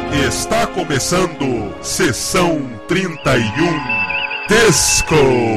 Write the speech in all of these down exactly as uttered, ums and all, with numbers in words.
Está começando Sessão trinta e um Disco.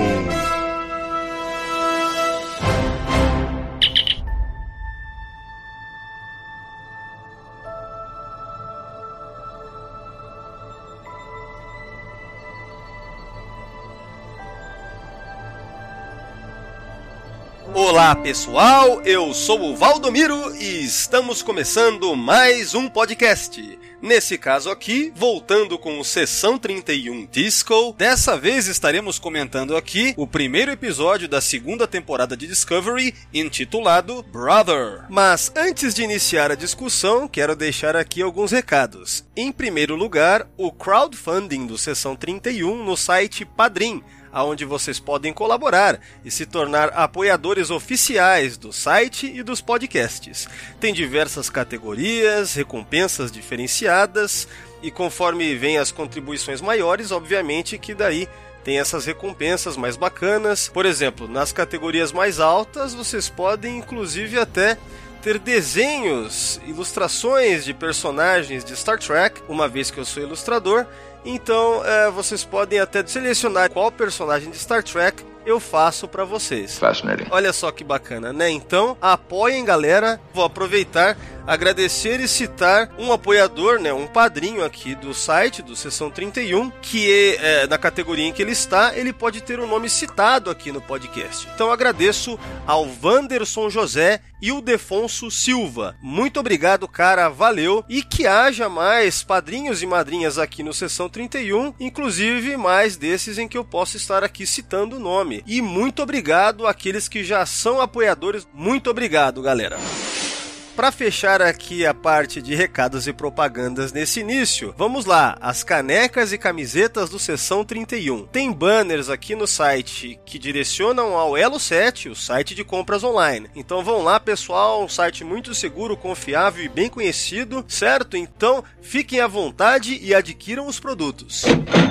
Olá pessoal, eu sou o Valdomiro e estamos começando mais um podcast. Nesse caso aqui, voltando com o Sessão trinta e um Disco, dessa vez estaremos comentando aqui o primeiro episódio da segunda temporada de Discovery, intitulado Brother. Mas antes de iniciar a discussão, quero deixar aqui alguns recados. Em primeiro lugar, o crowdfunding do Sessão trinta e um no site Padrim, onde vocês podem colaborar e se tornar apoiadores oficiais do site e dos podcasts. Tem diversas categorias, recompensas diferenciadas, e conforme vêm as contribuições maiores, obviamente que daí tem essas recompensas mais bacanas. Por exemplo, nas categorias mais altas, vocês podem inclusive até ter desenhos, ilustrações de personagens de Star Trek, uma vez que eu sou ilustrador. Então, é, vocês podem até selecionar qual personagem de Star Trek eu faço pra vocês. Fascinating. Olha só que bacana, né? Então, apoiem, galera. Vou aproveitar, agradecer e citar um apoiador, né? Um padrinho aqui do site, do Sessão trinta e um, que é, na categoria em que ele está, ele pode ter o nome citado aqui no podcast. Então, agradeço ao Wanderson José e o Defonso Silva. Muito obrigado, cara. Valeu. E que haja mais padrinhos e madrinhas aqui no Sessão trinta e um, inclusive mais desses em que eu posso estar aqui citando o nome. E muito obrigado àqueles que já são apoiadores. Muito obrigado, galera. Para fechar aqui a parte de recados e propagandas nesse início, vamos lá, as canecas e camisetas do Sessão trinta e um. Tem banners aqui no site que direcionam ao Elo sete, o site de compras online. Então vão lá, pessoal, um site muito seguro, confiável e bem conhecido, certo? Então fiquem à vontade e adquiram os produtos.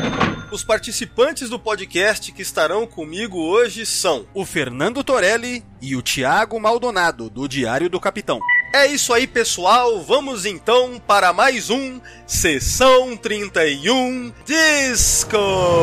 Os participantes do podcast que estarão comigo hoje são o Fernando Torelli e o Thiago Maldonado, do Diário do Capitão. É isso aí, pessoal, vamos então para mais um Sessão trinta e um Disco!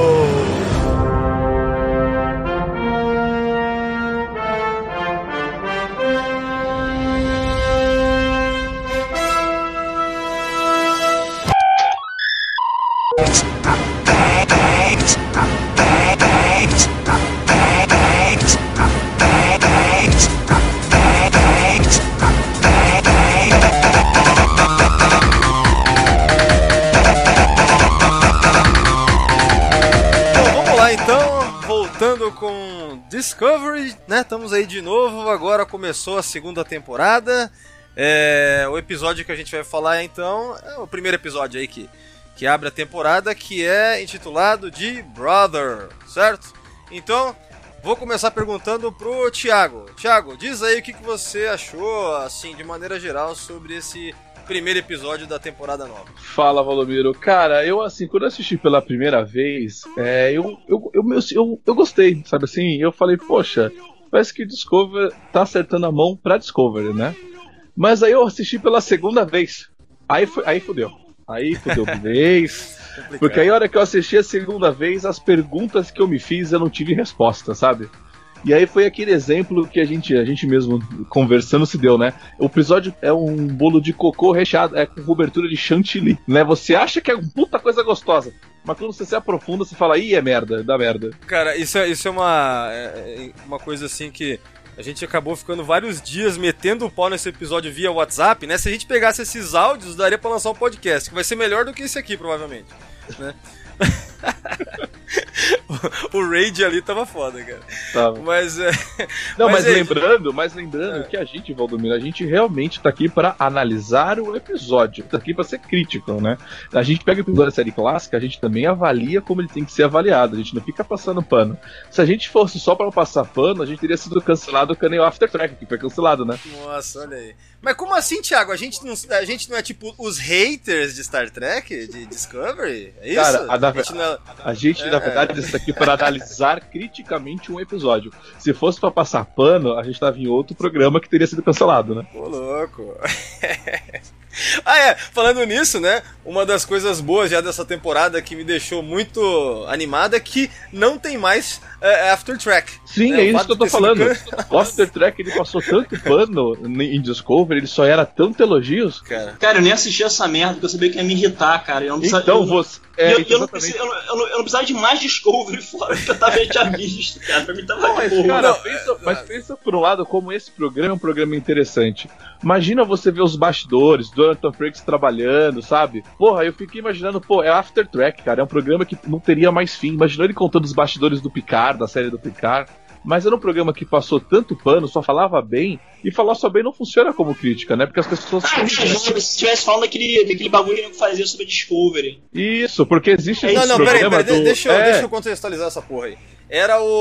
Voltando com Discovery, né? Estamos aí de novo, agora começou a segunda temporada. É, o episódio que a gente vai falar então é o primeiro episódio aí que, que abre a temporada, que é intitulado de Brother, certo? Então, vou começar perguntando pro Thiago. Thiago, diz aí o que, que você achou, assim, de maneira geral, sobre esse primeiro episódio da temporada nova. Fala, Valdomiro. Cara, eu assim, quando eu assisti pela primeira vez, é, eu, eu, eu, eu, eu, eu gostei, sabe assim? Eu falei, poxa, parece que Discovery tá acertando a mão pra Discovery, né? Mas aí eu assisti pela segunda vez. Aí, foi, aí fudeu. Aí fudeu de vez. Porque aí a hora que eu assisti a segunda vez, as perguntas que eu me fiz, eu não tive resposta, sabe? E aí foi aquele exemplo que a gente, a gente mesmo conversando se deu, né? O episódio é um bolo de cocô recheado, é com cobertura de chantilly, né? Você acha que é uma puta coisa gostosa, mas quando você se aprofunda, você fala, ih, é merda, dá merda. Cara, isso é, isso é uma, é uma coisa assim que a gente acabou ficando vários dias metendo o pau nesse episódio via WhatsApp, né? Se a gente pegasse esses áudios, daria pra lançar um podcast, que vai ser melhor do que esse aqui, provavelmente, né? O raid ali tava foda, cara. Tava. Mas é... Não, mas, mas é... lembrando, mas lembrando é. que a gente, Valdomiro, a gente realmente tá aqui pra analisar o episódio, tá aqui pra ser crítico, né? A gente pega o episódio da série clássica, a gente também avalia como ele tem que ser avaliado, a gente não fica passando pano. Se a gente fosse só pra passar pano, a gente teria sido cancelado com o After Track, que foi cancelado, né? Nossa, olha aí. Mas como assim, Thiago? A gente não, a gente não é tipo os haters de Star Trek, de Discovery? É isso? Cara, a, a gente, não é... a gente é, na verdade, está aqui para analisar criticamente um episódio. Se fosse para passar pano, a gente tava em outro programa que teria sido cancelado, né? Ô, louco. Ah, é, falando nisso, né, uma das coisas boas já dessa temporada que me deixou muito animada é que não tem mais uh, After Track. Sim, né? é isso que eu tô falando. O After Track, ele passou tanto pano em Discovery, ele só era tanto elogios. Cara, cara eu nem assisti essa merda, porque eu sabia que ia me irritar, cara. Eu não precisava, então, eu, você... É, eu, eu, não precisava, eu, não, eu, não, eu não precisava de mais Discovery fora que eu tava já visto, cara. Pra mim tava não, mas, boa. cara, pensa, mas pensa por um lado como esse programa é um programa interessante. Imagina você ver os bastidores, Jonathan Frakes trabalhando, sabe? Porra, eu fiquei imaginando, pô, é After Track, cara. É um programa que não teria mais fim. Imaginou ele contando os bastidores do Picard, da série do Picard. Mas era um programa que passou tanto pano, só falava bem, e falar só bem não funciona como crítica, né? Porque as pessoas... Ah, cara, se estivesse falando daquele, daquele bagulho que eu fazia sobre a Discovery. Isso, porque existe não, esse não, programa peraí, peraí, do... deixa, eu, é... deixa eu contextualizar essa porra aí. Era o...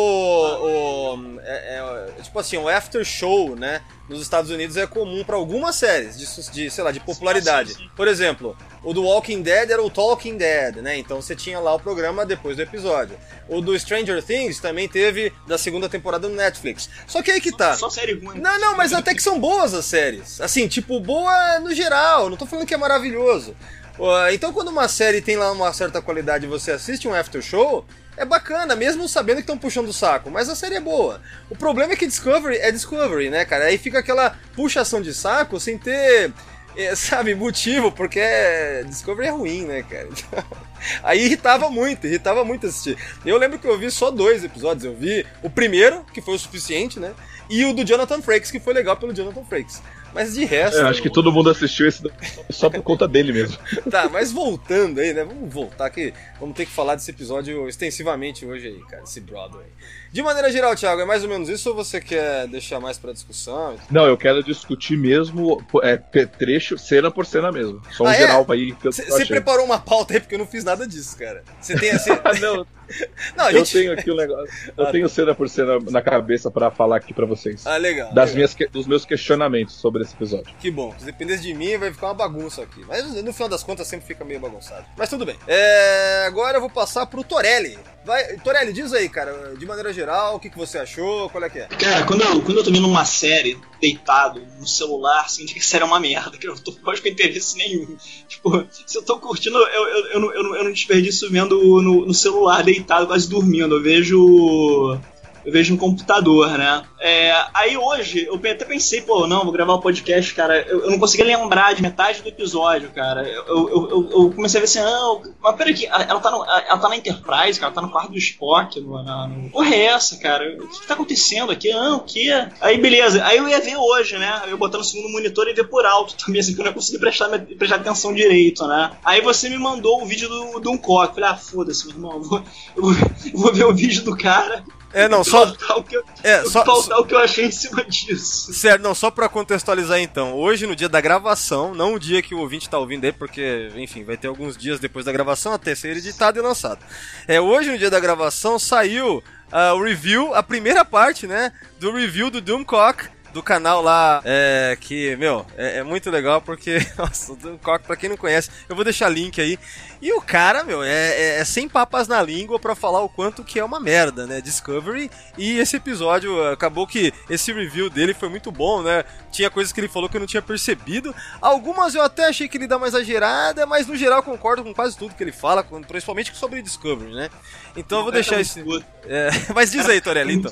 o é, é, tipo assim, o after show, né? Nos Estados Unidos é comum pra algumas séries de, de, sei lá, de popularidade. Sim, sim, sim. Por exemplo, o do Walking Dead era o Talking Dead, né? Então você tinha lá o programa depois do episódio. O do Stranger Things também teve da segunda temporada no Netflix. Só que aí que tá. Só, só série ruim. Não, não, mas até que são boas as séries. Assim, tipo, boa no geral. Não tô falando que é maravilhoso. Então quando uma série tem lá uma certa qualidade e você assiste um after show... É bacana, mesmo sabendo que estão puxando o saco, mas a série é boa. O problema é que Discovery é Discovery, né, cara? Aí fica aquela puxação de saco sem ter, sabe, motivo, porque Discovery é ruim, né, cara? Então, aí irritava muito, irritava muito assistir. Eu lembro que eu vi só dois episódios, eu vi o primeiro, que foi o suficiente, né? E o do Jonathan Frakes, que foi legal pelo Jonathan Frakes. Mas de resto... Eu acho que todo mundo assistiu esse só por conta dele mesmo. Tá, mas voltando aí, né? Vamos voltar aqui. Vamos ter que falar desse episódio extensivamente hoje aí, cara. Esse Broadway. De maneira geral, Thiago, é mais ou menos isso ou você quer deixar mais pra discussão? Não, eu quero discutir mesmo é, trecho, cena por cena mesmo. Só um ah, geral é? aí. Você preparou uma pauta aí porque eu não fiz nada disso, cara. Você tem assim... não... Não, eu gente... tenho aqui um negócio. Eu ah, tenho cena por cena na cabeça pra falar aqui pra vocês. Ah, legal. Das legal. Minhas, dos meus questionamentos sobre esse episódio. Que bom. Se dependesse de mim, vai ficar uma bagunça aqui. Mas no final das contas sempre fica meio bagunçado. Mas tudo bem. É... Agora eu vou passar pro Torelli. Vai... Torelli, diz aí, cara, de maneira geral, o que, que você achou? Qual é que é? Cara, quando eu, quando eu tô vendo uma série deitado no celular, significa que a série é uma merda, que eu não tô com interesse nenhum. Tipo, se eu tô curtindo, eu, eu, eu, eu, eu, não, eu não desperdiço vendo no, no celular deitado, quase dormindo. Eu vejo. Eu vejo no computador, né? É, aí hoje, eu até pensei, pô, não, vou gravar um podcast, cara. Eu, eu não conseguia lembrar de metade do episódio, cara. Eu, eu, eu, eu comecei a ver assim, não, mas peraí, ela tá, no, ela tá na Enterprise, cara, ela tá no quarto do Spock. No, na, no... Porra, é essa, cara? O que, que tá acontecendo aqui? Ah, o quê? Aí, beleza. Aí eu ia ver hoje, né? Eu botando o segundo monitor e ver por alto também, assim, que eu não consegui prestar, prestar atenção direito, né? Aí você me mandou o vídeo do, do Uncock. Falei, ah, foda-se, meu irmão. Eu vou, eu, vou, eu vou ver o vídeo do cara. É, não, só... O que eu, é, eu só, só... o que eu achei em cima disso. Certo, não, só pra contextualizar então. Hoje, no dia da gravação, não o dia que o ouvinte tá ouvindo aí, porque, enfim, vai ter alguns dias depois da gravação até ser editado e lançado. É, hoje, no dia da gravação, saiu uh, o review, a primeira parte, né, do review do Doomcock, do canal lá, é, que, meu, é, é muito legal porque, nossa, o Doomcock, pra quem não conhece, eu vou deixar link aí. E o cara, meu, é, é, é sem papas na língua pra falar o quanto que é uma merda, né, Discovery. E esse episódio, acabou que esse review dele foi muito bom, né, tinha coisas que ele falou que eu não tinha percebido. Algumas eu até achei que ele dá uma exagerada, mas no geral concordo com quase tudo que ele fala, principalmente sobre Discovery, né. Então eu vou deixar esse... É, mas diz aí, Torelli, então.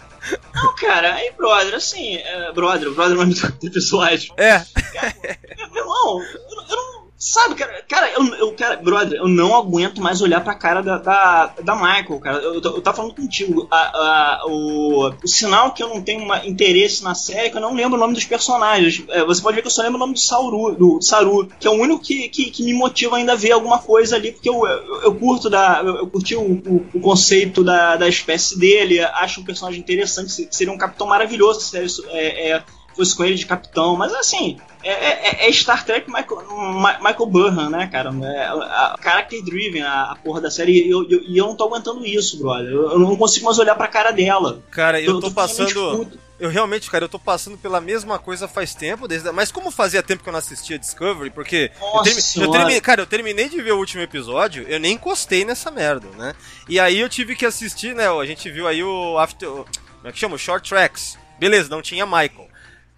Não, cara, aí, brother, assim, é, brother, brother é o nome do episódio. É. Cara, meu irmão, eu, eu não. Sabe, cara, cara, eu, eu, cara, brother, eu não aguento mais olhar pra cara da, da, da Michael, cara. Eu, eu, eu tava falando contigo, a, a, o, o sinal que eu não tenho uma, interesse na série é que eu não lembro o nome dos personagens. É, você pode ver que eu só lembro o nome do Saru, do Saru, que é o único que, que, que me motiva ainda a ver alguma coisa ali, porque eu, eu, eu curto da. Eu, eu curti o, o, o conceito da, da espécie dele, acho um personagem interessante, seria um capitão maravilhoso se é, é, fosse com ele de capitão, mas assim. É, é, é Star Trek Michael, Michael Burnham, né, cara? É, a, a character driven, a, a porra da série, e eu, eu, eu não tô aguentando isso, brother. Eu, eu não consigo mais olhar pra cara dela. Cara, eu, eu tô, tô passando. Eu realmente, cara, eu tô passando pela mesma coisa faz tempo, desde... mas como fazia tempo que eu não assistia Discovery, porque. Nossa, eu, termi... eu terminei, cara, eu terminei de ver o último episódio, eu nem encostei nessa merda, né? E aí eu tive que assistir, né? A gente viu aí o After. Como é que chama? O Short Tracks. Beleza, não tinha Michael.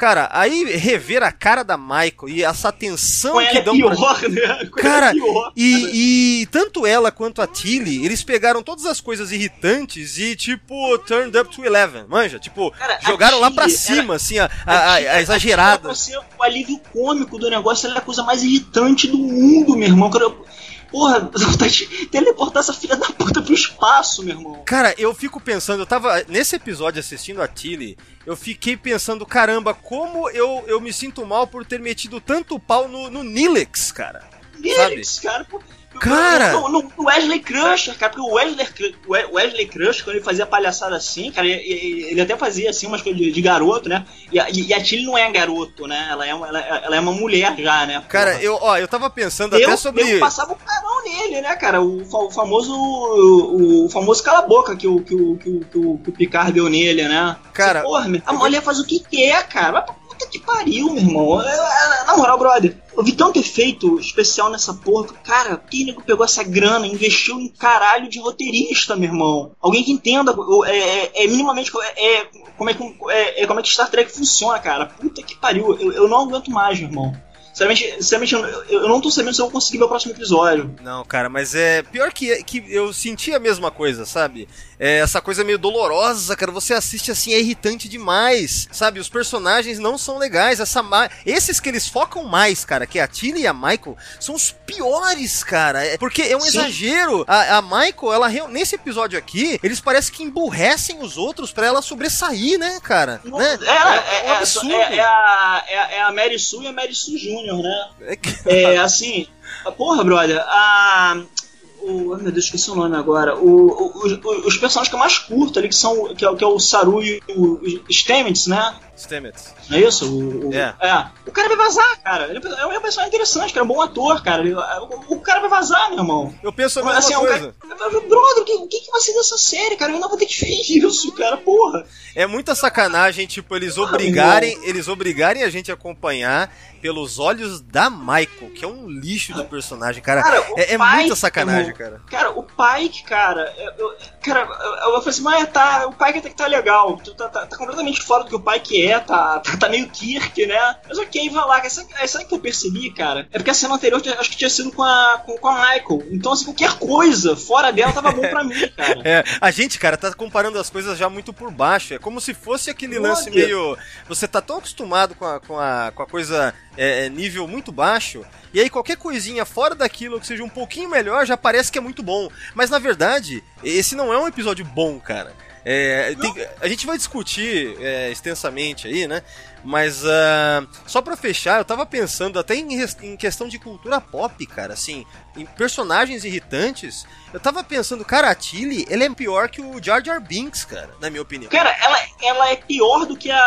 Cara, aí rever a cara da Michael e essa tensão Com que ela dão é pior, pra... né? Com Cara, ela é pior, e, cara. e tanto ela quanto a Tilly, eles pegaram todas as coisas irritantes e, tipo, turned up to eleven, manja? Tipo, Cara, jogaram lá Tilly, pra cima, ela, assim, a, a, a, a exagerada. A Tilly, o alívio cômico do negócio, ela é a coisa mais irritante do mundo, meu irmão. Cara, eu, porra, vontade de teleportar essa filha da puta pro espaço, meu irmão. Cara, eu fico pensando, eu tava nesse episódio assistindo a Tilly, eu fiquei pensando, caramba, como eu, eu me sinto mal por ter metido tanto pau no, no Nilex, cara. Nilex, cara, pô. Cara! No, no, no Wesley Crusher, cara, porque o Wesley, o Wesley Crusher, quando ele fazia palhaçada assim, cara, ele, ele até fazia assim umas coisas de, de garoto, né? E a, e a Tilly não é garoto, né? Ela é, uma, ela, ela é uma mulher já, né? Cara, eu, ó, eu tava pensando eu, até sobre... Eu passava o canal nele, né, cara? O, o famoso o, o famoso cala-boca que o, que, o, que, o, que, o, que o Picard deu nele, né? Cara... Você, porra, a mulher faz o que quer, cara. Vai pra puta que pariu, meu irmão. Na moral, brother, eu vi tanto efeito especial nessa porra. Cara, quem nego pegou essa grana e investiu em caralho de roteirista, meu irmão? Alguém que entenda é, é, é minimamente é, é, como, é, é, é, como é que Star Trek funciona, cara. Puta que pariu, eu, eu não aguento mais, meu irmão. Sinceramente, sinceramente eu, eu não tô sabendo se eu vou conseguir ver o próximo episódio. Não, cara, mas é pior que, que eu senti a mesma coisa, sabe? É essa coisa meio dolorosa, cara, você assiste assim, é irritante demais, sabe? Os personagens não são legais, essa ma... esses que eles focam mais, cara, que é a Tilly e a Michael, são os piores, cara, é, porque é um Sim. exagero. A, a Michael, ela nesse episódio aqui, eles parecem que emburrecem os outros pra ela sobressair, né, cara? Não, né? É, é, é, um absurdo. É, é, a, é, é a Mary Sue e a Mary Sue Júnior, né? É, assim, porra, brother, a... O, oh, meu Deus, esqueci o nome agora. O, o, o, os personagens que eu mais curto ali, que são que é, que é o Saru e o Stamets, né? Stamets. Não é isso? O, o, é. é. O cara vai vazar, cara. Ele é um personagem interessante, cara. É um bom ator, cara. Ele, o, o cara vai vazar, meu irmão. Eu penso a mesma assim, coisa. Um cara, brother, o que, o que vai ser dessa série, cara? Eu não vou ter que ver isso, cara, porra. É muita sacanagem, tipo, eles obrigarem, ah, eles obrigarem a gente a acompanhar pelos olhos da Michael, que é um lixo de personagem, cara. cara é, é Pike, muita sacanagem, irmão, cara. Cara, o Pike, cara, eu, eu, cara, eu, eu falei assim, mas tá, o Pike até que tá legal, tá, tá, tá completamente fora do que o Pike é, tá, tá, tá meio Kirk, né? Mas ok, vai lá, sabe, sabe o que eu percebi, cara? É porque a cena anterior acho que tinha sido com a, com, com a Michael, então assim, qualquer coisa fora dela tava bom pra mim, cara. É, a gente, cara, tá comparando as coisas já muito por baixo, é como se fosse aquele Meu lance Deus. meio... Você tá tão acostumado com a, com a, com a coisa é, nível muito baixo, e aí qualquer coisinha fora daquilo que seja um pouquinho melhor já parece que é muito bom. Mas na verdade, esse não é um episódio bom, cara. É, tem, a gente vai discutir é, extensamente aí, né? Mas uh, só pra fechar, eu tava pensando até em, em questão de cultura pop, cara, assim, em personagens irritantes. Eu tava pensando, cara, a Tilly, ela é pior que o Jar Jar Binks, cara, na minha opinião. Cara, ela, ela é pior do que a,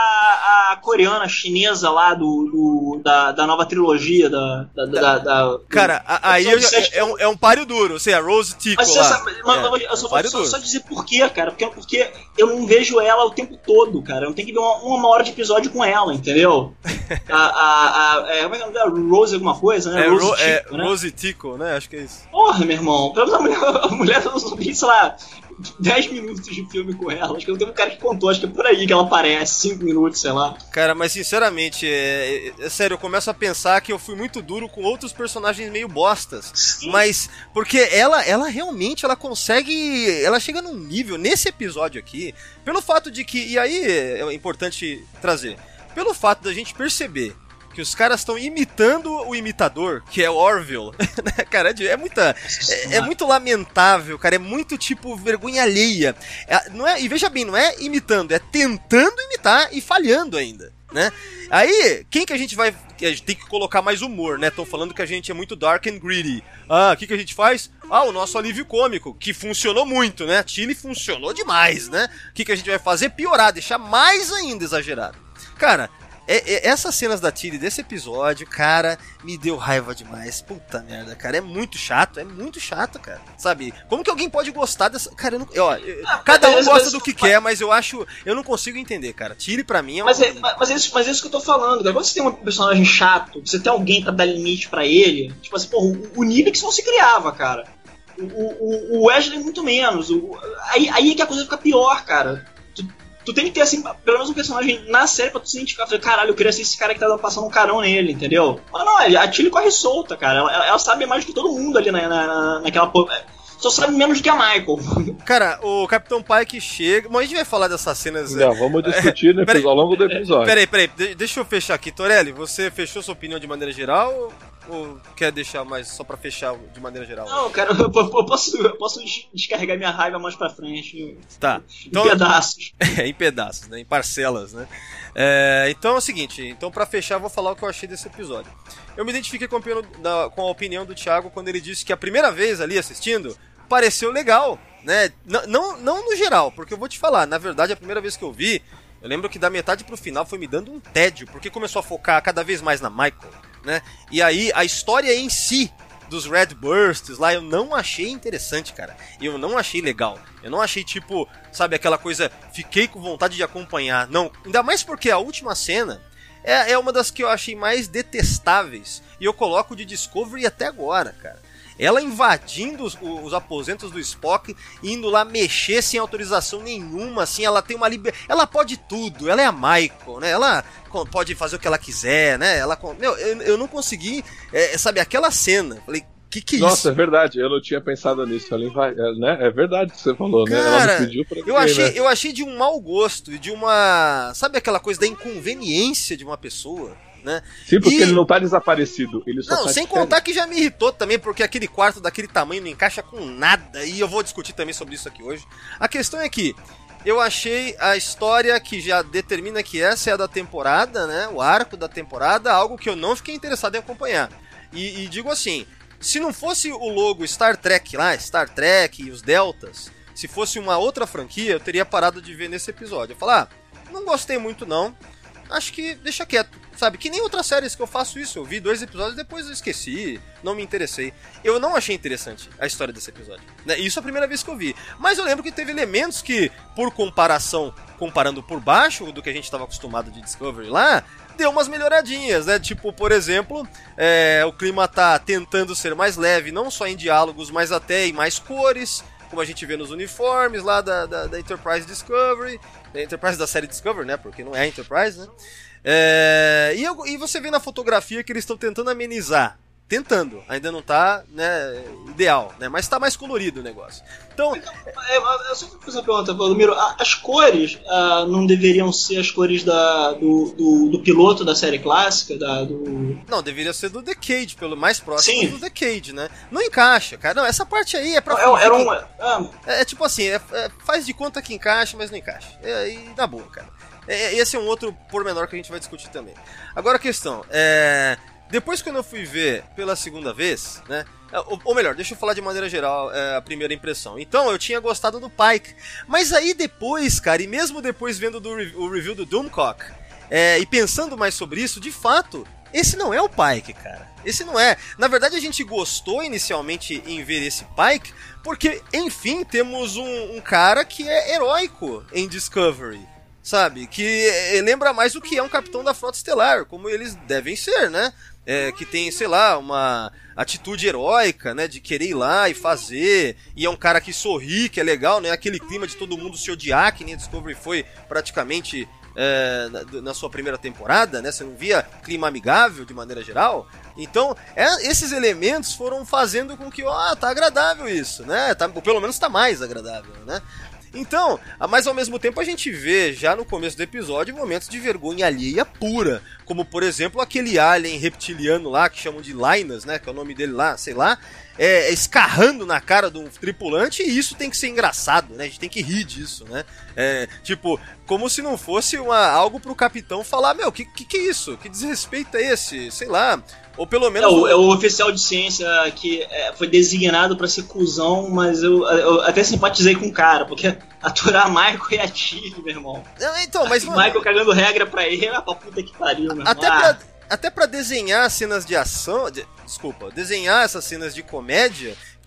a, a coreana, chinesa lá do, do, da, da nova trilogia da... da, da, da cara, do, a, aí eu, é, é, um, é um páreo duro, assim, a Rose Tico mas, lá. Sabe, mas, é, eu só vou só, só dizer por quê, cara, porque, porque eu não vejo ela o tempo todo, cara, eu não tenho que ver uma, uma hora de episódio com ela, entendeu? a, a, a, é, como é que é o nome? Rose alguma coisa, né? É, Rose, Ro, Tico, é, né? Rose Tico, né? Acho que é isso. Porra, meu irmão, pelo menos a mulher, a mulher eu só vi, sei lá, dez minutos de filme com ela. Acho que não tem um cara que contou, acho que é por aí que ela aparece, cinco minutos, sei lá. Cara, mas sinceramente, é, é, é sério, eu começo a pensar que eu fui muito duro com outros personagens meio bostas. Sim. Mas, porque ela, ela realmente, ela consegue, ela chega num nível, nesse episódio aqui, pelo fato de que, e aí é importante trazer, pelo fato da gente perceber que os caras estão imitando o imitador, que é o Orville, né, cara, é, é muita, é, é muito lamentável, cara, é muito tipo vergonha alheia, é, não é, e veja bem, não é imitando, é tentando imitar e falhando ainda, né, aí, quem que a gente vai, a gente tem que colocar mais humor, né, estão falando que a gente é muito dark and gritty, ah, o que que a gente faz? Ah, o nosso alívio cômico, que funcionou muito, né, a Tilly funcionou demais, né, o que que a gente vai fazer? Piorar, deixar mais ainda exagerado, cara. É, é, essas cenas da Tilly desse episódio, cara, me deu raiva demais. Puta merda, cara, é muito chato, é muito chato, cara. Sabe? Como que alguém pode gostar dessa... Cara, eu não... ó, eu... ah, cada um gosta do que mas... quer, mas eu acho... Eu não consigo entender, cara. Tilly pra mim é uma... Mas é, mas é, isso, mas é isso que eu tô falando. Quando você tem um personagem chato, você tem alguém pra dar limite pra ele, tipo assim, porra, o, o Nibix não se criava, cara. O, o, o Wesley muito menos. O, aí, aí é que a coisa fica pior, cara. tu tem que ter, assim, pelo menos um personagem na série pra tu se identificar. Falei, caralho, eu queria ser esse cara que tá passando um carão nele, entendeu? Mas não, a Tilly corre solta, cara. Ela, ela sabe mais que todo mundo ali na, na, naquela porra. Só sabe menos do que a Michael. Cara, o Capitão Pike chega... Bom, a gente vai falar dessas cenas... Não, vamos discutir né, ao longo do episódio. Peraí, peraí, de- deixa eu fechar aqui. Torelli, você fechou sua opinião de maneira geral ou, ou quer deixar mais só pra fechar de maneira geral? Não, cara, eu, eu, posso, eu posso descarregar minha raiva mais pra frente. Tá. Em Então, pedaços. É, em pedaços, né? Em parcelas, né? É, então é o seguinte, então pra fechar eu vou falar o que eu achei desse episódio. Eu me identifiquei com a opinião, da, com a opinião do Thiago quando ele disse que a primeira vez ali assistindo pareceu legal, né? N- não, não no geral, porque eu vou te falar, na verdade a primeira vez que eu vi, eu lembro que da metade pro final foi me dando um tédio, porque começou a focar cada vez mais na Michael, né? E aí a história em si dos Red Bursts lá eu não achei interessante, cara. Eu não achei legal. Eu não achei tipo, sabe, aquela coisa, fiquei com vontade de acompanhar. Não, ainda mais porque a última cena é, é uma das que eu achei mais detestáveis. E eu coloco de Discovery até agora, cara. Ela invadindo os, os aposentos do Spock, indo lá mexer sem autorização nenhuma, assim, ela tem uma liberdade. Ela pode tudo, ela é a Michael, né? Ela pode fazer o que ela quiser, né? Ela, meu, eu, eu não consegui, é, sabe, aquela cena. Falei, que que é isso? Nossa, é verdade, eu não tinha pensado nisso. Ela inva... né? É verdade o que você falou, Cara, né? Ela não pediu pra eu ninguém, achei, né? eu achei de um mau gosto e de uma, sabe aquela coisa da inconveniência de uma pessoa, né? Sim, porque e... ele não tá desaparecido, ele só Não, tá sem de férias. contar que já me irritou também, porque aquele quarto daquele tamanho não encaixa com nada, e eu vou discutir também sobre isso aqui hoje. A questão é que eu achei a história que já determina que essa é a da temporada, né? O arco da temporada, algo que eu não fiquei interessado em acompanhar. E, e digo assim, se não fosse o logo Star Trek lá, Star Trek e os Deltas, se fosse uma outra franquia, eu teria parado de ver nesse episódio. Eu falar, ah, não gostei muito não, acho que deixa quieto. Sabe, que nem outras séries que eu faço isso. Eu vi dois episódios, depois eu esqueci, não me interessei. Eu não achei interessante a história desse episódio, né? Isso é a primeira vez que eu vi. Mas eu lembro que teve elementos que, por comparação, comparando por baixo do que a gente estava acostumado de Discovery lá, deu umas melhoradinhas, né? Tipo, por exemplo, é, o clima tá tentando ser mais leve, não só em diálogos, mas até em mais cores, como a gente vê nos uniformes lá da, da, da Enterprise Discovery, da Enterprise da série Discovery, né? Porque não é Enterprise, né? É, e, eu, e você vê na fotografia que eles estão tentando amenizar. Tentando, ainda não tá, né, ideal, né? Mas tá mais colorido o negócio. Então. É, eu só vou fazer uma pergunta, Valdomiro. As cores ah, não deveriam ser as cores da, do, do, do piloto da série clássica? Da, do... Não, deveria ser do Decade, pelo mais próximo Sim. do Decade, né? Não encaixa, cara. Não, essa parte aí é pra. Era, era um, que... ah. é, é tipo assim, é, é, faz de conta que encaixa, mas não encaixa. É, e na boa, cara. É, esse é um outro pormenor que a gente vai discutir também. Agora a questão, é. Depois quando eu fui ver pela segunda vez, né? Ou, ou melhor, deixa eu falar de maneira geral é, a primeira impressão. Então, eu tinha gostado do Pike. Mas aí depois, cara, e mesmo depois vendo do, o review do Doomcock, é, e pensando mais sobre isso, de fato, esse não é o Pike, cara. Esse não é. Na verdade, a gente gostou inicialmente em ver esse Pike, porque, enfim, temos um, um cara que é heróico em Discovery. Sabe, que lembra mais o que é um capitão da Frota Estelar, como eles devem ser, né? É, que tem, sei lá, uma atitude heróica, né? De querer ir lá e fazer. E é um cara que sorri, que é legal, né? Aquele clima de todo mundo se odiar, que nem a Discovery foi praticamente é, na, na sua primeira temporada, né? Você não via clima amigável de maneira geral. Então, é, esses elementos foram fazendo com que, ó, tá agradável isso, né? Tá, ou pelo menos tá mais agradável, né? Então, mas ao mesmo tempo a gente vê já no começo do episódio momentos de vergonha alheia pura, como por exemplo aquele alien reptiliano lá que chamam de Linus, né, que é o nome dele lá, sei lá, é, escarrando na cara de um tripulante, e isso tem que ser engraçado, né, a gente tem que rir disso, né, é, tipo, como se não fosse uma, algo pro capitão falar, meu, que, que que é isso? Que desrespeito é esse? Sei lá. Ou pelo menos... É o, é o oficial de ciência que é, foi designado pra ser cuzão, mas eu, eu até simpatizei com o cara, porque aturar a Michael e a Tilly, meu irmão. Então, mas... O Michael cagando regra pra ele, ah, pra puta que pariu, meu irmão. Até pra, até pra desenhar cenas de ação... De, desculpa, desenhar essas cenas de comédia...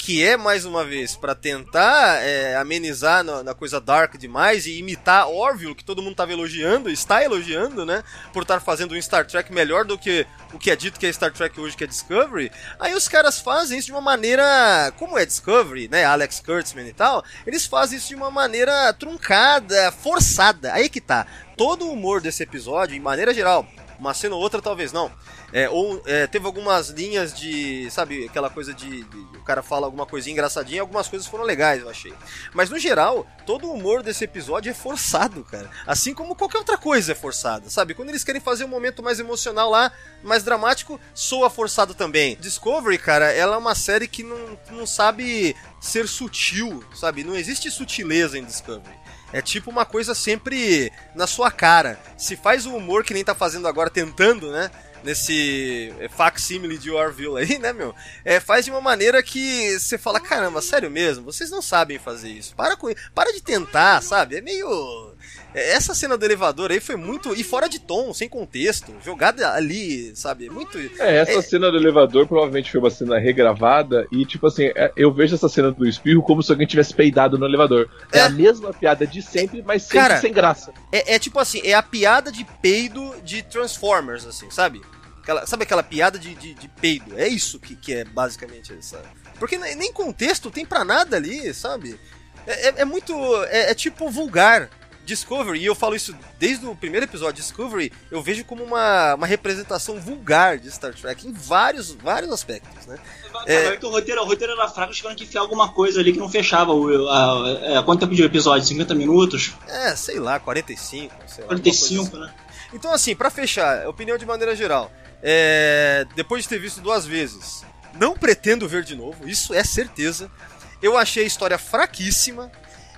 que é, mais uma vez, pra tentar é, amenizar na, na coisa dark demais e imitar Orville, que todo mundo tava elogiando, está elogiando, né, por estar fazendo um Star Trek melhor do que o que é dito que é Star Trek hoje, que é Discovery. Aí os caras fazem isso de uma maneira, como é Discovery, né, Alex Kurtzman e tal, eles fazem isso de uma maneira truncada, forçada. Aí que tá, todo o humor desse episódio, em maneira geral, uma cena ou outra talvez não, é, ou é, teve algumas linhas de, sabe, aquela coisa de, de o cara fala alguma coisinha engraçadinha, algumas coisas foram legais, eu achei. Mas no geral, todo o humor desse episódio é forçado, cara. Assim como qualquer outra coisa é forçada, sabe? Quando eles querem fazer um momento mais emocional lá, mais dramático, soa forçado também. Discovery, cara, ela é uma série que não, não sabe ser sutil, sabe? Não existe sutileza em Discovery. É tipo uma coisa sempre na sua cara. Se faz o humor que nem tá fazendo agora, tentando, né? Nesse facsimile de Orville aí, né, meu? É, faz de uma maneira que você fala, caramba, sério mesmo? Vocês não sabem fazer isso. Para com para de tentar, sabe? É meio... Essa cena do elevador aí foi muito... E fora de tom, sem contexto. Jogada ali, sabe? Muito... É, essa é... cena do elevador provavelmente foi uma cena regravada. E, tipo assim, eu vejo essa cena do espirro como se alguém tivesse peidado no elevador. É, é a mesma piada de sempre, mas sempre Cara, sem graça. É, é tipo assim, é a piada de peido de Transformers, assim, sabe? Aquela, sabe aquela piada de, de, de peido? É isso que, que é basicamente essa... Porque nem contexto tem pra nada ali, sabe? É, é, é muito... É, é tipo vulgar. Discovery, e eu falo isso desde o primeiro episódio, Discovery, eu vejo como uma, uma representação vulgar de Star Trek em vários, vários aspectos, né? É, é que o roteiro, o roteiro era fraco, tiveram que enfiar alguma coisa ali que não fechava. O, a, a, quanto tempo de episódio? cinquenta minutos? É, sei lá, quarenta e cinco, sei lá. quarenta e cinco, assim. Né? Então, assim, pra fechar, opinião de maneira geral, é, depois de ter visto duas vezes, não pretendo ver de novo, isso é certeza. Eu achei a história fraquíssima.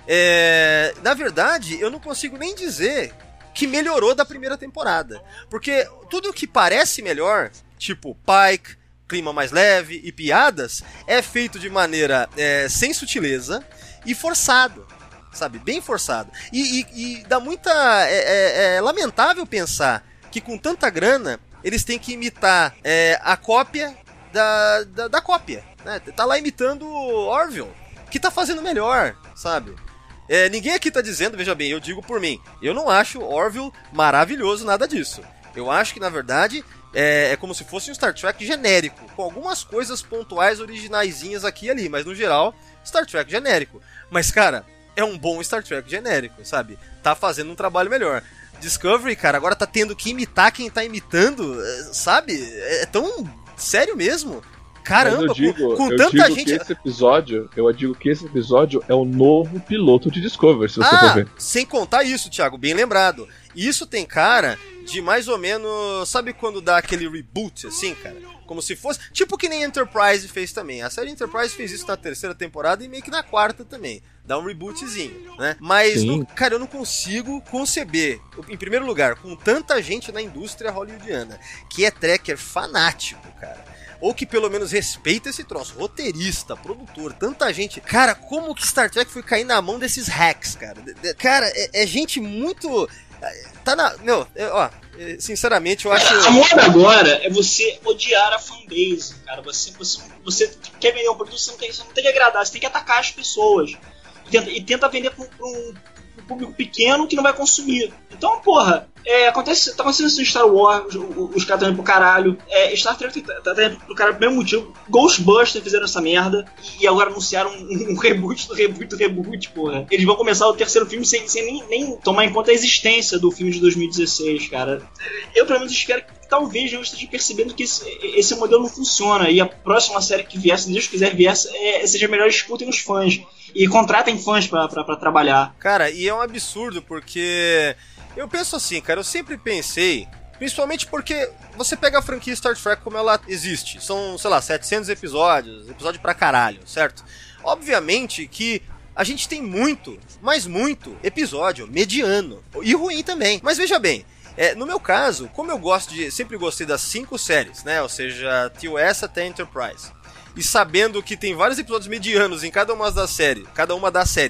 É, na verdade, eu não consigo nem dizer que melhorou da primeira temporada. Porque tudo que parece melhor, tipo Pike, clima mais leve e piadas, é feito de maneira é, sem sutileza e forçado. Sabe? Bem forçado. E, e, e dá muita... É, é, é lamentável pensar que com tanta grana eles têm que imitar é, a cópia da, da, da cópia. Né? Tá lá imitando o Orville, que tá fazendo melhor, sabe? É, ninguém aqui tá dizendo, veja bem, eu digo por mim, eu não acho Orville maravilhoso, nada disso. Eu acho que, na verdade, é, é como se fosse um Star Trek genérico, com algumas coisas pontuais originaisinhas aqui e ali, mas no geral, Star Trek genérico. Mas, cara, é um bom Star Trek genérico, sabe? Tá fazendo um trabalho melhor. Discovery, cara, agora tá tendo que imitar quem tá imitando, sabe? É tão sério mesmo. Caramba, eu digo, com, com eu tanta digo gente... que esse episódio, eu digo que esse episódio é o novo piloto de Discovery, se você ah, for ver. Sem contar isso, Thiago, bem lembrado. Isso tem cara de mais ou menos... Sabe quando dá aquele reboot, assim, cara? Como se fosse... Tipo que nem Enterprise fez também. A série Enterprise fez isso na terceira temporada e meio que na quarta também. Dá um rebootzinho, né? Mas, no, cara, eu não consigo conceber, em primeiro lugar, com tanta gente na indústria hollywoodiana, que é trekker fanático, cara. Ou que pelo menos respeita esse troço. Roteirista, produtor, tanta gente. Cara, como que Star Trek foi cair na mão desses hacks, cara? Cara, é, é gente muito... Tá na... Meu, é, ó, sinceramente eu acho... A moda agora é você odiar a fanbase, cara. Você, você, você quer vender um produto, você não, tem, você não tem que agradar, você tem que atacar as pessoas. E tenta, e tenta vender pra um público pequeno que não vai consumir. Então, porra, é, acontece, tá acontecendo isso em Star Wars, os, os caras estão indo pro caralho. É, Star Trek tá, tá indo pro caralho pelo mesmo motivo. Ghostbusters fizeram essa merda e agora anunciaram um, um reboot do reboot do reboot, porra. Eles vão começar o terceiro filme sem, sem nem, nem tomar em conta a existência do filme de dois mil e dezesseis, cara. Eu, pelo menos, espero que talvez eu esteja percebendo que esse, esse modelo não funciona e a próxima série que vier, se Deus quiser vier, é, seja melhor, escutem os fãs. E contratem fãs pra, pra, pra trabalhar. Cara, e é um absurdo, porque eu penso assim, cara, eu sempre pensei, principalmente porque você pega a franquia Star Trek como ela existe, são, sei lá, setecentos episódios, episódio pra caralho, certo? Obviamente que a gente tem muito, mas muito, episódio mediano, e ruim também. Mas veja bem, é, no meu caso, como eu gosto de, sempre gostei das cinco séries, né, ou seja, T O S até Enterprise, e sabendo que tem vários episódios medianos em cada uma das séries, cada uma das séries,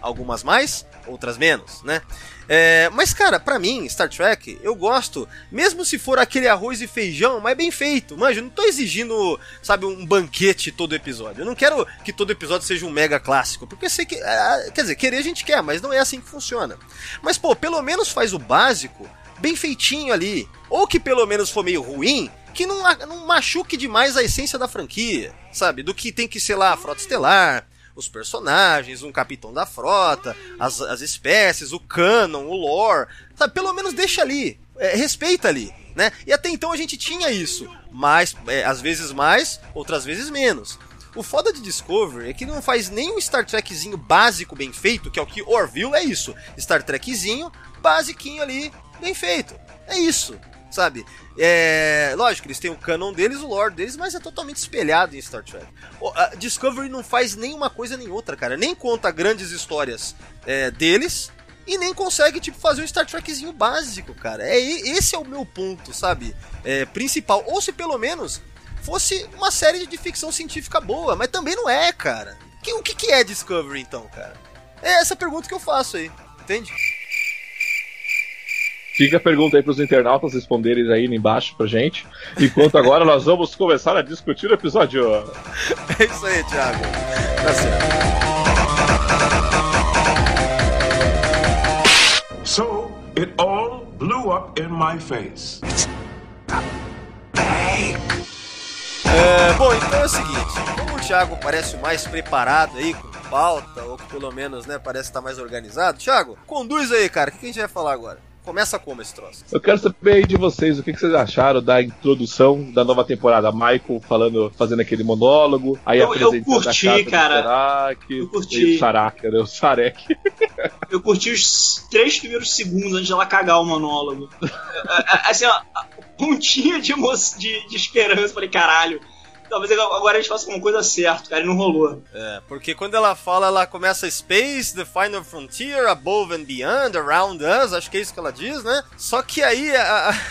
Algumas mais, outras menos, né? É, mas, cara, pra mim, Star Trek, eu gosto, mesmo se for aquele arroz e feijão, mas bem feito. Manja, eu não tô exigindo, sabe, um banquete todo episódio. Eu não quero que todo episódio seja um mega clássico, porque eu sei que, é, quer dizer, querer a gente quer, mas não é assim que funciona. Mas, pô, pelo menos faz o básico bem feitinho ali. Ou que pelo menos for meio ruim, que não, não machuque demais a essência da franquia, sabe? Do que tem que ser lá a Frota Estelar, os personagens, um capitão da frota, as, as espécies, o canon, o lore, sabe? Pelo menos deixa ali, é, respeita ali, né? E até então a gente tinha isso, mas é, às vezes mais, outras vezes menos. O foda de Discovery é que não faz nem um Star Trekzinho básico bem feito, que é o que Orville é isso, Star Trekzinho basiquinho ali, bem feito, é isso. Sabe? É, lógico, eles têm o canon deles, o lore deles, mas é totalmente espelhado em Star Trek. A Discovery não faz nenhuma coisa nem outra, cara. Nem conta grandes histórias é, deles e nem consegue, tipo, fazer um Star Trekzinho básico, cara. É, esse é o meu ponto, sabe? É, principal. Ou se pelo menos fosse uma série de ficção científica boa, mas também não é, cara. Que, o que, que é Discovery, então, cara? É essa pergunta que eu faço aí, entende? Fica a pergunta aí pros internautas responderem aí embaixo pra gente. Enquanto agora nós vamos começar a discutir o episódio. É isso aí, Thiago. Tá certo. So, it all blew up in my face. É, bom, então é o seguinte. Como o Thiago parece o mais preparado aí, com pauta, ou que pelo menos, né, parece estar mais organizado. Thiago, conduz aí, cara. O que a gente vai falar agora? Começa como esse troço? Eu quero saber aí de vocês, o que vocês acharam da introdução da nova temporada. Michael falando, fazendo aquele monólogo, aí eu, apresentando eu curti, a casa cara. do Sarek, eu curti. O Sarek, né? O Sarek. Eu curti os três primeiros segundos antes de ela cagar o monólogo. Assim, ó, pontinha de, emo... de, de esperança. Falei, caralho, talvez agora a gente faça alguma coisa certa, cara, e não rolou. É, porque quando ela fala, ela começa Space, the final frontier, above and beyond, around us, acho que é isso que ela diz, né? Só que aí a, a,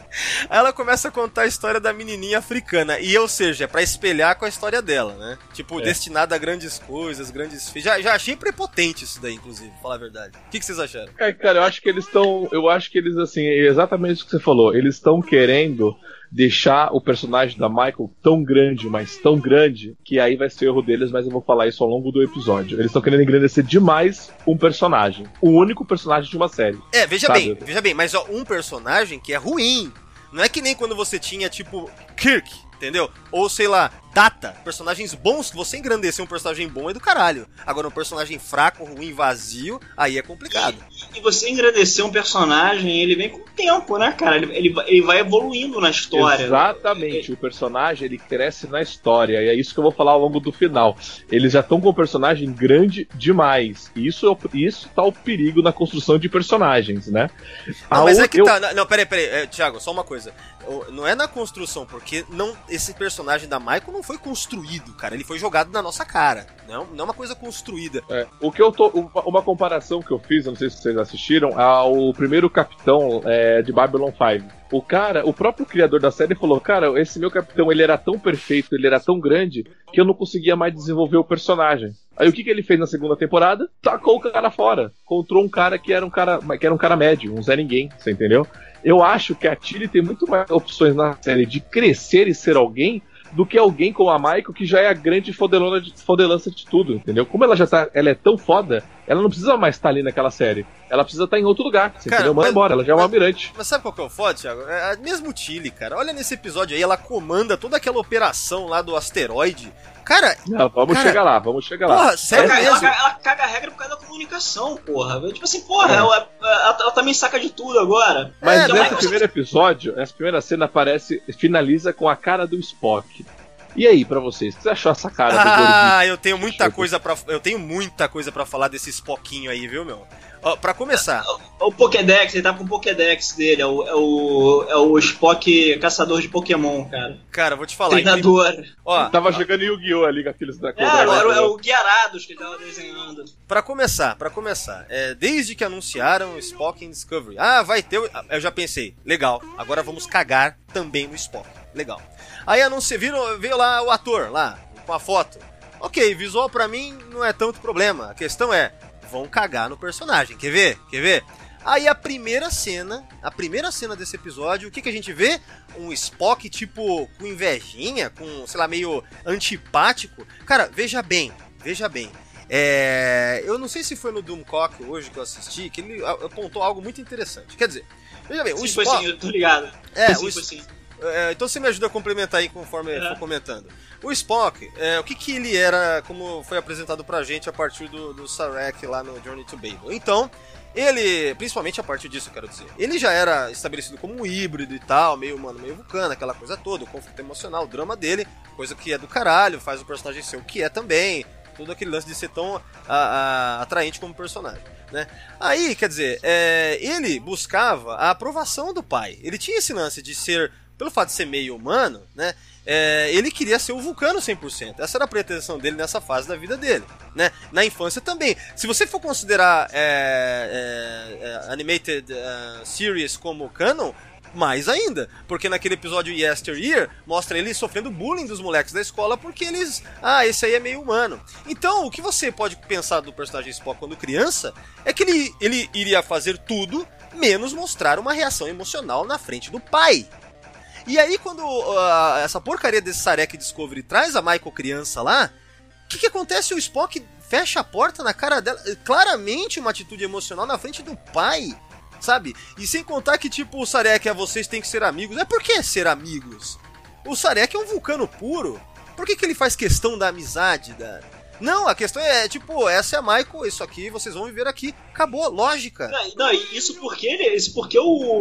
ela começa a contar a história da menininha africana, e ou seja, é pra espelhar com a história dela, né? Tipo, é. Destinada a grandes coisas, grandes... Já, já achei prepotente isso daí, inclusive, pra falar a verdade. O que, que vocês acharam? É, cara, eu acho que eles estão... Eu acho que eles, assim, é exatamente o que você falou, eles estão querendo deixar o personagem da Michael tão grande, mas tão grande, que aí vai ser o erro deles, mas eu vou falar isso ao longo do episódio. Eles estão querendo engrandecer demais um personagem. O único personagem de uma série. É, veja sabe? bem, veja bem, mas ó, um personagem que é ruim. Não é que nem quando você tinha, tipo, Kirk, entendeu? Ou, sei lá, Data. Personagens bons, que você engrandecer um personagem bom é do caralho. Agora, um personagem fraco, ruim, vazio, aí é complicado. E, e você engrandecer um personagem, ele vem com o tempo, né, cara? Ele, ele, ele vai evoluindo na história. Exatamente. O personagem, ele cresce na história. E é isso que eu vou falar ao longo do final. Eles já estão com um personagem grande demais. E isso, isso tá o perigo na construção de personagens, né? Não, mas é que eu... tá... Não, peraí, peraí. É, Thiago, só uma coisa. Não é na construção, porque não, esse personagem da Michael não foi construído, cara. Ele foi jogado na nossa cara. Não, não é uma coisa construída. É, o que eu tô. Uma comparação que eu fiz, eu não sei se vocês assistiram, ao primeiro capitão é, de Babylon cinco. O cara, o próprio criador da série falou, cara, esse meu capitão, ele era tão perfeito, ele era tão grande, que eu não conseguia mais desenvolver o personagem. Aí o que, que ele fez na segunda temporada? Tacou o cara fora. Encontrou um cara que era um cara, que era um cara médio, um Zé Ninguém, você entendeu? Eu acho que a Tilly tem muito mais opções na série de crescer e ser alguém do que alguém como a Michael, que já é a grande fodelona de, fodelança de tudo, entendeu? Como ela já tá, ela é tão foda, ela não precisa mais estar ali naquela série. Ela precisa estar em outro lugar, você cara, entendeu? Manda embora, ela já é uma almirante. Mas sabe qual que é o foda, Thiago? É, mesmo Tilly, cara, olha nesse episódio aí, ela comanda toda aquela operação lá do asteroide. Cara, não, vamos cara, chegar lá, vamos chegar lá. Porra, sério ela, mesmo? Ela, ela caga a regra por causa da comunicação, porra. Tipo assim, porra, é. ela, ela, ela também saca de tudo agora. Mas é, nesse mas... primeiro episódio, essa primeira cena aparece, finaliza com a cara do Spock. E aí, pra vocês, o que você achou essa cara do gordinho? Ah, eu tenho muita coisa pra, eu tenho muita coisa pra falar desse Spockinho aí, viu, meu? Ó, pra começar... O, o Pokédex, ele tava com o Pokédex dele, é o, é o, é o Spock caçador de Pokémon, cara. Cara, vou te falar... Treinador. Ele, ó, ele tava jogando Yu-Gi-Oh! Ali com aqueles da é, era, era o Guiarados que ele tava desenhando. Pra começar, pra começar, é, desde que anunciaram o Spock em Discovery, ah, vai ter... Eu já pensei, legal, agora vamos cagar também no Spock, legal. Aí anuncie, viram, veio lá o ator, lá, com a foto. Ok, visual pra mim não é tanto problema. A questão é, vão cagar no personagem. Quer ver? Quer ver? Aí a primeira cena, a primeira cena desse episódio, o que, que a gente vê? Um Spock, tipo, com invejinha, com, sei lá, meio antipático. Cara, veja bem, veja bem. É, eu não sei se foi no Doomcock hoje que eu assisti, que ele apontou algo muito interessante. Quer dizer, veja bem, sim, o Spock... Foi sim, eu tô ligado. É, foi o... sim, foi sim. É, então você me ajuda a complementar aí conforme é. eu for comentando. O Spock, é, o que que ele era, como foi apresentado pra gente a partir do, do Sarek lá no Journey to Babel. Então, ele, principalmente a partir disso, eu quero dizer, ele já era estabelecido como um híbrido e tal, meio humano, meio vulcano, aquela coisa toda, o conflito emocional, o drama dele, coisa que é do caralho, faz o personagem ser o que é também, todo aquele lance de ser tão a, a, atraente como personagem, né? Aí, quer dizer, é, ele buscava a aprovação do pai, ele tinha esse lance de ser, pelo fato de ser meio humano, né? É, ele queria ser o Vulcano cem por cento. Essa era a pretensão dele nessa fase da vida dele, né? Na infância também. Se você for considerar é, é, é, Animated uh, Series como canon, mais ainda, porque naquele episódio Yesteryear mostra ele sofrendo bullying dos moleques da escola porque eles, ah, esse aí é meio humano. Então, o que você pode pensar do personagem Spock quando criança é que ele, ele iria fazer tudo menos mostrar uma reação emocional na frente do pai. E aí, quando uh, essa porcaria desse Sarek Discovery traz a Michael criança lá, o que que acontece? O Spock fecha a porta na cara dela, claramente uma atitude emocional na frente do pai, sabe? E sem contar que, tipo, o Sarek, a vocês têm que ser amigos. É por que ser amigos? O Sarek é um vulcano puro. Por que que ele faz questão da amizade, da... Não, a questão é, tipo, essa é a Michael, isso aqui, vocês vão viver aqui. Acabou, lógica. Não, não isso porque isso porque o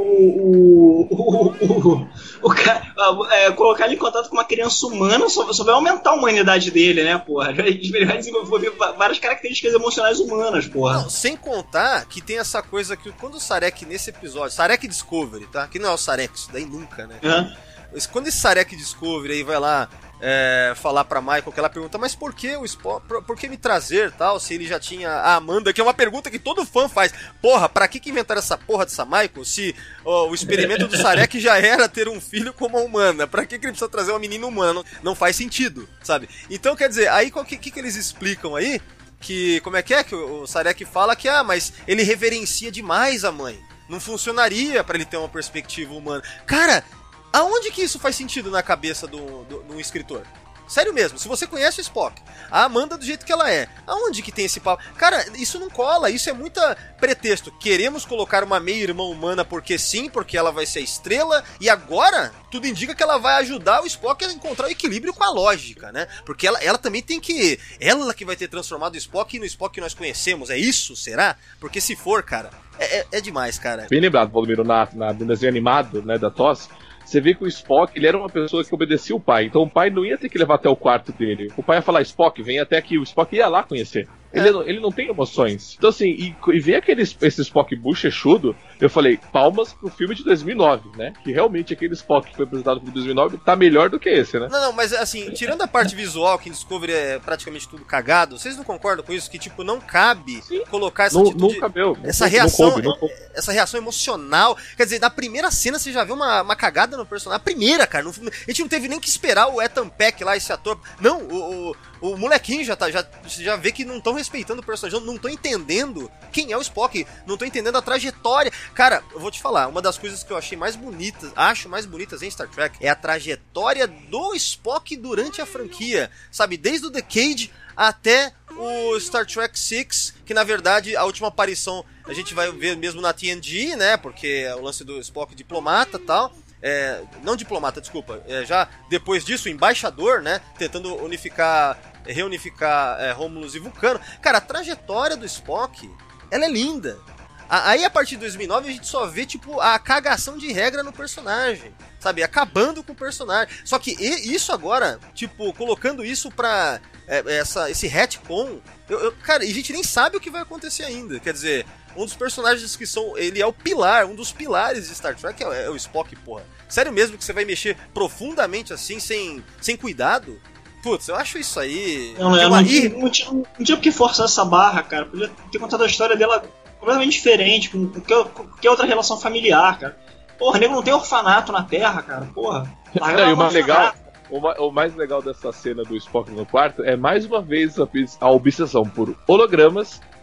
o, o, o, o cara, é, colocar ele em contato com uma criança humana só, só vai aumentar a humanidade dele, né, porra? Ele vai desenvolver várias características emocionais humanas, porra. Não, sem contar que tem essa coisa que quando o Sarek nesse episódio, Sarek Discovery, tá? Que não é o Sarek, isso daí nunca, né? Uhum. Quando esse Sarek Discovery aí vai lá é, falar pra Michael, que ela pergunta, mas por que o Spock, por, por que me trazer, tal, se ele já tinha a Amanda, que é uma pergunta que todo fã faz. Porra, pra que que inventaram essa porra dessa Michael, se ó, o experimento do Sarek já era ter um filho com uma humana? Pra que que ele precisa trazer uma menina humana? Não, não faz sentido, sabe? Então, quer dizer, aí o que, que que eles explicam aí? Que, como é que é? Que o, o Sarek fala que, ah, mas ele reverencia demais a mãe. Não funcionaria pra ele ter uma perspectiva humana. Cara... Aonde que isso faz sentido na cabeça do, do, do escritor? Sério mesmo, se você conhece o Spock, a Amanda do jeito que ela é, aonde que tem esse papo? Cara, isso não cola, isso é muita pretexto. Queremos colocar uma meia-irmã humana porque sim, porque ela vai ser estrela, e agora tudo indica que ela vai ajudar o Spock a encontrar o equilíbrio com a lógica, né? Porque ela, ela também tem que... Ela que vai ter transformado o Spock no Spock que nós conhecemos, é isso? Será? Porque se for, cara, é, é, é demais, cara. Bem lembrado, Valdomiro, na, na, no desenho animado, né, da T O S, você vê que o Spock, ele era uma pessoa que obedecia o pai. Então o pai não ia ter que levar até o quarto dele. O pai ia falar, Spock, vem até aqui. O Spock ia lá conhecer. Ele, é. não, ele não tem emoções. Então assim, e, e ver aquele, esse Spock bochechudo, eu falei, palmas pro filme de dois mil e nove, né? Que realmente aquele Spock que foi apresentado no dois mil e nove tá melhor do que esse, né? Não, não, mas assim, tirando a parte visual, que em Discovery é praticamente tudo cagado, vocês não concordam com isso? Que tipo, não cabe Sim. colocar essa não, atitude... Não cabeu. Essa não, reação, não coube, não coube. Essa reação emocional. Quer dizer, na primeira cena você já vê uma, uma cagada no personagem. A primeira, cara. Não, a gente não teve nem que esperar o Ethan Peck lá, esse ator. Não, o... o O molequinho já tá, já, já vê que não estão respeitando o personagem, não estão entendendo quem é o Spock, não estão entendendo a trajetória. Cara, eu vou te falar, uma das coisas que eu achei mais bonitas, acho mais bonitas em Star Trek, é a trajetória do Spock durante a franquia, sabe? Desde o The Cage até o Star Trek seis, que na verdade a última aparição a gente vai ver mesmo na T N G, né? Porque é o lance do Spock diplomata e tal. É, não diplomata, desculpa, é, já depois disso, embaixador, né, tentando unificar, reunificar é, Romulus e Vulcano. Cara, a trajetória do Spock, ela é linda. Aí a partir de dois mil e nove a gente só vê tipo a cagação de regra no personagem, sabe, acabando com o personagem. Só que isso agora, tipo, colocando isso pra é, essa, esse retcon, eu, eu, cara, e a gente nem sabe o que vai acontecer ainda. Quer dizer, um dos personagens que são, ele é o pilar, um dos pilares de Star Trek é, é o Spock, porra. Sério mesmo que você vai mexer profundamente assim, sem, sem cuidado? Putz, eu acho isso aí... Não, não, não, tinha, não, tinha, não tinha por que forçar essa barra, cara. Podia ter contado a história dela completamente diferente, com qualquer outra relação familiar, cara. Porra, nego não tem orfanato na Terra, cara. Porra. Não, e o mais legal... O, o mais legal dessa cena do Spock no quarto é mais uma vez a, a obsessão por hologramas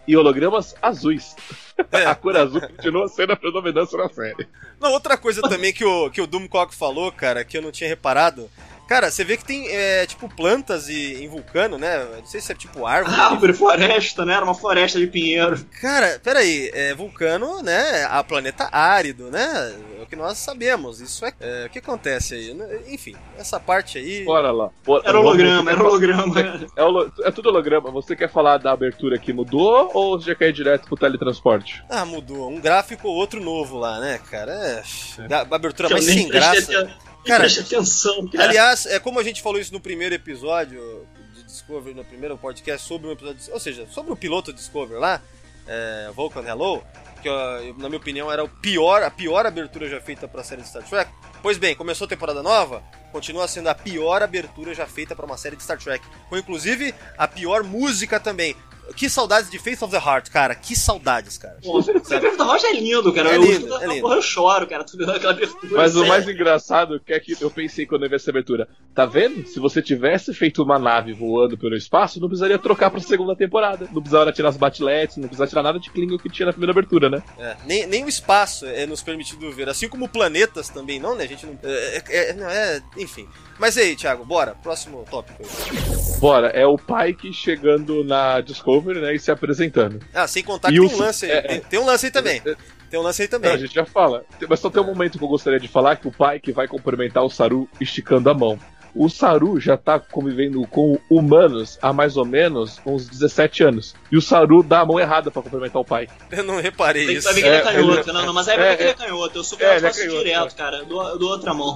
e hologramas azuis. É. A cor azul continua sendo a predominância na série. Não, outra coisa também que o, que o Doomcock falou, cara, que eu não tinha reparado. Cara, você vê que tem, é, tipo, plantas e, em Vulcano, né? Não sei se é tipo árvore. Árvore, floresta, né? Era uma floresta de pinheiro. Cara, peraí, é, Vulcano, né? A planeta árido, né? É o que nós sabemos. Isso é, é. O que acontece aí? Enfim, essa parte aí. Bora lá. Bora, era holograma, vamos, era holograma. É, holo, é tudo holograma. Você quer falar da abertura que mudou ou você já quer ir direto pro teletransporte? Ah, mudou. Um gráfico ou outro novo lá, né, cara? É. É. A abertura Que mais eu nem sem graça. prestei- Cara, preste atenção, cara. Aliás, é como a gente falou isso no primeiro episódio de Discovery, no primeiro podcast sobre um episódio, ou seja, sobre o piloto Discovery lá, é, Vulcan Hello, que eu, na minha opinião era o pior, a pior abertura já feita para a série de Star Trek. Pois bem, começou a temporada nova, continua sendo a pior abertura já feita para uma série de Star Trek, com inclusive a pior música também. Que saudades de Face of the Heart, cara. Que saudades, cara. Pô, Face of the Heart é lindo, cara. É eu, lindo, eu, é lindo. Porra, eu choro, cara. Tu vendo aquela abertura. Mas o sério. mais engraçado que é que eu pensei quando eu vi essa abertura. Tá vendo? Se você tivesse feito uma nave voando pelo espaço, não precisaria trocar pra segunda temporada. Não precisava tirar as batiletes, não precisava tirar nada de Klingon que tinha na primeira abertura, né? É, nem, nem o espaço é nos permitido ver. Assim como planetas também, não, né? A gente não. É, é, não, é enfim. Mas aí, Thiago, bora. Próximo tópico aí. Bora, é o Pike chegando na Discovery, né, e se apresentando. Ah, sem contar E que o- tem um lance aí. é, tem, é. tem um lance aí também. Tem um lance aí Não, também. a gente já fala. Mas só tem um momento que eu gostaria de falar que o Pike vai cumprimentar o Saru esticando a mão. O Saru já tá convivendo com humanos há mais ou menos uns dezessete anos. E o Saru dá a mão errada pra cumprimentar o Pike. Eu não reparei Tem isso. que saber que ele é É, canhoto. ele- Não, não, mas é, é, é que ele é é. canhoto. Eu super É, é, ele é faço canhoto, direto, é. cara. Eu dou, eu dou outra mão.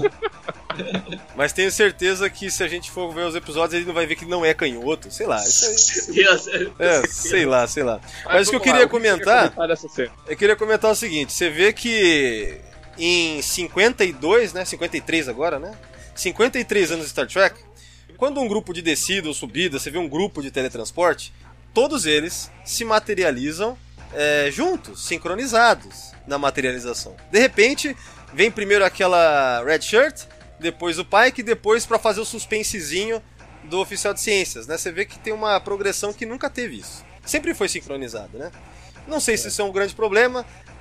Mas tenho certeza que se a gente for ver os episódios, ele não vai ver que não é canhoto. Sei lá. Isso aí. É, sei lá, sei lá. Mas o que eu vamos queria lá, comentar. comentar dessa cena? Eu queria comentar o seguinte, você vê que em cinquenta e dois, né, cinquenta e três agora, né, cinquenta e três anos de Star Trek, quando um grupo de descida ou subida, você vê um grupo de teletransporte, todos eles se materializam é, juntos, sincronizados na materialização. De repente, vem primeiro aquela Red Shirt, depois o Pike, depois para fazer o suspensezinho do oficial de ciências, né, você vê que tem uma progressão que nunca teve isso. Sempre foi sincronizado, né? Não sei se isso é um grande problema,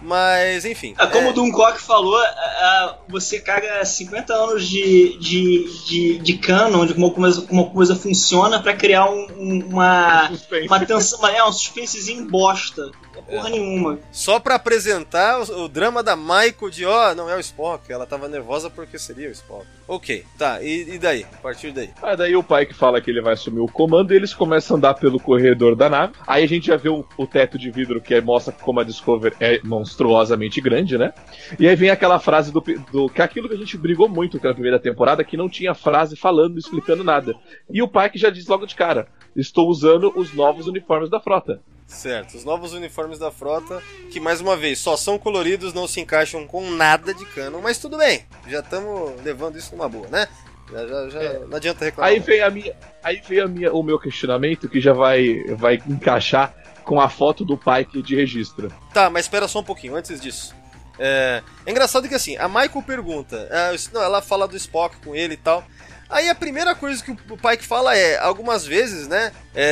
mas enfim. Ah, como é... o Doomcock falou, ah, ah, você caga cinquenta anos de, de, de, de canon, de como uma coisa, como uma coisa funciona pra criar um, um- uma, Suspense. uma tensão, uma- é um suspensezinho bosta. Não é porra nenhuma. Só pra apresentar o, o drama da Michael de, ó, oh, não é o Spock, ela tava nervosa porque seria o Spock. Ok, tá, e, e daí? A partir daí? Ah, daí o Pike fala que ele vai assumir o comando e eles começam a andar pelo corredor da nave. Aí a gente já vê o, o teto de vidro que mostra como a Discovery é monstruosamente grande, né? E aí vem aquela frase do, do que é aquilo que a gente brigou muito na primeira temporada, que não tinha frase falando, explicando nada. E o Pike já diz logo de cara: estou usando os novos uniformes da frota. Certo, os novos uniformes da frota, que mais uma vez, só são coloridos, não se encaixam com nada de canon, mas tudo bem, já estamos levando isso numa boa, né? Já, já, já É. não adianta reclamar. Aí vem a minha, aí vem a minha, o meu questionamento que já vai, vai encaixar com a foto do Pike de registro. Tá, mas espera só um pouquinho, antes disso. É, é engraçado que assim, a Michael pergunta, é, não, ela fala do Spock com ele e tal. Aí a primeira coisa que o Pike fala é, algumas vezes, né,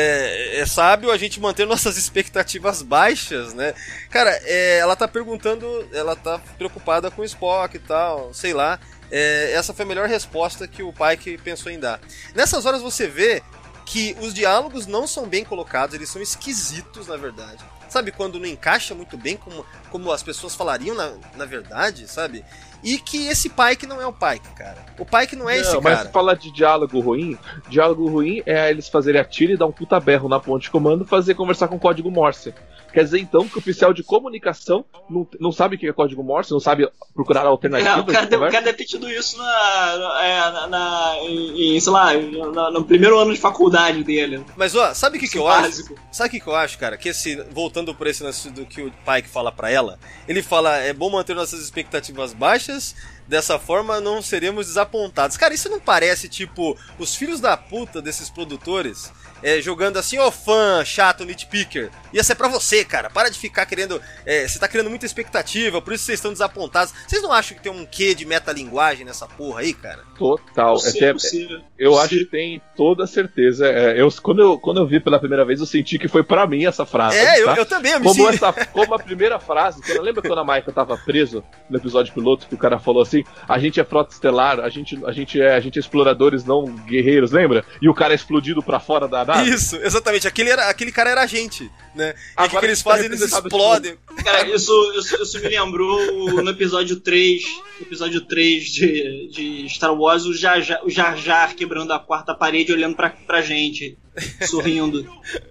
é, é sábio a gente manter nossas expectativas baixas, né. Cara, é, ela tá perguntando, ela tá preocupada com o Spock e tal, sei lá. É, essa foi a melhor resposta que o Pike pensou em dar. Nessas horas você vê que os diálogos não são bem colocados, eles são esquisitos, na verdade. Sabe, quando não encaixa muito bem como, como as pessoas falariam na, na verdade, sabe? E que esse Pike não é o Pike, cara. O Pike não é esse Não, mas cara. se falar de diálogo ruim, diálogo ruim é eles fazerem a tira e dar um puta berro na ponte de comando e fazer conversar com código Morse. Quer dizer, então, que o oficial de comunicação não, não sabe o que é código Morse, não sabe procurar alternativas. É, o, cara de deve, o conversa. cara deve ter tido isso na, na, é, na, na- em, em, sei lá, na- no primeiro ano de faculdade dele. Mas, ó, sabe o que, que eu Básico. acho? Sabe o que, que eu acho, cara? Que esse, voltando por esse lance do que o Pike fala pra ela, ele fala, é bom manter nossas expectativas baixas, dessa forma não seremos desapontados. Cara, isso não parece, tipo, os filhos da puta desses produtores é, jogando assim, ô fã chato, nitpicker, ia ser pra você, cara, para de ficar querendo, é, você tá criando muita expectativa, por isso vocês estão desapontados. Vocês não acham que tem um quê de metalinguagem nessa porra aí, cara? Total, Possível, até, possível. eu Possível. acho que tem toda certeza. É, eu, quando, eu, quando eu vi pela primeira vez, eu senti que foi pra mim essa frase. É, eu, tá? eu também, eu me Como, sinto... essa, como a primeira frase, quando, lembra quando a Michael tava preso no episódio piloto, que o cara falou assim, a gente é frota estelar, a gente, a gente, é, a gente é exploradores, não guerreiros, lembra? E o cara é explodido pra fora da nave. Isso, exatamente, aquele, era, aquele cara era a gente, né? E o que, que eles tá fazem? Eles explodem. Cara, isso, isso, isso me lembrou no episódio três, no episódio três de, de Star Wars, o Jar Jar, o Jar Jar quebrando a quarta parede, olhando pra, pra gente, sorrindo.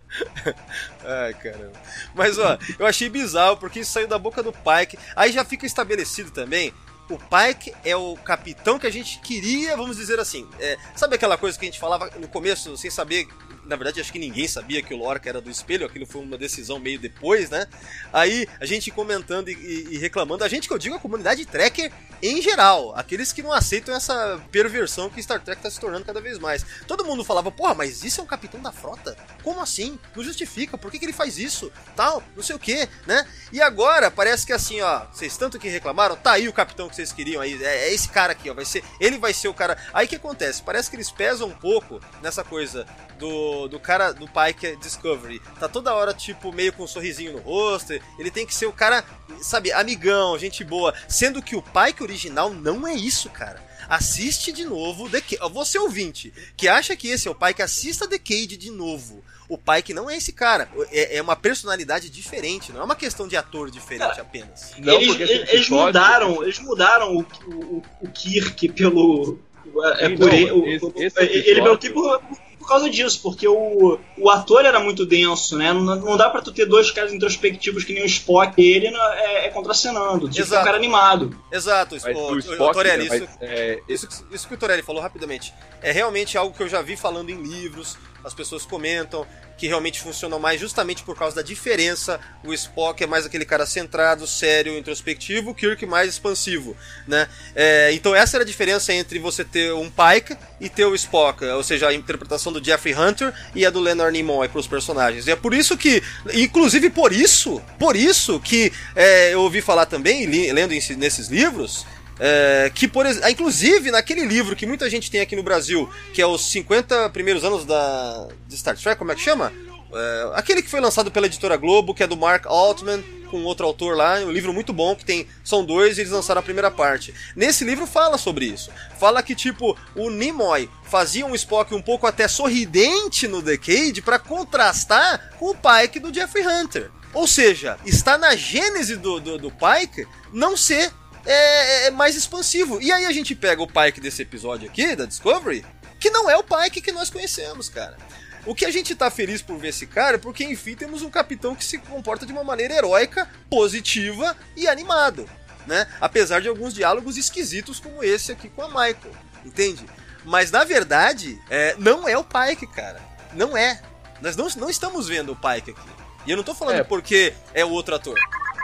Ai, caramba. Mas, ó, eu achei bizarro, porque isso saiu da boca do Pike. Aí já fica estabelecido também, o Pike é o capitão que a gente queria, vamos dizer assim. É, sabe aquela coisa que a gente falava no começo, sem saber... Na verdade, acho que ninguém sabia que o Lorca era do espelho, aquilo foi uma decisão meio depois, né? Aí, a gente comentando e, e, e reclamando, a gente que eu digo a comunidade Trekker em geral, aqueles que não aceitam essa perversão que Star Trek tá se tornando cada vez mais. Todo mundo falava, porra, mas isso é um capitão da frota? Como assim? Não justifica, por que, que ele faz isso? Tal, não sei o que, né? E agora, parece que assim, ó, vocês tanto que reclamaram, tá aí o capitão que vocês queriam aí, é, é esse cara aqui, ó, vai ser, ele vai ser o cara. Aí o que acontece? Parece que eles pesam um pouco nessa coisa do, do cara, do Pike Discovery. Tá toda hora, tipo, meio com um sorrisinho no rosto, ele tem que ser o cara, sabe, amigão, gente boa, sendo que o Pike original não é isso, cara. Assiste de novo The Cage. Você ouvinte, que acha que esse é o Pike, assista The Cage de novo. O Pike não é esse cara. É, é uma personalidade diferente, não é uma questão de ator diferente cara, apenas. Não, eles, eles, eles mudaram, eles mudaram o, o, o Kirk pelo... É, Sim, por não, ele, esse, o, esse ele episódio... pelo Kirk por, por causa disso, porque o, o ator era muito denso, né? Não, não dá pra tu ter dois caras introspectivos que nem o Spock e ele é, é contracenando, tipo Exato. um cara animado. Exato, Mas o, o o, Spock, o Torelli, mas, isso, é, isso, isso que o Torelli falou rapidamente, é realmente algo que eu já vi falando em livros, as pessoas comentam que realmente funcionam mais justamente por causa da diferença. O Spock é mais aquele cara centrado, sério, introspectivo, o Kirk mais expansivo, né? É, então essa era a diferença entre você ter um Pike e ter o Spock, ou seja, a interpretação do Jeffrey Hunter e a do Leonard Nimoy para os personagens. E é por isso que, inclusive por isso, por isso que é, eu ouvi falar também, li, lendo nesses livros, É, que por inclusive naquele livro que muita gente tem aqui no Brasil, que é os cinquenta primeiros anos da, de Star Trek, como é que chama? É, aquele que foi lançado pela editora Globo, que é do Mark Altman, com outro autor lá, um livro muito bom, que tem, são dois e eles lançaram a primeira parte. Nesse livro fala sobre isso. Fala que, tipo, o Nimoy fazia um Spock um pouco até sorridente no The Cage pra contrastar com o Pike do Jeffrey Hunter. Ou seja, está na gênese do, do, do Pike não ser É, é mais expansivo. E aí a gente pega o Pike desse episódio aqui, da Discovery, que não é o Pike que nós conhecemos, cara. O que a gente tá feliz por ver esse cara é porque, enfim, temos um capitão que se comporta de uma maneira heróica, positiva e animado, né? Apesar de alguns diálogos esquisitos como esse aqui com a Michael, entende? Mas, na verdade, é, não é o Pike, cara. Não é. Nós não, não estamos vendo o Pike aqui. E eu não tô falando é. porque é o outro ator.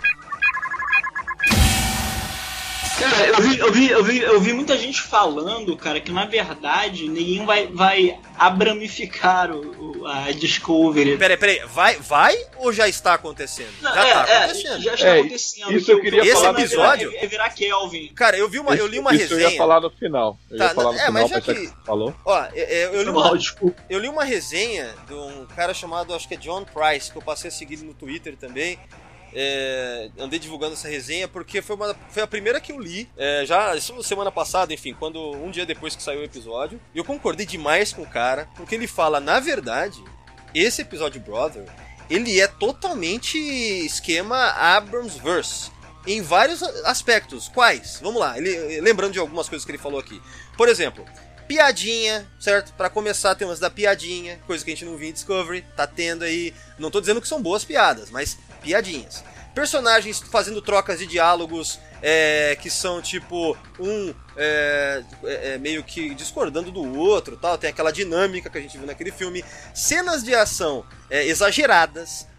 Cara, eu vi, eu, vi, eu, vi, eu vi muita gente falando, cara, que na verdade ninguém vai, vai abramificar o, o, a Discovery. Peraí, peraí, vai, vai ou já está acontecendo? Não, já é, tá é, acontecendo. já está É, acontecendo. isso eu queria Esse falar episódio- É virar, é virar Kelvin. Cara, eu vi uma, eu li uma isso resenha. eu ia falar no final. Eu Tá, ia falar no é, final, mas já mas já que- que você falou. Ó, eu, eu, eu li Mal, uma, desculpa. eu li uma resenha de um cara chamado, acho que é John Price, que eu passei a seguir no Twitter também. É, andei divulgando essa resenha porque foi, uma, foi a primeira que eu li, é, já isso semana passada, enfim, quando um dia depois que saiu o episódio. E eu concordei demais com o cara, porque ele fala, na verdade, esse episódio Brother, ele é totalmente esquema Abrams-verse, em vários aspectos. Quais? Vamos lá, ele, lembrando de algumas coisas que ele falou aqui. Por exemplo, piadinha, certo? Pra começar, tem umas da piadinha, coisa que a gente não viu em Discovery, tá tendo aí. Não tô dizendo que são boas piadas, mas piadinhas. Personagens fazendo trocas de diálogos é, que são tipo um é, é, meio que discordando do outro, tal. Tem aquela dinâmica que a gente viu naquele filme. Cenas de ação é, exageradas.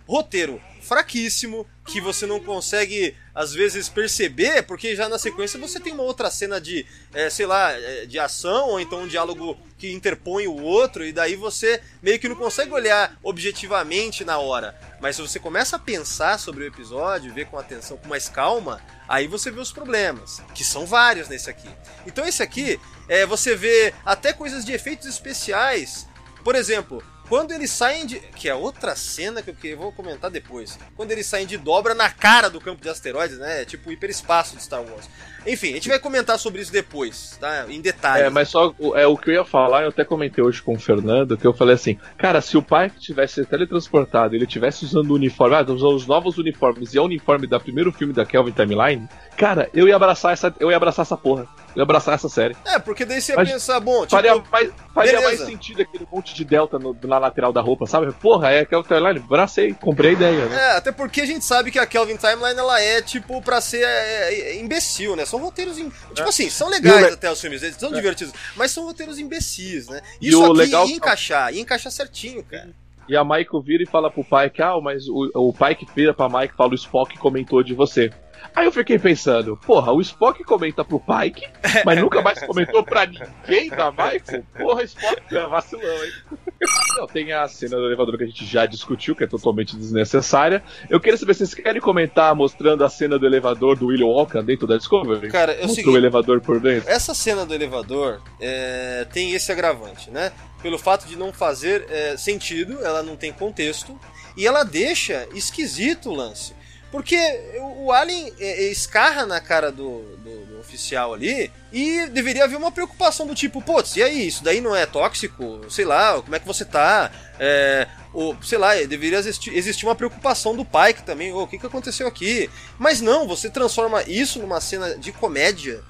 roteiro fraquíssimo, que você não consegue, às vezes, perceber, porque já na sequência você tem uma outra cena de, é, sei lá, de ação, ou então um diálogo que interpõe o outro, e daí você meio que não consegue olhar objetivamente na hora. Mas se você começa a pensar sobre o episódio, ver com atenção, com mais calma, aí você vê os problemas, que são vários nesse aqui. Então esse aqui, é, você vê até coisas de efeitos especiais. Por exemplo, quando eles saem de... Que é outra cena que eu, que eu vou comentar depois. Quando eles saem de dobra na cara do campo de asteroides, né? É tipo o hiperespaço de Star Wars. Enfim, a gente vai comentar sobre isso depois, tá? Em detalhes. É, mas só é, o que eu ia falar, eu até comentei hoje com o Fernando, que eu falei assim, cara, se o pai tivesse teletransportado, ele tivesse usando o uniforme, ah, usando os novos uniformes, e é o uniforme do primeiro filme da Kelvin Timeline, cara, eu ia abraçar essa, eu ia abraçar essa porra. Eu ia abraçar essa série. É, porque daí você ia mas pensar, bom, tipo... Faria, mais, faria mais beleza. sentido aquele monte de delta no, na lateral da roupa, sabe? Porra, é Kelvin Timeline, abracei, comprei a ideia, né? É, até porque a gente sabe que a Kelvin Timeline, ela é, tipo, pra ser é, é, imbecil, né? São roteiros, im... tipo é. assim, são legais le... até os filmes, eles são é. divertidos, mas são roteiros imbecis, né? Isso e aqui legal... ia encaixar, ia encaixar certinho, cara. E a Michael vira e fala pro pai que, ah, mas o, o pai que vira pra Mike fala, o Spock comentou de você. Aí eu fiquei pensando, porra, o Spock comenta pro Pike, mas nunca mais comentou pra ninguém da Michael? Porra, Spock é vacilão, hein? Não, tem a cena do elevador que a gente já discutiu, que é totalmente desnecessária. Eu queria saber se vocês querem comentar mostrando a cena do elevador do William Wonka dentro da Discovery. Cara, eu Mostrou o elevador por dentro. Essa cena do elevador é, tem esse agravante, né? Pelo fato de não fazer é, sentido, ela não tem contexto, e ela deixa esquisito o lance. Porque o Alien escarra na cara do, do, do oficial ali e deveria haver uma preocupação do tipo, putz, e aí, isso daí não é tóxico? Sei lá, como é que você tá? É, ou, sei lá, deveria existir, existir uma preocupação do Pike também, oh, o que, que aconteceu aqui? Mas não, você transforma isso numa cena de comédia,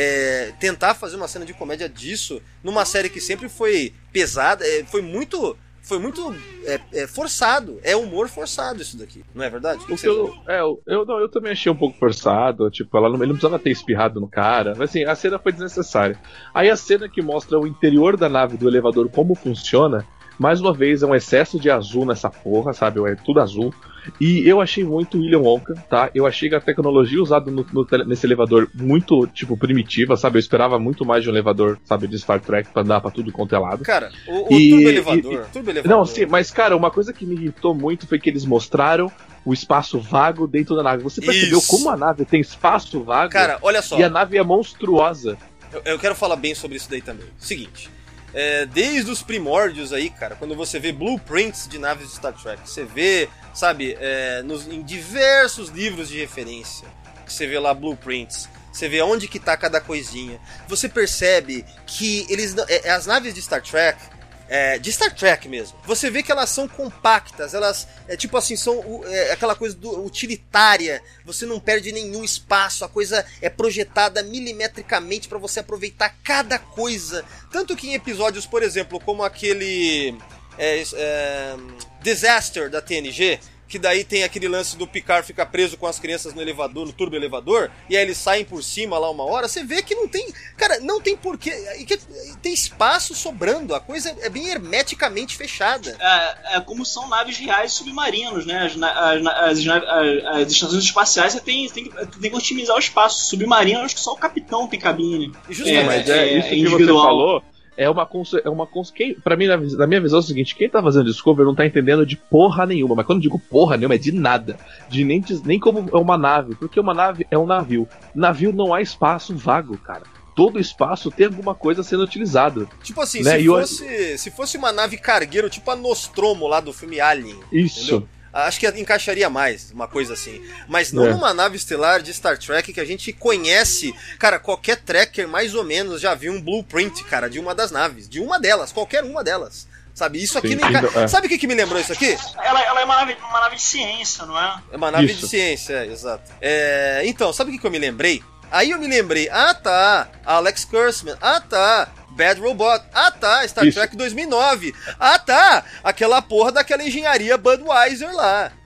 é, tentar fazer uma cena de comédia disso numa série que sempre foi pesada, é, foi muito... Foi muito é, é, forçado. É humor forçado isso daqui. Não é verdade? O que eu, é, eu, eu, não, eu também achei um pouco forçado. Tipo, ela não, ele não precisava ter espirrado no cara. Mas assim, a cena foi desnecessária. Aí a cena que mostra o interior da nave do elevador, como funciona, mais uma vez é um excesso de azul nessa porra, sabe? É tudo azul. E eu achei muito William Wonka, tá? Eu achei que a tecnologia usada no, no, nesse elevador muito, tipo, primitiva, sabe? Eu esperava muito mais de um elevador, sabe, de Star Trek pra andar pra tudo quanto é lado. Cara, o, o e, turbo elevador, e, turbo elevador... Não, sim, mas, cara, uma coisa que me irritou muito foi que eles mostraram o espaço vago dentro da nave. Você percebeu Isso. como a nave tem espaço vago? Cara, olha só. E a nave é monstruosa. Eu, eu quero falar bem sobre isso daí também. Seguinte... É, desde os primórdios aí, cara, quando você vê blueprints de naves de Star Trek, você vê, sabe, é, nos, em diversos livros de referência, você vê lá blueprints, você vê onde que tá cada coisinha, você percebe que eles, é, as naves de Star Trek, é, de Star Trek mesmo, você vê que elas são compactas, elas, é tipo assim, são é, aquela coisa do, utilitária, você não perde nenhum espaço, a coisa é projetada milimetricamente para você aproveitar cada coisa, tanto que em episódios, por exemplo, como aquele é, é, Disaster da T N G, que daí tem aquele lance do Picard ficar preso com as crianças no elevador, no turbo elevador, e aí eles saem por cima lá uma hora, você vê que não tem, cara, não tem porquê, tem espaço sobrando, a coisa é bem hermeticamente fechada. É, é como são naves reais submarinos, né, as, as, as, as, as estações espaciais você tem, tem, tem que otimizar o espaço, submarino acho que só o capitão tem cabine. Justamente, é, mas é, é isso é que você falou. É uma cons... é uma cons... Quem... Pra mim, na, na minha visão é o seguinte, quem tá fazendo Discovery não tá entendendo de porra nenhuma, mas quando eu digo porra nenhuma é de nada, de nem, de... nem como é uma nave, porque uma nave é um navio. Navio não há espaço vago, cara. Todo espaço tem alguma coisa sendo utilizada. Tipo assim, né? se, fosse, eu... se fosse uma nave cargueiro, tipo a Nostromo lá do filme Alien. Isso. Entendeu? Acho que encaixaria mais, uma coisa assim. Mas não é. numa nave estelar de Star Trek que a gente conhece. Cara, qualquer tracker mais ou menos já viu um blueprint, cara, de uma das naves. De uma delas, qualquer uma delas. Sabe, isso aqui Sim, não enca... é. Sabe o que, que me lembrou isso aqui? Ela, ela é uma nave, uma nave de ciência, não é? É uma nave isso. de ciência, é, exato. É, então, sabe o que, que eu me lembrei? Aí eu me lembrei, ah tá, Alex Kurtzman, ah tá, Bad Robot, ah tá, Star Isso. Trek dois mil e nove, ah tá, aquela porra daquela engenharia Budweiser lá.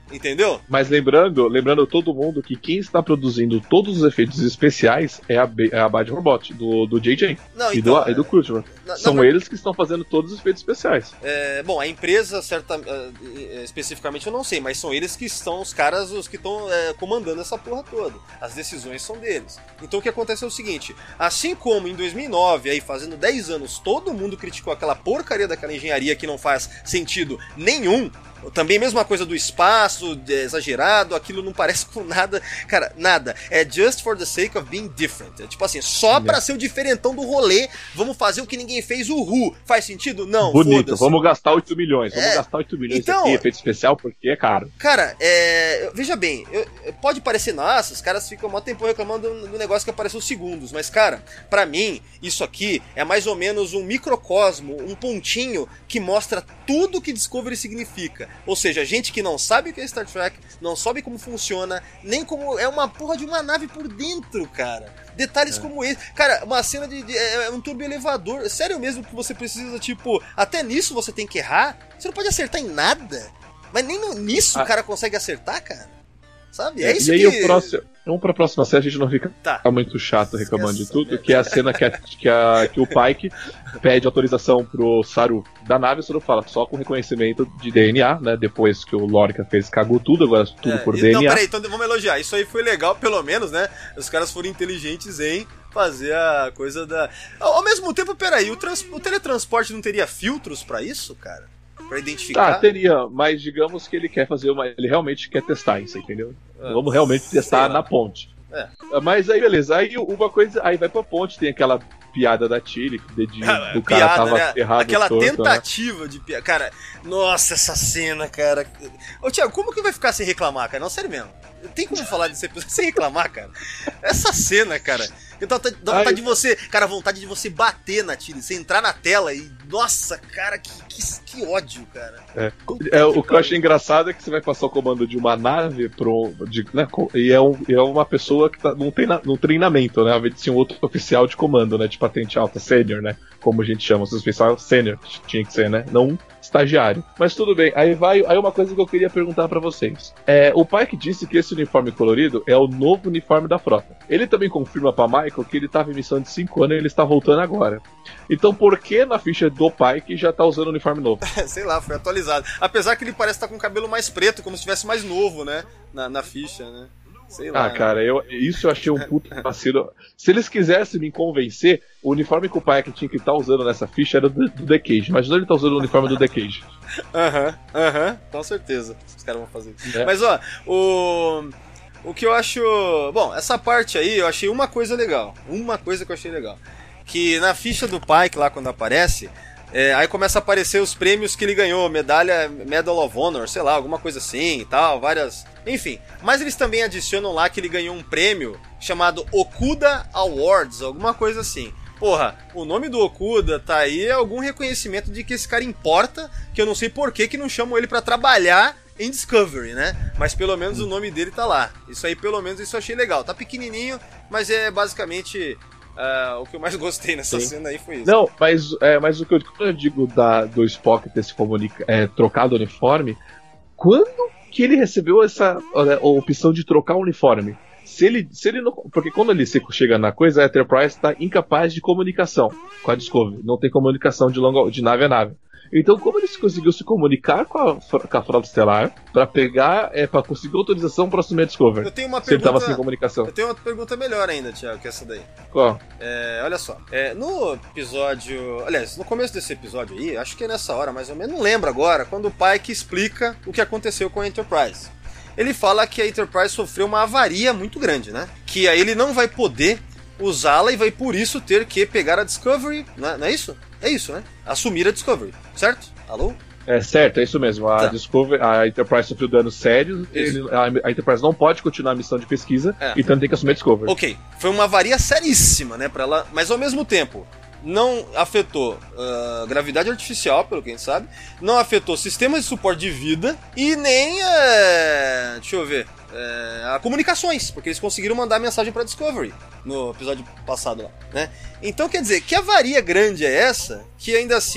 Entendeu? Mas lembrando, lembrando todo mundo que quem está produzindo todos os efeitos especiais é a, B, é a Bad Robot, do, do J J Não, e, então, do, e do Kurtzman. São na, eles que estão fazendo todos os efeitos especiais. É, bom, a empresa, certa, uh, especificamente eu não sei, mas são eles que estão os caras os que estão uh, comandando essa porra toda. As decisões são deles. Então o que acontece é o seguinte, assim como em dois mil e nove, aí fazendo dez anos, todo mundo criticou aquela porcaria daquela engenharia que não faz sentido nenhum, também mesma coisa do espaço, exagerado, aquilo não parece com nada, cara, nada, é just for the sake of being different, é tipo assim, só pra ser o diferentão do rolê, vamos fazer o que ninguém fez, uhul, faz sentido? Não, bonito, foda-se. Vamos gastar oito milhões, vamos é, gastar oito milhões então, aqui, efeito especial, porque é caro. Cara, é, veja bem, eu, pode parecer, nossa, os caras ficam mó tempo reclamando do, do negócio que apareceu segundos, mas cara, pra mim, isso aqui é mais ou menos um microcosmo, um pontinho que mostra tudo que Discovery significa. Ou seja, gente que não sabe o que é Star Trek, não sabe como funciona, nem como é uma porra de uma nave por dentro, cara. Detalhes é. como esse. Cara, uma cena de, de é um turbo elevador. Sério mesmo que você precisa, tipo, até nisso você tem que errar? Você não pode acertar em nada. Mas nem no, nisso ah. o cara consegue acertar, cara. Sabe? É, é isso e aí que... o próximo... Vamos pra próxima série, a gente não fica tá. muito chato reclamando de tudo, que é a cena que, a, que, a, que o Pike pede autorização pro Saru da nave, o Saru fala só com reconhecimento de D N A, né? Depois que o Lorca fez, cagou tudo, agora tudo é, por D N A. Não, peraí, então vamos elogiar. Isso aí foi legal, pelo menos, né? Os caras foram inteligentes em fazer a coisa da... Ao mesmo tempo, peraí, o, trans... o teletransporte não teria filtros pra isso, cara? Pra identificar? Ah, teria, mas digamos que ele quer fazer uma... Ele realmente quer testar isso, entendeu? Ah, vamos realmente testar na ponte. É. Mas aí, beleza, aí uma coisa... Aí vai pra ponte, tem aquela piada da Tilly, que o dedinho ah, do cara piada, tava né? errado. Aquela torto, tentativa né? de piada. Cara, nossa, essa cena, cara. Ô, Thiago, como que vai ficar sem reclamar, cara? Não, sério mesmo. Tem como falar desse episódio sem reclamar, cara? Essa cena, cara... Eu dá vontade Ai. de você, cara, vontade de você bater na Tilly, você entrar na tela e, nossa, cara, que, que, que ódio, cara. É. É, o que eu achei engraçado é que você vai passar o comando de uma nave pro, de, né, e é, um, é uma pessoa que tá num, treina, num treinamento, né, ao invés de ser um outro oficial de comando, né, de patente alta, sênior, né, como a gente chama, os oficiais sênior, tinha que ser, né, não um estagiário. Mas tudo bem, aí vai, aí uma coisa que eu queria perguntar pra vocês. É, o Pike disse que esse uniforme colorido é o novo uniforme da frota. Ele também confirma pra Michael que ele tava em missão de cinco anos e ele está voltando agora. Então por que na ficha do Pike já tá usando o uniforme novo? Sei lá, foi atualizado. Apesar que ele parece estar com o cabelo mais preto, como se estivesse mais novo, né? Na, na ficha, né? Sei lá. Ah, cara, eu, isso eu achei um puto vacilo. Se eles quisessem me convencer, o uniforme que o Pike tinha que estar tá usando nessa ficha era do, do The Cage. Imagina ele tá usando o uniforme do The Cage. Aham, aham, uhum, com certeza. Os caras vão fazer isso. É. Mas ó, o... O que eu acho... Bom, essa parte aí eu achei uma coisa legal. Uma coisa que eu achei legal. Que na ficha do Pike, lá quando aparece, é, aí começa a aparecer os prêmios que ele ganhou. Medalha, Medal of Honor, sei lá, alguma coisa assim e tal, várias... Enfim, mas eles também adicionam lá que ele ganhou um prêmio chamado Okuda Awards, alguma coisa assim. Porra, o nome do Okuda tá aí, é algum reconhecimento de que esse cara importa, que eu não sei por que que não chamam ele pra trabalhar em Discovery, né? Mas pelo menos o nome dele tá lá. Isso aí, pelo menos, isso eu achei legal. Tá pequenininho, mas é basicamente uh, o que eu mais gostei nessa Sim. cena aí foi isso. Não, mas, é, mas o que eu, eu digo da, do Spock ter se comunica, é, trocado o uniforme, quando que ele recebeu essa a opção de trocar o uniforme? Se ele, se ele não, porque quando ele chega na coisa, a Enterprise está incapaz de comunicação com a Discovery. Não tem comunicação de, longa, de nave a nave. Então, como ele conseguiu se comunicar com a, com a Frota Estelar para pegar, é, para conseguir autorização para assumir a Discovery? Eu tenho uma se pergunta, ele tava sem comunicação. Eu tenho uma pergunta melhor ainda, Thiago, que essa daí. Qual? É, olha só, é, no episódio, aliás, no começo desse episódio aí, acho que é nessa hora, mais ou menos, não lembro agora, quando o Pike explica o que aconteceu com a Enterprise. Ele fala que a Enterprise sofreu uma avaria muito grande, né? Que aí ele não vai poder usá-la e vai por isso ter que pegar a Discovery, não é, não é isso? É isso, né? Assumir a Discovery, certo? Alô? É certo, é isso mesmo. A, tá. Discovery, a Enterprise sofreu danos sérios, ele, a, a Enterprise não pode continuar a missão de pesquisa, é. Então tem que assumir a Discovery. Ok, foi uma avaria seríssima, né, pra ela, mas ao mesmo tempo não afetou uh, gravidade artificial, pelo que a gente sabe, não afetou sistemas de suporte de vida e nem, uh, deixa eu ver, uh, a comunicações, porque eles conseguiram mandar mensagem pra Discovery no episódio passado lá, né? Então quer dizer, que avaria grande é essa que ainda assim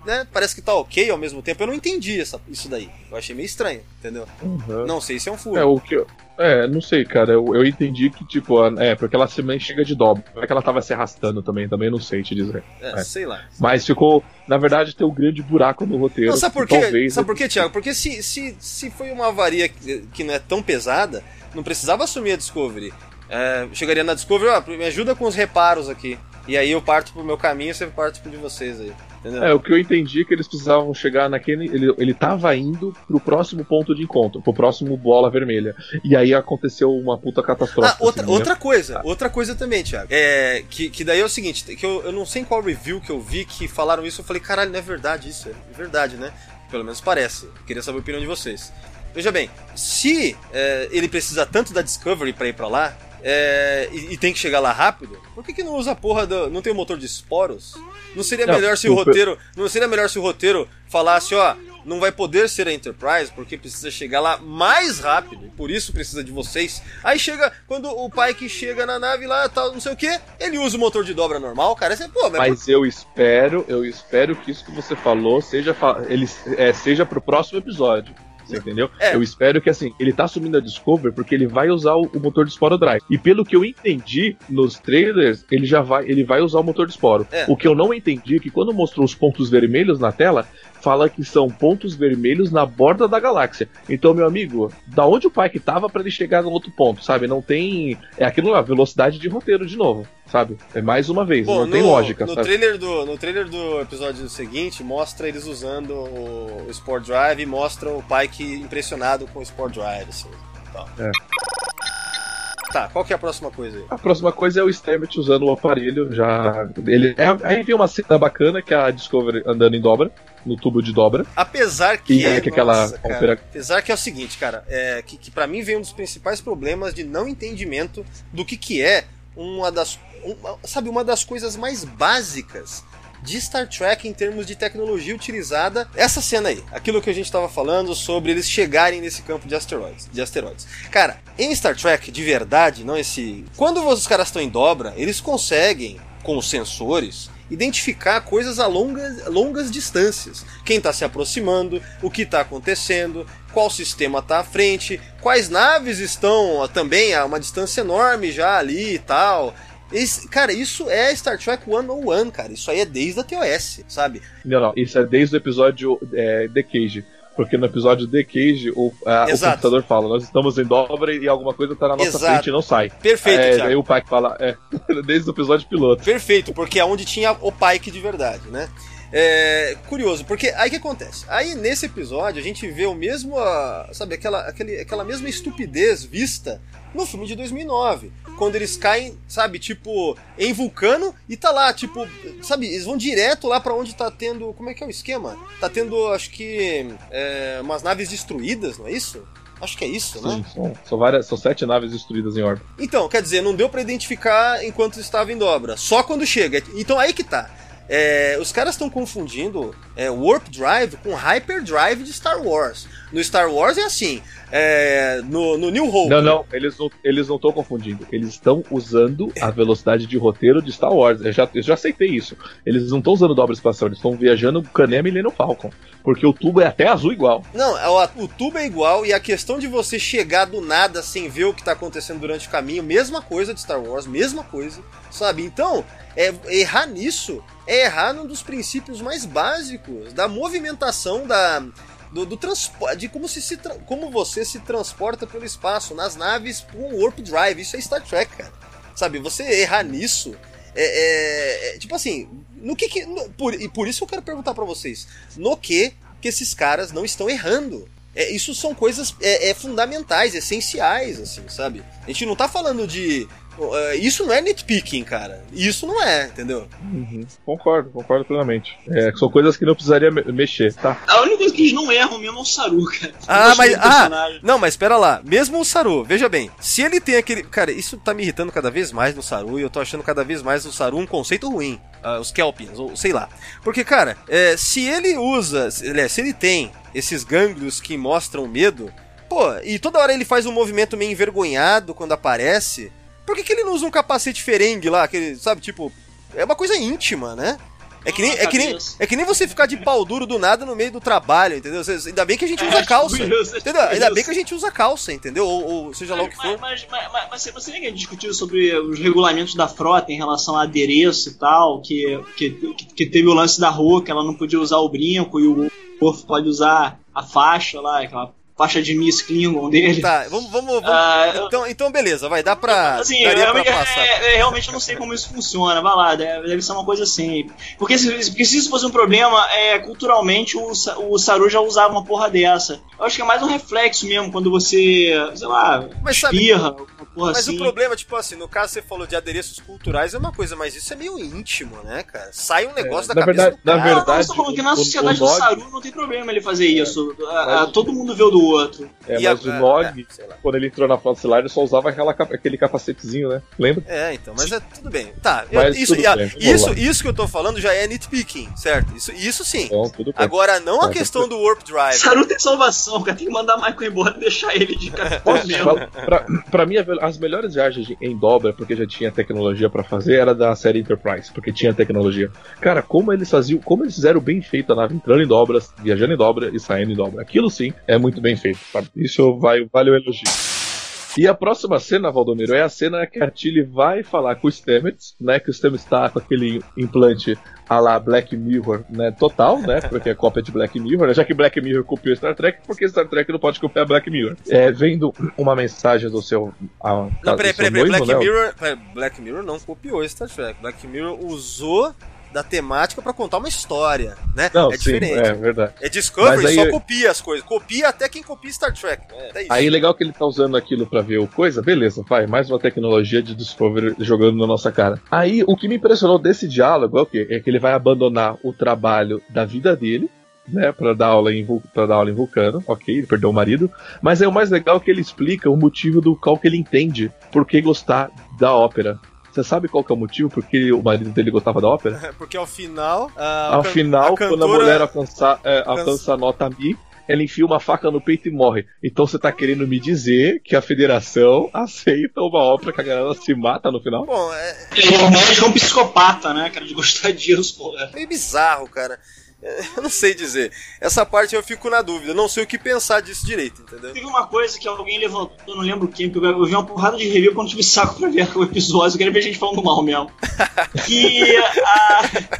né, parece que tá ok ao mesmo tempo. Eu não entendi essa, isso daí. Eu achei meio estranho, entendeu? Uhum. Não sei se é um furo. É, o que eu... É, não sei, cara. Eu, eu entendi que, tipo, a- é, porque ela também chega de dobra. Como é que ela tava se arrastando também? Também não sei te dizer. É, É. sei lá. Mas ficou, na verdade, tem um grande buraco no roteiro. Não, sabe por que quê? talvez- Sabe por quê, Thiago? Porque se, se, se foi uma avaria que, que não é tão pesada, não precisava assumir a Discovery. É, chegaria na Discovery, ó, me ajuda com os reparos aqui. E aí eu parto pro meu caminho e você parte pro de vocês aí. Entendeu? É, o que eu entendi é que eles precisavam chegar naquele. Ele, ele tava indo pro próximo ponto de encontro, pro próximo bola vermelha. E aí aconteceu uma puta catástrofe. Ah, outra, assim, né? outra coisa, outra coisa também, Thiago. É, que, que daí é o seguinte, que eu, eu não sei em qual review que eu vi que falaram isso, eu falei, caralho, não é verdade isso, é verdade, né? Pelo menos parece. Queria saber a opinião de vocês. Veja bem, se é, ele precisa tanto da Discovery pra ir pra lá, é, e, e tem que chegar lá rápido, por que, que não usa a porra do. Não tem o motor de esporos? Não seria Não, melhor se o o- roteiro. Não seria melhor se o roteiro falasse, ó, não vai poder ser a Enterprise, porque precisa chegar lá mais rápido, por isso precisa de vocês. Aí chega, quando o Pike chega na nave lá, tal, não sei o que, ele usa o motor de dobra normal, cara. Você, pô, mas Mas eu espero, eu espero que isso que você falou seja, fa- ele, é, seja pro próximo episódio. Você entendeu? É. Eu espero que, assim, ele tá assumindo a Discovery porque ele vai usar o, o motor de Sporo Drive. E pelo que eu entendi nos trailers, ele já vai, ele vai usar o motor de Sporo. É. O que eu não entendi é que quando mostrou os pontos vermelhos na tela, fala que são pontos vermelhos na borda da galáxia. Então, meu amigo, da onde o Pike tava pra ele chegar no outro ponto, sabe? Não tem... É aquilo lá, velocidade de roteiro de novo, sabe? É mais uma vez, Bom, não tem no, lógica, no sabe? trailer do No trailer do episódio seguinte, mostra eles usando o, o Sport Drive e mostra o Pike impressionado com o Sport Drive, assim, tal. É. Tá, qual que é a próxima coisa aí? A próxima coisa é o Stamets usando o aparelho, já... Ele, é, aí vem uma cena bacana, que é a Discovery andando em dobra, no tubo de dobra. Apesar que... E é que aquela nossa, cara, opera- apesar que é o seguinte, cara, é, que, que pra mim vem um dos principais problemas de não entendimento do que que é uma das... Uma, sabe, uma das coisas mais básicas de Star Trek em termos de tecnologia utilizada, essa cena aí, aquilo que a gente estava falando sobre eles chegarem nesse campo de asteroides, de asteroides. Cara, em Star Trek, de verdade, não esse... Quando os caras estão em dobra, eles conseguem, com os sensores, identificar coisas a longas, longas distâncias. Quem está se aproximando, o que está acontecendo, qual sistema está à frente, quais naves estão também a uma distância enorme já ali e tal... Esse, cara, isso é Star Trek cento e um, cara. Isso aí é desde a T O S, sabe? Não, não, isso é desde o episódio é, The Cage. Porque no episódio The Cage, o, a, o Exato. computador fala, nós estamos em dobra e alguma coisa tá na nossa Exato. frente e não sai. Perfeito, é, Thiago. Aí o Pike fala, é, desde o episódio piloto. Perfeito, porque é onde tinha o Pike de verdade, né? É, curioso, porque aí o que acontece? Aí nesse episódio a gente vê o mesmo, a, sabe, aquela, aquele, aquela mesma estupidez vista no filme de dois mil e nove, quando eles caem, sabe, tipo, em Vulcano e tá lá, tipo, sabe, eles vão direto lá pra onde tá tendo, como é que é o esquema? Tá tendo, acho que, é, umas naves destruídas, não é isso? Acho que é isso, né? Sim, são, são, várias, são sete naves destruídas em órbita. Então, quer dizer, não deu pra identificar enquanto estava em dobra, só quando chega. Então aí que tá. É, os caras estão confundindo é, Warp Drive com Hyperdrive de Star Wars. No Star Wars é assim, é, no, no New Hope... Não, não, eles não eles não estão confundindo. Eles estão usando a velocidade de roteiro de Star Wars. Eu já, eu já aceitei isso. Eles não estão usando dobra espacial, eles estão viajando Canem e Millennium Falcon. Porque o tubo é até azul igual. Não, o, o tubo é igual e a questão de você chegar do nada sem ver o que está acontecendo durante o caminho, mesma coisa de Star Wars, mesma coisa, sabe? Então, é, errar nisso é errar num dos princípios mais básicos da movimentação da... Do, do transporte, de como, se se tra- como você se transporta pelo espaço nas naves com Warp Drive. Isso é Star Trek, cara. Sabe, você errar nisso é, é, é tipo assim, no que, que no, por, e por isso eu quero perguntar pra vocês, no que que esses caras não estão errando? É, isso são coisas é, é, fundamentais, essenciais, assim, sabe? A gente não tá falando de... Uh, isso não é nitpicking, cara. Isso não é, entendeu? Uhum. Concordo, concordo plenamente. É, são coisas que não precisaria me- mexer, tá? A única coisa que eles não erram mesmo é o Saru, cara. Eu Ah, gosto mas... muito do Ah, personagem. não, mas espera lá. Mesmo o Saru, veja bem. Se ele tem aquele... Cara, isso tá me irritando cada vez mais no Saru e eu tô achando cada vez mais o Saru um conceito ruim. Uh, os Kelpians, ou sei lá. Porque, cara, é, se ele usa... Se, se ele tem esses gânglios que mostram medo... Pô, e toda hora ele faz um movimento meio envergonhado quando aparece... Por que, que ele não usa um capacete ferengue lá? Aquele, sabe, tipo... É uma coisa íntima, né? É que, nem, é, que nem, é que nem você ficar de pau duro do nada no meio do trabalho, entendeu? Ainda bem que a gente usa calça. Entendeu? Ainda bem que a gente usa calça, entendeu? Ou, ou seja lá o que for. Mas, mas, mas, mas você nem discutiu sobre os regulamentos da frota em relação a adereço e tal, que, que, que teve o lance da rua, que ela não podia usar o brinco e o Worf pode usar a faixa lá, aquela faixa de Miss Klingon dele. Tá, vamos, vamos, vamos. Ah, então, então beleza, vai, dá pra, assim, daria eu, pra é, passar. É, é, realmente eu não sei como isso funciona, vai lá, deve, deve ser uma coisa assim. Porque se, porque se isso fosse um problema, é, culturalmente o, o Saru já usava uma porra dessa. Eu acho que é mais um reflexo mesmo, quando você, sei lá, mas sabe, espirra, uma porra mas assim. o problema, tipo assim, no caso você falou de adereços culturais, é uma coisa, mas isso é meio íntimo, né, cara? Sai um negócio É, da na cabeça verdade- do cara. na Ah, não, verdade, eu tô falando que na o- sociedade o do Nog- Saru não tem problema ele fazer isso. A- a- mas- todo mundo vê o do outro. É, E mas a- o Nog, é, sei lá. quando ele entrou na Frota Estelar, ele só usava aquela, capa- aquele capacetezinho, né? Lembra? É, então, mas é tudo bem. Tá, eu- Mas isso, tudo e a- bem, vamos isso, lá. isso que eu tô falando já é nitpicking, certo? Isso, isso sim. Então, tudo bem. Agora, não a É, questão do Warp Drive. Saru tem salvação, cara. Tem que mandar Michael embora e deixar ele de capitão mesmo. Pra, pra, pra mim, as melhores viagens de- em dobra, porque já tinha tecnologia pra fazer, era da série Enterprise, porque tinha tecnologia. Cara, como eles faziam, como eles fizeram bem feito a nave entrando em dobras, viajando em dobra e saindo em dobra. Aquilo sim é muito bem feito, sabe? Isso vai, vale o elogio. E a próxima cena, Valdomiro, é a cena que a Tilly vai falar com o Stamets, né? Que o Stamets tá com aquele implante a lá Black Mirror, né? Total, né? Porque é cópia de Black Mirror, né? Já que Black Mirror copiou Star Trek, porque Star Trek não pode copiar Black Mirror. É, vendo uma mensagem do seu... A, Não, peraí, do peraí, seu peraí. noivo, Black né? Mirror. peraí, Black Mirror não copiou Star Trek. Black Mirror usou da temática pra contar uma história, né? Não, é sim, diferente. é verdade. É Discovery, Mas aí- só copia as coisas. Copia até quem copia Star Trek. É, é isso. Aí legal que ele tá usando aquilo pra ver o coisa, beleza, vai, mais uma tecnologia de Discovery jogando na nossa cara. Aí o que me impressionou desse diálogo é o quê? É que ele vai abandonar o trabalho da vida dele, né, pra dar aula em, Vul- pra dar aula em Vulcano, ok, ele perdeu o marido, mas é o mais legal que ele explica o motivo do qual que ele entende por que gostar da ópera. Você sabe qual que é o motivo por que o marido dele gostava da ópera? Porque ao final. a- Ao a can- final, a quando a cantora- mulher alcançar, é, alcança a nota Mi, ela enfia uma faca no peito e morre. Então você tá querendo me dizer que a federação aceita uma ópera que a galera se mata no final? Bom, é Ele o médico é um psicopata, né, cara, de gostar disso, porra. meio bizarro, cara. É, Eu não sei dizer. Essa parte eu fico na dúvida. Não sei o que pensar disso direito, entendeu? Teve uma coisa que alguém levantou, eu não lembro quem, porque eu vi uma porrada de review quando tive saco pra ver o episódio, eu queria ver gente falando mal mesmo. Que a,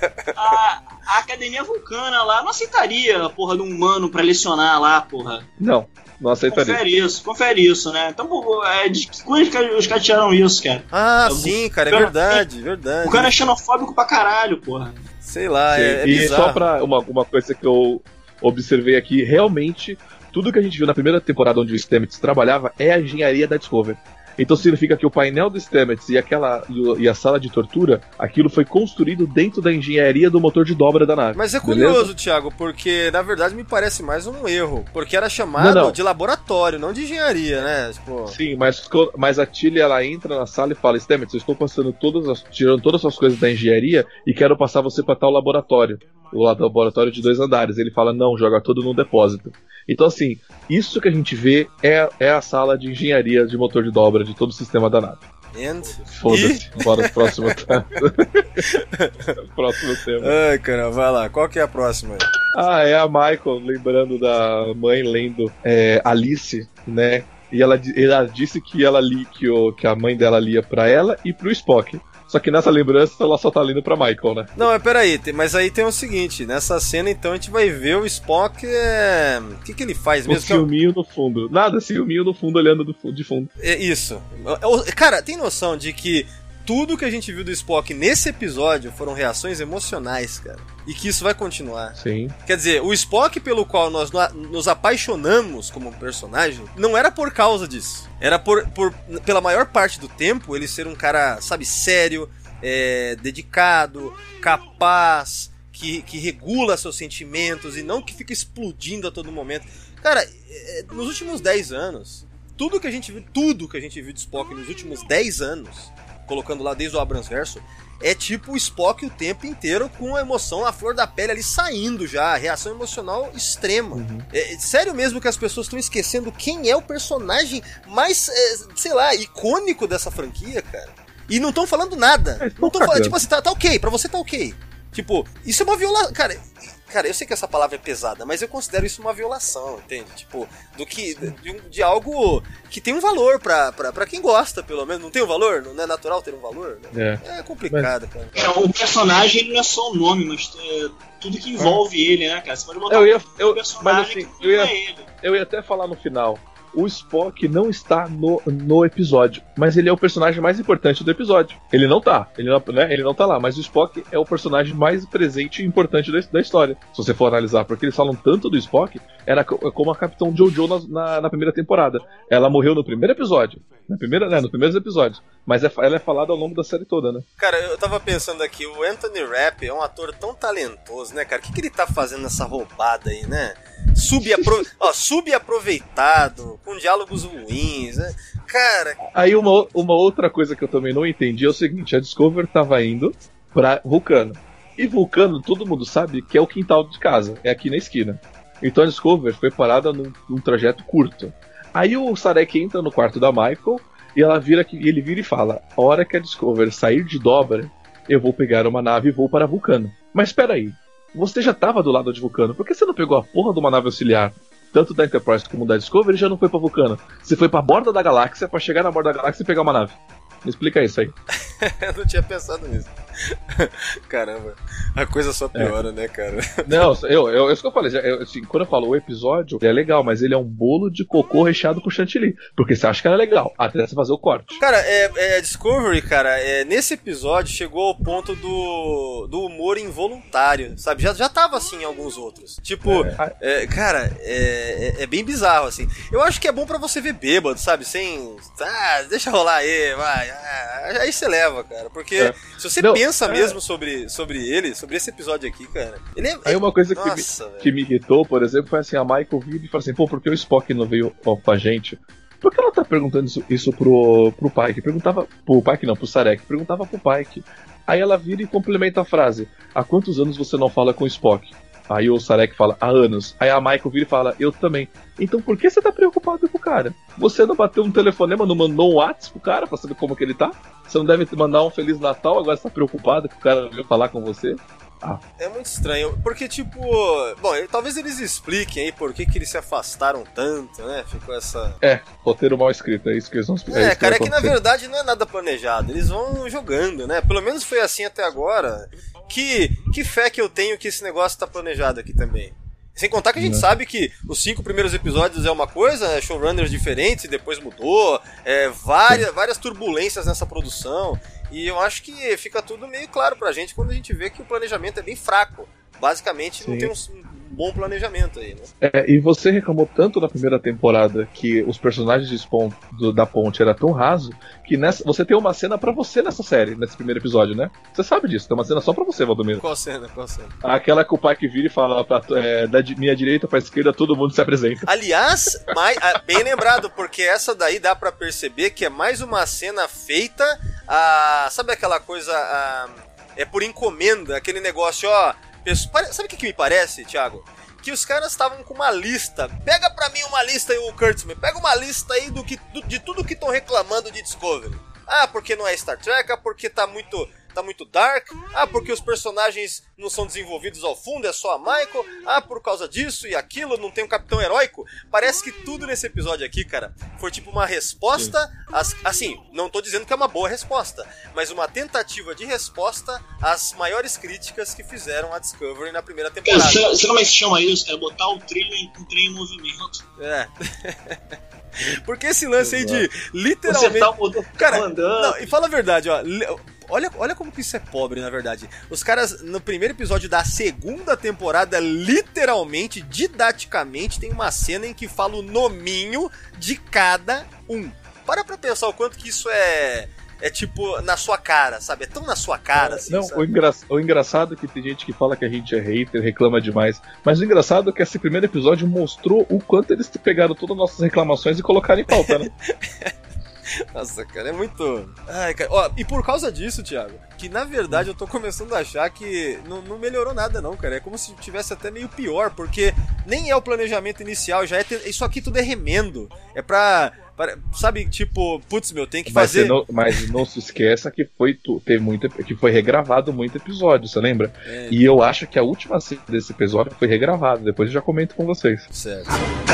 a, a Academia Vulcana lá não aceitaria a porra de um humano pra lecionar lá, porra. Não, não aceitaria. Confere isso, confere isso, né? Então, pô, é, de que coisa que os caras tiraram isso, cara? Ah, Eu- sim, cara, é eu- verdade, verdade. O cara é xenofóbico pra caralho, porra. Sei lá, é, é e bizarro. só pra uma, uma coisa que eu observei aqui, realmente, tudo que a gente viu na primeira temporada onde o Stamets trabalhava é a engenharia da Discovery. Então significa que o painel do Stamets e, aquela, e o- e a sala de tortura, aquilo foi construído dentro da engenharia do motor de dobra da nave. Mas é beleza? curioso, Thiago, porque na verdade me parece mais um erro. Porque era chamado Não, não. de laboratório, não de engenharia, né? Tipo, Sim, mas, co- mas a Tilly, ela entra na sala e fala: Stamets, eu estou passando todas as, tirando todas as suas coisas da engenharia e quero passar você para tal laboratório. O laboratório de dois andares. Ele fala: não, joga tudo no depósito. Então, assim, isso que a gente vê é, é a sala de engenharia de motor de dobra de todo o sistema da nave. and... Foda-se, bora pro próximo tema. próximo tema. Ai, cara, vai lá. Qual que é a próxima aí? Ah, é a Michael, lembrando da mãe lendo é, Alice, né? E ela, di- ela disse que ela li, que, o, que a mãe dela lia pra ela e pro Spock. Só que nessa lembrança ela só tá lendo pra Michael, né? Não, mas peraí, tem- mas aí tem o seguinte, nessa cena então a gente vai ver o Spock, é... o que que ele faz Um mesmo? Que é o- filminho no fundo. Nada, filminho no fundo, olhando do fu- de fundo. É isso. O- Cara, tem noção de que tudo que a gente viu do Spock nesse episódio foram reações emocionais, cara. E que isso vai continuar. Sim. Quer dizer, o Spock pelo qual nós no- nos apaixonamos como personagem não era por causa disso. Era por, por pela maior parte do tempo ele ser um cara, sabe, sério, é, dedicado, capaz, que, que regula seus sentimentos e não que fica explodindo a todo momento. Cara, é, nos últimos dez anos, tudo que a gente viu, tudo que a gente viu de Spock nos últimos dez anos, colocando lá desde o Abrams Verso, é tipo o Spock o tempo inteiro com a emoção, a flor da pele ali saindo já, a reação emocional extrema. Uhum. É, é sério mesmo que as pessoas estão esquecendo quem é o personagem mais, é, sei lá, icônico dessa franquia, cara. E não estão falando nada. É, Não tão cagando. falando, tipo assim, tá, tá ok, pra você tá ok. Tipo, isso é uma violação. Cara, cara, eu sei que essa palavra é pesada, mas eu considero isso uma violação, entende? Tipo, do que. De, de algo que tem um valor pra, pra, pra quem gosta, pelo menos. Não tem um valor? Não é natural ter um valor? Né? É. é complicado, mas... cara. É, o personagem ele não é só o nome, mas é tudo que envolve ah. ele, né, cara? Você pode botar eu ia, eu, um personagem mas, assim, que eu ia, não é ele. Eu ia até falar no final. O Spock não está no, no episódio, mas ele é o personagem mais importante do episódio. Ele não tá, ele não, né, ele não tá lá, mas o Spock é o personagem mais presente e importante da, da história, se você for analisar, porque eles falam tanto do Spock, era como a Capitão Jojo na, na, na primeira temporada. Ela morreu no primeiro episódio, na primeira, né, nos primeiros episódios, mas é, ela é falada ao longo da série toda, né? Cara, eu tava pensando aqui, o Anthony Rapp é um ator tão talentoso, né, cara? O que, que ele tá fazendo nessa roubada aí, né? Subapro... Ó, subaproveitado, com diálogos ruins, né? Cara... Aí uma, uma outra coisa que eu também não entendi é o seguinte, a Discovery tava indo pra Vulcano. E Vulcano, todo mundo sabe que é o quintal de casa, é aqui na esquina. Então a Discovery foi parada num, num trajeto curto. Aí o Sarek entra no quarto da Michael e ela vira, e ele vira e fala: a hora que a Discovery sair de Dobra, eu vou pegar uma nave e vou para Vulcano. Mas espera aí, você já estava do lado de Vulcano, por que você não pegou a porra de uma nave auxiliar? Tanto da Enterprise como da Discovery já não foi pra Vulcano. Você foi pra borda da galáxia pra chegar na borda da galáxia e pegar uma nave. Me explica isso aí. Eu não tinha pensado nisso. Caramba, a coisa só piora, é. né, cara? Não, eu, eu, é isso que eu falei. Eu, assim, quando eu falo o episódio, é legal, mas ele é um bolo de cocô recheado com chantilly. Porque você acha que era legal, até você fazer o corte. Cara, é, é Discovery, cara, é, nesse episódio chegou ao ponto do, do humor involuntário, sabe? Já, já tava assim em alguns outros. Tipo, é. É, cara, é, é, é bem bizarro, assim. Eu acho que é bom pra você ver bêbado, sabe? Sem. Ah, deixa rolar aí, vai. Ah, aí você leva, cara. Porque é. se você não, pensa é. mesmo sobre, sobre ele, sobre esse episódio aqui, cara. Ele é. Aí uma coisa que, Nossa, me, que me irritou, por exemplo, foi assim: a Michael vira e fala assim, pô, por que o Spock não veio ó, com a gente? Por que ela tá perguntando isso, isso pro, pro Pike? Perguntava. Pro Pike não, pro Sarek. Perguntava pro Pike. Aí ela vira e complementa a frase: há quantos anos você não fala com o Spock? Aí o Sarek fala, há anos. Aí a Michael vira e fala, eu também. Então por que você tá preocupado com o cara? Você não bateu um telefonema, não mandou um WhatsApp pro cara pra saber como que ele tá? Você não deve mandar um Feliz Natal, agora você tá preocupado que o cara veio falar com você? Ah. É muito estranho, porque tipo... Bom, talvez eles expliquem aí por que, que eles se afastaram tanto, né? Ficou essa... É, roteiro mal escrito, é isso que eles vão explicar. É, é cara, é que na verdade não é nada planejado. Eles vão jogando, né? Pelo menos foi assim até agora. Que, que fé que eu tenho que esse negócio tá planejado aqui também. Sem contar que a gente Não. sabe que os cinco primeiros episódios é uma coisa, é showrunners diferentes e depois mudou, é, várias, várias turbulências nessa produção. E eu acho que fica tudo meio claro pra gente quando a gente vê que o planejamento é bem fraco. Basicamente Sim. não tem um bom planejamento aí, né? É, e você reclamou tanto na primeira temporada que os personagens de Spawn do, da ponte era tão raso que nessa, você tem uma cena pra você nessa série, nesse primeiro episódio, né? Você sabe disso, tem uma cena só pra você, Valdomiro. Qual cena? Qual cena? Aquela que o Pike vira e fala pra, é, da minha direita pra esquerda todo mundo se apresenta. Aliás, mais, bem lembrado, porque essa daí dá pra perceber que é mais uma cena feita a... Sabe aquela coisa... A, é por encomenda, aquele negócio, ó... Sabe o que, que me parece, Thiago? Que os caras estavam com uma lista. Pega pra mim uma lista aí, o Kurtzman. Pega uma lista aí do que, do, de tudo que estão reclamando de Discovery. Ah, porque não é Star Trek. Ah, porque tá muito, tá muito dark. Ah, porque os personagens não são desenvolvidos ao fundo, é só a Michael. Ah, por causa disso e aquilo, não tem um capitão heróico. Parece que tudo nesse episódio aqui, cara, foi tipo uma resposta... Às, assim, não tô dizendo que é uma boa resposta, mas uma tentativa de resposta às maiores críticas que fizeram a Discovery na primeira temporada. Você sabe como é que se chama isso? É botar o trilho em, um trem em movimento. É... Porque esse lance aí de literalmente... Você tá cara, andando. Não, e fala a verdade, ó. Olha, olha como que isso é pobre, na verdade. Os caras, no primeiro episódio da segunda temporada, literalmente, didaticamente, tem uma cena em que fala o nominho de cada um. Para pra pensar o quanto que isso é... É tipo, na sua cara, sabe? É tão na sua cara, assim, Não, sabe? O, engra... o engraçado é que tem gente que fala que a gente é hater, reclama demais. Mas o engraçado é que esse primeiro episódio mostrou o quanto eles pegaram todas as nossas reclamações e colocaram em pauta, né? Nossa, cara, é muito... Ai, cara. Ó, e por causa disso, Thiago, que na verdade eu tô começando a achar que não, não melhorou nada não, cara. É como se tivesse até meio pior, porque nem é o planejamento inicial, já é ter... Isso aqui tudo é remendo. É pra... Sabe, tipo, putz, meu, tem que mas fazer... Não, mas não se esqueça que foi, tu, teve muito, que foi regravado muito episódio, você lembra? É. E eu acho que a última cena desse episódio foi regravada, depois eu já comento com vocês. Certo.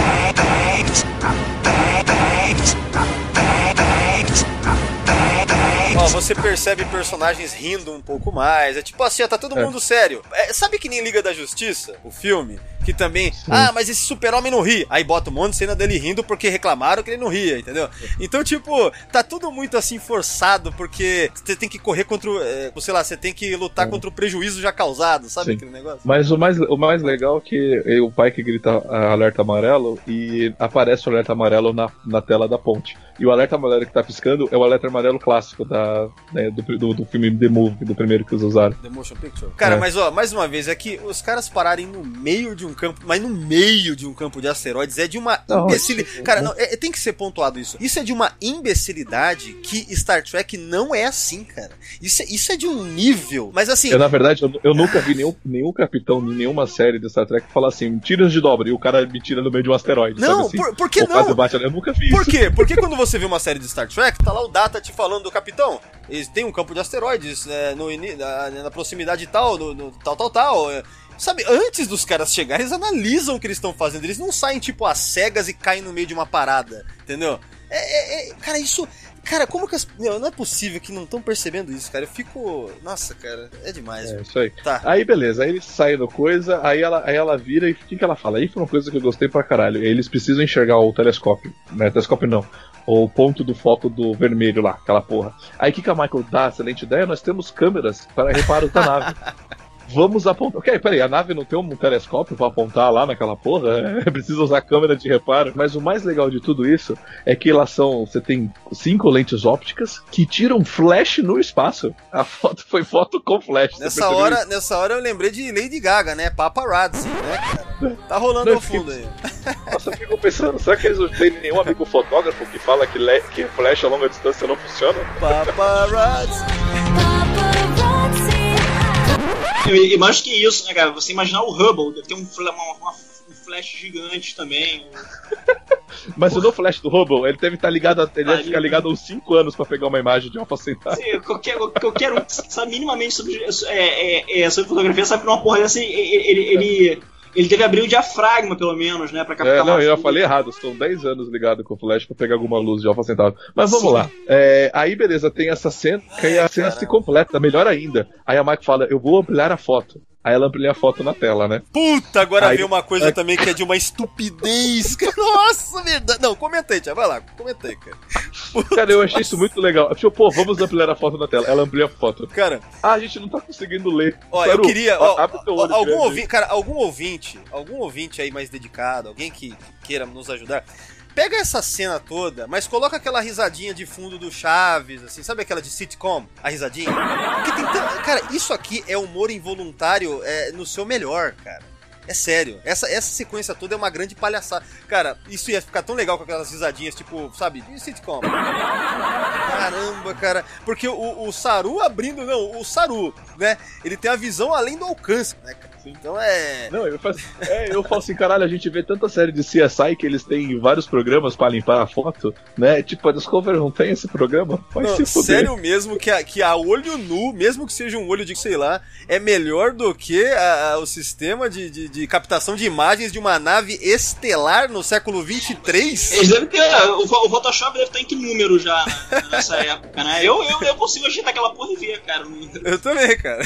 Ó, você percebe personagens rindo um pouco mais. É tipo assim, ó, tá todo mundo é. sério. É, sabe que nem Liga da Justiça, o filme? Que também, Sim. ah, mas esse super-homem não ri. Aí bota um monte de cena dele rindo porque reclamaram que ele não ria, entendeu? Então, tipo, tá tudo muito assim forçado, porque você tem que correr contra o, é, sei lá, você tem que lutar é. contra o prejuízo já causado, sabe? Sim. Aquele negócio? Mas o mais, o mais legal é que o pai que grita alerta amarelo e aparece o alerta amarelo na, na tela da ponte. E o alerta amarelo que tá piscando é o alerta amarelo clássico da, né, do, do, do filme The Movie, do primeiro que eles usaram. The Motion Picture. Cara, é. mas ó, mais uma vez, é que os caras pararem no meio de um campo, mas no meio de um campo de asteroides é de uma imbecilidade. Cara, não, é, tem que ser pontuado isso. Isso é de uma imbecilidade que Star Trek não é assim, cara. Isso é, isso é de um nível. Mas assim. Eu, na verdade, eu, eu nunca vi nenhum, nenhum capitão de nenhuma série de Star Trek falar assim: tiras de dobra, e o cara me tira no meio de um asteroide. Não, assim? por, por que não? Bate, eu nunca vi por isso. Por quê? Porque quando você vê uma série de Star Trek, tá lá o Data te falando do capitão. Eles têm um campo de asteroides é, no, na, na proximidade tal, no, no tal, tal, tal. É. Sabe, antes dos caras chegarem, eles analisam o que eles estão fazendo. Eles não saem, tipo, às cegas e caem no meio de uma parada, entendeu? É, é, é, cara, isso... Cara, como que as... Meu, não é possível que não estão percebendo isso, cara. Eu fico... Nossa, cara, é demais. É, isso aí. Tá. Aí, beleza. Aí eles saem do coisa, aí ela, aí ela vira e o que, que ela fala? Aí foi uma coisa que eu gostei pra caralho. Eles precisam enxergar o telescópio. Né? Telescópio não. O ponto do foco do vermelho lá, aquela porra. Aí o que, que a Michael dá? Excelente ideia. Nós temos câmeras para reparos da nave. Vamos apontar. Ok, peraí, a nave não tem um telescópio pra apontar lá naquela porra? É, precisa usar câmera de reparo. Mas o mais legal de tudo isso é que elas são. Você tem cinco lentes ópticas que tiram flash no espaço. A foto foi foto com flash. Nessa hora, nessa hora eu lembrei de Lady Gaga, né? Paparazzi, né, cara? Tá rolando não, ao fundo fiquei... aí. Nossa, eu fico pensando, será que eles não têm nenhum amigo fotógrafo que fala que, le... que flash a longa distância não funciona? Paparazzi. E, e mais que isso, né, cara? Você imaginar o Hubble, deve ter um, uma, uma, um flash gigante também. Mas o no flash do Hubble, ele deve estar ligado, ele deve ficar ligado há uns cinco anos pra pegar uma imagem de Alpha Centauri. Sim, qualquer, qualquer um que sabe minimamente sobre, é, é, sobre fotografia sabe que numa porra dessa ele, ele, ele, ele deve abrir o diafragma, pelo menos, né, pra captar. É, não, eu já falei errado, estou dez anos ligado com o flash pra pegar alguma luz de Alpha Centauri. Mas vamos Sim. lá. É, aí, beleza, tem essa cena, que aí a cena Caramba. se completa, melhor ainda. Aí a Mike fala, eu vou ampliar a foto. Aí ela amplia a foto na tela, né? Puta, agora aí, veio uma coisa aí... também que é de uma estupidez. Nossa, verdade. Não, comenta aí, tia. Vai lá, comenta aí, cara. Puta, cara, eu achei nossa. isso muito legal. Tipo, pô, vamos ampliar a foto na tela. Ela amplia a foto. Cara... Ah, a gente não tá conseguindo ler. Ó, Saru, eu queria... Ó, ó, ó, algum ouvinte, cara, algum ouvinte, algum ouvinte aí mais dedicado, alguém que queira nos ajudar... Pega essa cena toda, mas coloca aquela risadinha de fundo do Chaves, assim, sabe aquela de sitcom? A risadinha? Porque tem tanto... Cara, isso aqui é humor involuntário é, no seu melhor, cara. É sério. Essa, essa sequência toda é uma grande palhaçada. Cara, isso ia ficar tão legal com aquelas risadinhas, tipo, sabe, de sitcom. Caramba, cara. Porque o, o Saru abrindo... Não, o Saru, né? Ele tem a visão além do alcance, né, cara? Então é... Não, eu, faço, é, eu falo assim, caralho, a gente vê tanta série de C S I que eles têm vários programas pra limpar a foto, né? Tipo, a Discovery não tem esse programa? Vai não, se fuder. Sério mesmo que a, que a olho nu, mesmo que seja um olho de, sei lá, é melhor do que a, a, o sistema de, de, de captação de imagens de uma nave estelar no século vinte e três? Eles devem ter... O, o Photoshop deve estar em que número já nessa época, né? Eu, eu, eu consigo agitar aquela porra e ver, cara. Eu também, cara.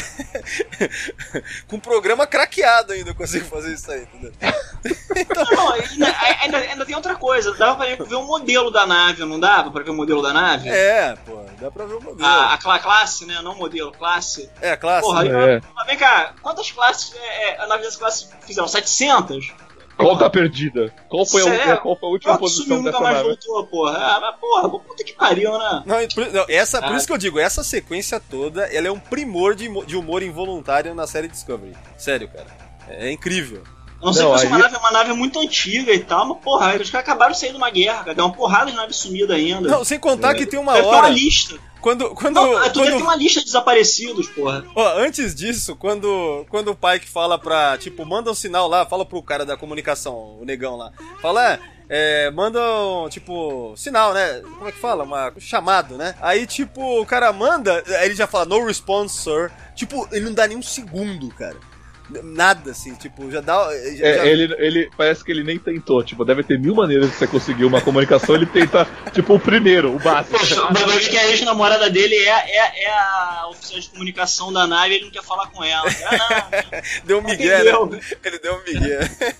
Com programa craqueado ainda eu consigo fazer isso aí, entendeu? Então... Não, ainda, ainda, ainda tem outra coisa. Dava pra ver o modelo da nave, não dava pra ver o modelo da nave? É, pô, dá pra ver o modelo. A, a classe, né? Não modelo, classe. É, a classe. Porra, é. Mas vem cá, quantas classes é, a nave dessa classe fizeram? setecentas? Qual tá perdida? Qual foi, a, qual foi a última posição sumiu, dessa nunca mais nave? voltou, porra. Ah, mas porra, puta que pariu, né? Não, não essa, ah. por isso que eu digo, essa sequência toda, ela é um primor de, de humor involuntário na série Discovery. Sério, cara. É incrível. Eu não sei não, se aí... uma nave é uma nave muito antiga e tal, mas porra, eles acabaram de sair de uma guerra, cara. Tem uma porrada de nave sumida ainda. Não, sem contar é. que tem uma deve hora... Tem uma lista. Quando, quando, não, tu quando... deve ter uma lista de desaparecidos, porra. Ó, antes disso, quando, quando o Pike fala pra... Tipo, manda um sinal lá, fala pro cara da comunicação, o negão lá. Fala, é, é, mandam, tipo, sinal, né? Como é que fala? Uma, um chamado, né? Aí, tipo, o cara manda, aí ele já fala, no response, sir. Tipo, ele não dá nem um segundo, cara. Nada, assim, tipo, já dá... Já, é, já... Ele, ele parece que ele nem tentou, tipo, deve ter mil maneiras de você conseguir uma comunicação, ele tenta, tipo, o primeiro, o básico. O bagulho que a ex-namorada dele é, é, é a oficial de comunicação da nave e ele não quer falar com ela. Ah, não, deu um migué, né? Ele deu um migué.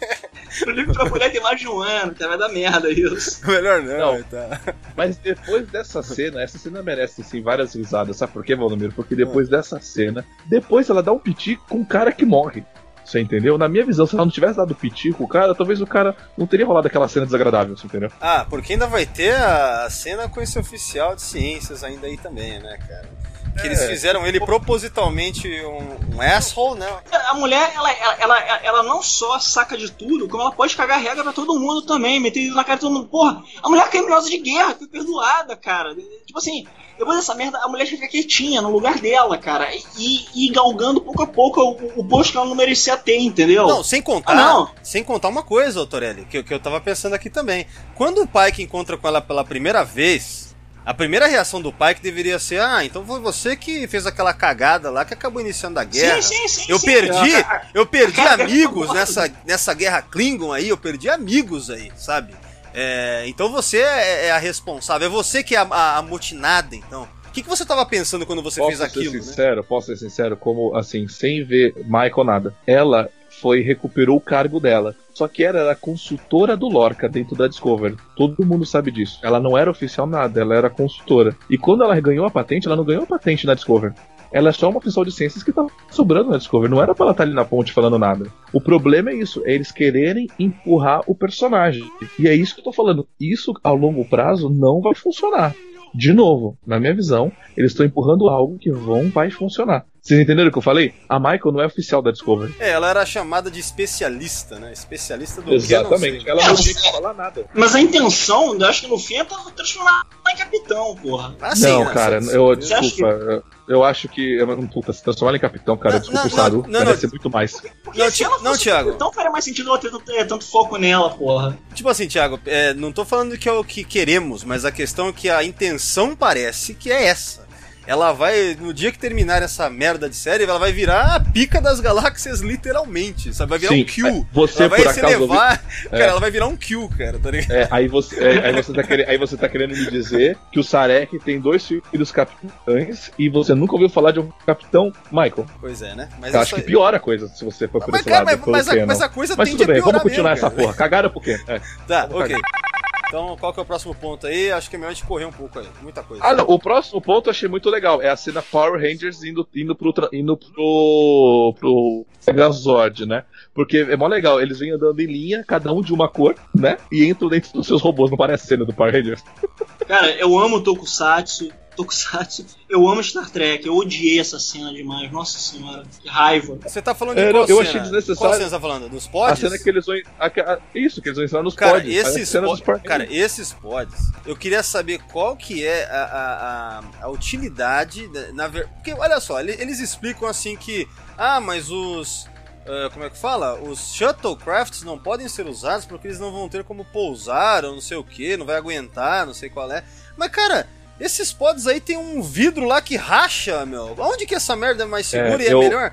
O livro pra mulher tem mais de um ano, cara, vai dar merda isso. Melhor não, não tá. Mas depois dessa cena, essa cena merece, sim, várias risadas, sabe por quê, Valdomiro? Porque depois ah. dessa cena, depois ela dá um piti com o cara que morre. Você entendeu? Na minha visão, se ela não tivesse dado piti com o cara, talvez o cara não teria rolado aquela cena desagradável, você entendeu? Ah, porque ainda vai ter a cena com esse oficial de ciências ainda aí também, né, cara? Que é. Eles fizeram ele propositalmente um, um asshole, né? A mulher, ela, ela, ela, ela não só saca de tudo, como ela pode cagar regra pra todo mundo também, meter isso na cara de todo mundo. Porra, a mulher é criminosa de guerra, foi perdoada, cara. Tipo assim, depois dessa merda, a mulher fica quietinha no lugar dela, cara. E, e galgando pouco a pouco o, o posto que ela não merecia ter, entendeu? Não, sem contar, ah, não. sem contar uma coisa, Torelli, que, que eu tava pensando aqui também. Quando o Pike encontra com ela pela primeira vez... A primeira reação do pai que deveria ser, ah, então foi você que fez aquela cagada lá que acabou iniciando a guerra. Sim, sim, sim. Eu sim, perdi, sim. eu perdi amigos nessa, nessa guerra Klingon aí, eu perdi amigos aí, sabe? É, então você é, é a responsável, é você que é a, a, a motinada, então. O que, que você tava pensando quando você posso fez aquilo, ser sincero, né? Posso ser sincero, como assim, sem ver Michael nada. Ela foi, recuperou o cargo dela. Só que ela era consultora do Lorca dentro da Discovery. Todo mundo sabe disso. Ela não era oficial nada, ela era consultora. E quando ela ganhou a patente, ela não ganhou a patente na Discovery. Ela é só uma oficial de ciências que tá sobrando na Discovery. Não era pra ela estar ali na ponte falando nada. O problema é isso, é eles quererem empurrar o personagem. E é isso que eu tô falando. Isso, ao longo prazo, não vai funcionar. De novo, na minha visão, eles estão empurrando algo que não vai funcionar. Vocês entenderam o que eu falei? A Michael não é oficial da Discovery. É, ela era chamada de especialista, né? Especialista do Exatamente. que, eu não sei. Ela não tinha que falar nada. Mas a intenção, eu acho que no fim é transformar ela em capitão, porra. Ah, sim, não, né? cara, Você, eu, você desculpa. que... Eu, eu acho que. Puta, se transformar ela em capitão, cara, não, desculpa não, o Sadu. não, Parece não, ser muito mais. Porque não, se ela não, fosse Thiago. Então faria mais sentido ela ter tanto, é, tanto foco nela, porra. Tipo assim, Thiago, é, não tô falando que é o que queremos, mas a questão é que a intenção parece que é essa. Ela vai, no dia que terminar essa merda de série, ela vai virar a pica das galáxias, literalmente, sabe? Vai virar Sim, um Q. Você, ela vai por se acaso, levar... ouvi... Cara, é. ela vai virar um Q, cara, tá ligado? É, aí você, é, aí, você tá querendo, aí você tá querendo me dizer que o Sarek tem dois filhos capitães e você nunca ouviu falar de um capitão Michael. Pois é, né? Mas eu acho que piora a coisa se você for por mas, esse cara, lado. Mas, mas, a, mas a coisa mas tende tudo bem, a piorar vamos continuar mesmo, essa porra. Cagaram por quê? É. Tá, vamos ok. cagar. Então, qual que é o próximo ponto aí? Acho que é melhor a gente correr um pouco aí. Muita coisa. Ah, não. O próximo ponto eu achei muito legal. É a cena Power Rangers indo, indo pro... Indo pro... pro Megazord, né? Porque é mó legal. Eles vêm andando em linha, cada um de uma cor, né? E entram dentro dos seus robôs. Não parece a cena do Power Rangers? Cara, eu amo Tokusatsu. Tokusatsu. Eu amo Star Trek. Eu odiei essa cena demais. Nossa senhora, que raiva. Você tá falando de é, qual eu cena? achei desnecessário. Qual cena você tá falando? Dos pods? A cena que eles vão... A, a, isso, que eles vão entrar nos cara, pods. Esses pod, cara, esses pods, eu queria saber qual que é a, a, a, a utilidade... Na, na, porque, olha só, eles explicam assim que... Ah, mas os... Uh, como é que fala? Os shuttlecrafts não podem ser usados porque eles não vão ter como pousar ou não sei o que, não vai aguentar, não sei qual é. Mas, cara... Esses pods aí tem um vidro lá que racha, meu. Onde que essa merda é mais segura é, e é eu... melhor?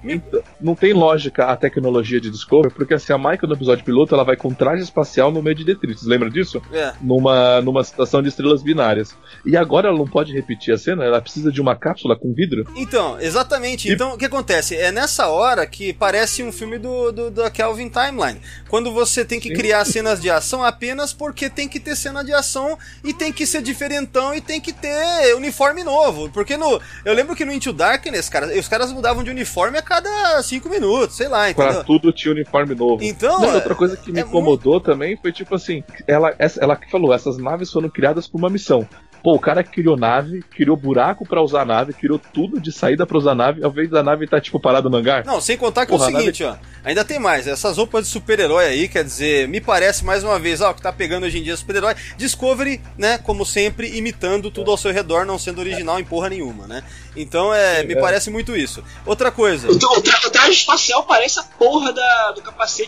Não tem lógica a tecnologia de Discovery, porque assim, a Michael no episódio piloto, ela vai com traje espacial no meio de detritos, lembra disso? É. Numa, numa situação de estrelas binárias. E agora ela não pode repetir a cena, ela precisa de uma cápsula com vidro? Então, exatamente. E... Então, o que acontece? É nessa hora que parece um filme do, do da Kelvin Timeline. Quando você tem que Sim. criar cenas de ação apenas porque tem que ter cena de ação e tem que ser diferentão e tem que ter uniforme novo. Porque no... Eu lembro que no Into Darkness, cara, os caras mudavam de uniforme a cada cinco minutos, sei lá, entendeu? Pra tudo tinha uniforme novo. Então, Mas outra coisa que me é incomodou muito... também foi tipo assim, ela, ela que falou, essas naves foram criadas por uma missão. Pô, o cara criou nave, criou buraco pra usar a nave, criou tudo de saída pra usar a nave, ao invés da nave tá tipo parada no hangar. Não, sem contar que Porra, é o seguinte, nave... ó, ainda tem mais, essas roupas de super-herói aí, quer dizer, me parece mais uma vez, ó, o que tá pegando hoje em dia super-herói, Discovery, né, como sempre, imitando tudo ao seu redor, não sendo original em porra nenhuma, né? Então, é, Sim, me é. parece muito isso. Outra coisa... O, o, tra o traje espacial parece a porra da, do capacete do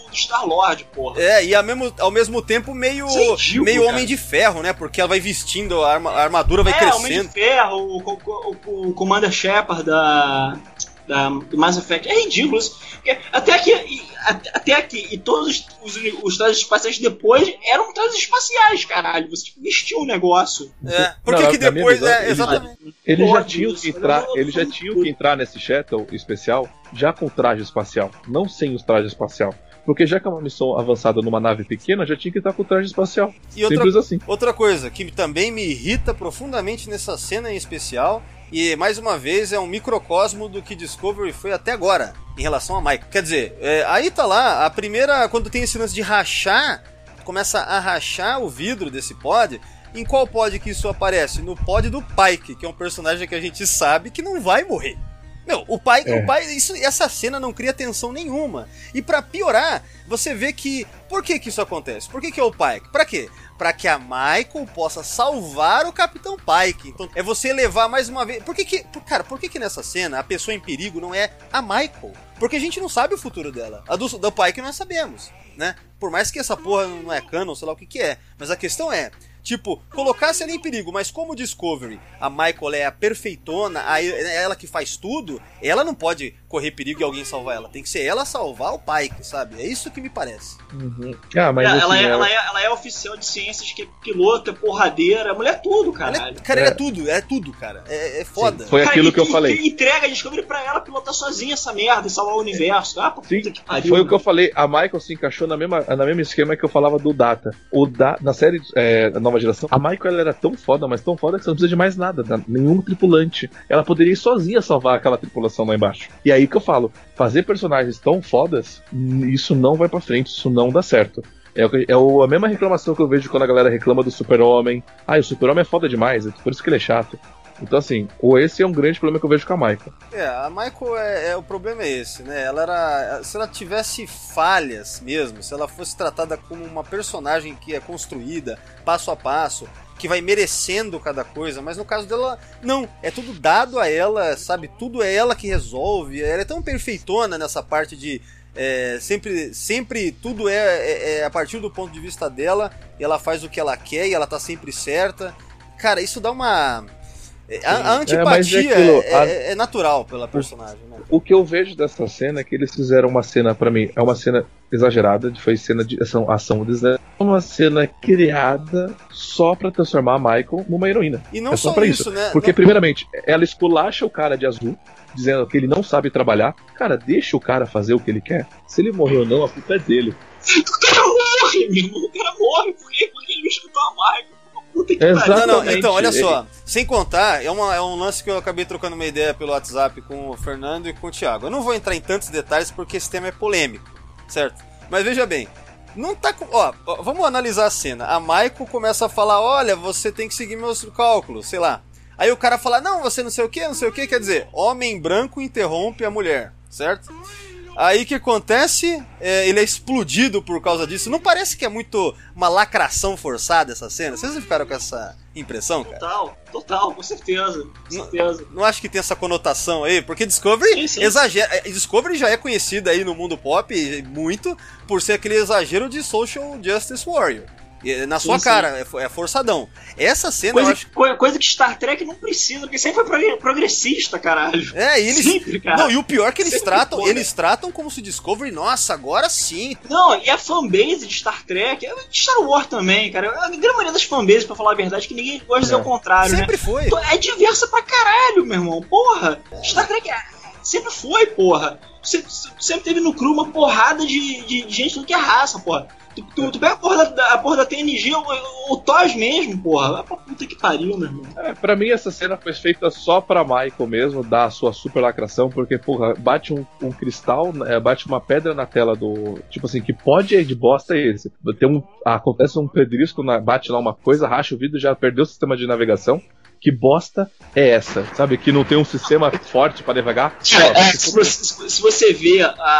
do Star-Lord, porra. É, e ao mesmo, ao mesmo tempo meio, é ridículo, meio cara. Homem de Ferro, né? Porque ela vai vestindo, a, arma, a armadura vai é, crescendo. Homem de Ferro, o, o, o, o Commander Shepard da, da, do Mass Effect. É ridículo isso. Porque até aqui, e, até aqui, e todos os, os, os trajes espaciais depois eram trajes espaciais, caralho. Você tipo, vestiu o negócio. É, por que Não, que na minha depois, visão, é, ele- exatamente. Eles já Pode tinham isso, que entrar, eu- eles já tinham que entrar nesse shuttle especial já com traje espacial, não sem os trajes espacial. Porque já que é uma missão avançada numa nave pequena, já tinha que estar com traje espacial. E outra, Simples assim. outra coisa que também me irrita profundamente nessa cena em especial, e mais uma vez é um microcosmo do que Discovery foi até agora, em relação a Michael. Quer dizer, é, aí tá lá, a primeira, quando tem esse lance de rachar, começa a rachar o vidro desse pod. Em qual pod que isso aparece? No pod do Pike, que é um personagem que a gente sabe que não vai morrer. Meu, o pai, É. o pai isso, essa cena não cria tensão nenhuma. E pra piorar, você vê que... Por que que isso acontece? Por que que é o Pike? Pra quê? Pra que a Michael possa salvar o Capitão Pike. Então, é você levar mais uma vez... Por que que... por- Cara, por que que nessa cena a pessoa em perigo não é a Michael? Porque a gente não sabe o futuro dela. A do, do Pike nós sabemos, né? Por mais que essa porra não é canon, sei lá o que que é. Mas a questão é... Tipo, colocasse ela em perigo, mas como Discovery, a Michael é a perfeitona, a, é ela que faz tudo, ela não pode correr perigo e alguém salvar ela. Tem que ser ela salvar o Pike, sabe? É isso que me parece. Uhum. Ah, mas ela, assim, ela, é, é- ela, é, ela é oficial de ciências, que é piloto, é porradeira, a mulher é tudo, Ela caralho. é, cara, ela é É. tudo, é tudo, cara. É, é foda. Foi Cara, aquilo e- que eu e- falei. e entrega a Discovery pra ela pilotar sozinha essa merda e salvar o universo. Ah, puta Sim, que pariu. foi o que eu falei. A Michael se encaixou na mesma, na mesma esquema que eu falava do Data. O da, na série é, da nova geração, a Michael ela era tão foda, mas tão foda que você não precisa de mais nada, tá? Nenhum tripulante. Ela poderia ir sozinha salvar aquela tripulação lá embaixo. E aí que eu falo, fazer personagens tão fodas, isso não vai pra frente, isso não dá certo. É, o que- é o- a mesma reclamação que eu vejo quando a galera reclama do Super-Homem. Ah, o Super-Homem é foda demais, é por isso que ele é chato. Então assim, ou esse é um grande problema que eu vejo com a Michael. É, a Michael, é, é- o problema é esse, né? Ela era... Se ela tivesse falhas mesmo, se ela fosse tratada como uma personagem que é construída, passo a passo, que vai merecendo cada coisa, mas no caso dela, não, é tudo dado a ela, sabe? Tudo é ela que resolve, ela é tão perfeitona nessa parte de... É, sempre, sempre tudo é, é- é a partir do ponto de vista dela, e ela faz o que ela quer e ela tá sempre certa. Cara, isso dá uma... A, a antipatia É, mas é aquilo, é, a- é- é natural pela personagem, né? O que eu vejo dessa cena é que eles fizeram uma cena, pra mim, é uma cena exagerada, foi cena de ação, ação design, uma cena criada só pra transformar a Michael numa heroína. E não É só só pra isso, isso. né? Porque, Não- primeiramente, ela esculacha o cara de azul, dizendo que ele não sabe trabalhar. Cara, deixa o cara fazer o que ele quer. Se ele morrer ou não, a culpa é dele. O cara morre, meu irmão. O cara morre. Por quê? Porque ele não escutou a Michael. Puta que Exato. pariu. Não, não, Exatamente. então, olha só. Sem contar, é, uma, é um lance que eu acabei trocando uma ideia pelo WhatsApp com o Fernando e com o Thiago. Eu não vou entrar em tantos detalhes porque esse tema é polêmico, certo? Mas veja bem, não tá com... Ó, ó, vamos analisar a cena. A Michael começa a falar, olha, você tem que seguir meus cálculos, sei lá. Aí o cara fala, não, você não sei o que, não sei o que, quer dizer, homem branco interrompe a mulher, certo? Aí o que acontece? É, ele é explodido por causa disso. Não parece que é muito uma lacração forçada essa cena? Vocês não ficaram com essa impressão, cara? Total, total, com certeza. Com Não- certeza. Não acho que tem essa conotação aí, porque Discovery Sim, sim. exagera. é, Discovery já é conhecida aí no mundo pop muito por ser aquele exagero de social justice warrior. E, Na sua Sim, sim. cara, é fo- é forçadão. Essa cena eu Coisa, acho. coi- coisa que Star Trek não precisa, porque sempre foi progre- progressista, caralho. É, e eles. Sempre, cara. Não, e o pior é que eles Sempre tratam, foi. eles tratam como se Discovery, nossa, agora sim. Não, e a fanbase de Star Trek, é de Star Wars também, cara. A grande maioria das fanbases, pra falar a verdade, que ninguém gosta de dizer É. o contrário, Sempre né? foi. Então, é diversa pra caralho, meu irmão. Porra, Star Trek é- sempre foi, porra. Se- se- Sempre teve no crew uma porrada de, de, de gente do que é raça, porra. Tu, tu, tu pega a porra da, a porra da T N G, o, o, o T O S mesmo, porra. Vai pra puta que pariu, meu irmão. É, pra mim essa cena foi feita só pra Michael mesmo, dar a sua super lacração, porque, porra, bate um, um cristal, é, bate uma pedra na tela do... Tipo assim, que pode é de bosta é esse. Tem um, acontece um pedrisco, na, bate lá uma coisa, racha o vidro, já perdeu o sistema de navegação. Que bosta é essa? Sabe, que não tem um sistema forte pra navegar? Cara, Ó, é, se, você, se você vê a,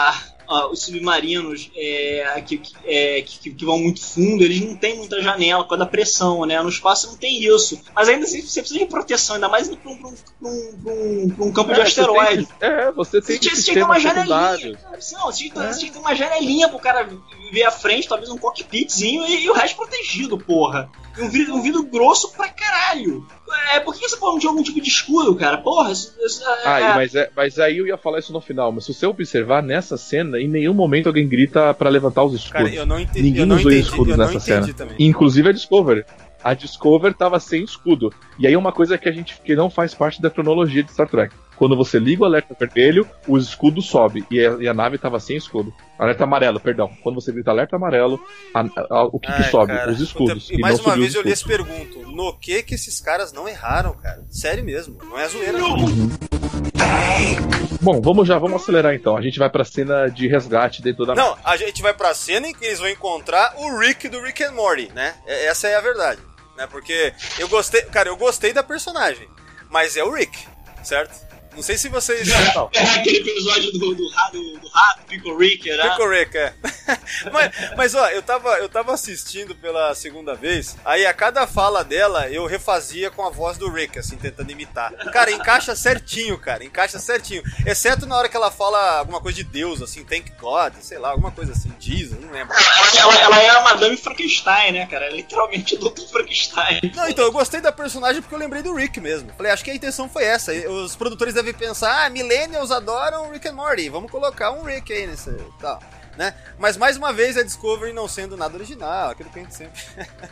ó, os submarinos é, que, é, que, que vão muito fundo, eles não têm muita janela por causa da pressão, né? No espaço não tem isso. Mas ainda assim você precisa de proteção, ainda mais para um, um, um, um campo é, de asteroide. Você tem, é, você tem que ter uma janelinha. Não, você tinha, é. tinha que ter uma janelinha pro cara ver a frente, talvez um cockpitzinho e, e o resto protegido, porra. E um vidro, um vidro grosso pra caralho. É, por que você não tinha algum tipo de escudo, cara? Porra, isso, isso, é, ah, é... Mas, é, mas aí eu ia falar isso no final. Mas se você observar nessa cena, em nenhum momento alguém grita pra levantar os escudos. Cara, eu não entendi. Ninguém eu não usou entendi, escudos eu nessa não cena. Também. Inclusive a Discovery. A Discovery tava sem escudo. E aí uma coisa que a gente que não faz parte da cronologia de Star Trek. Quando você liga o alerta vermelho, o escudo sobe. E a, e a nave tava sem escudo. Alerta amarelo, perdão. Quando você grita alerta amarelo, a, a, o que, Ai, que sobe? Cara, os escudos. Puta, e mais uma vez eu lhes pergunto: no que que esses caras não erraram, cara? Sério mesmo. Não é zoeira, não. Uhum. Bom, vamos já, vamos acelerar então. A gente vai pra cena de resgate dentro da... Não, a gente vai pra cena em que eles vão encontrar o Rick do Rick and Morty, né? Essa é a verdade, né? Porque eu gostei, cara, eu gostei da personagem, mas é o Rick, certo? Não sei se vocês... É, é aquele episódio do, do, do, do rato, Pickle Rick, né? Pickle Rick, é. mas, mas, ó, eu tava, eu tava assistindo pela segunda vez, aí a cada fala dela, eu refazia com a voz do Rick, assim, tentando imitar. Cara, encaixa certinho, cara, encaixa certinho. Exceto na hora que ela fala alguma coisa de Deus, assim, thank God, sei lá, alguma coisa assim, Jesus, não lembro. Ela, ela, ela é a Madame Frankenstein, né, cara? É literalmente o doutor Frankenstein. Não, então, eu gostei da personagem porque eu lembrei do Rick mesmo. Falei, acho que a intenção foi essa. Os produtores devem pensar, ah, millennials adoram Rick and Morty, vamos colocar um Rick aí nesse tal, né? Mas mais uma vez a Discovery não sendo nada original, aquilo que a gente sempre...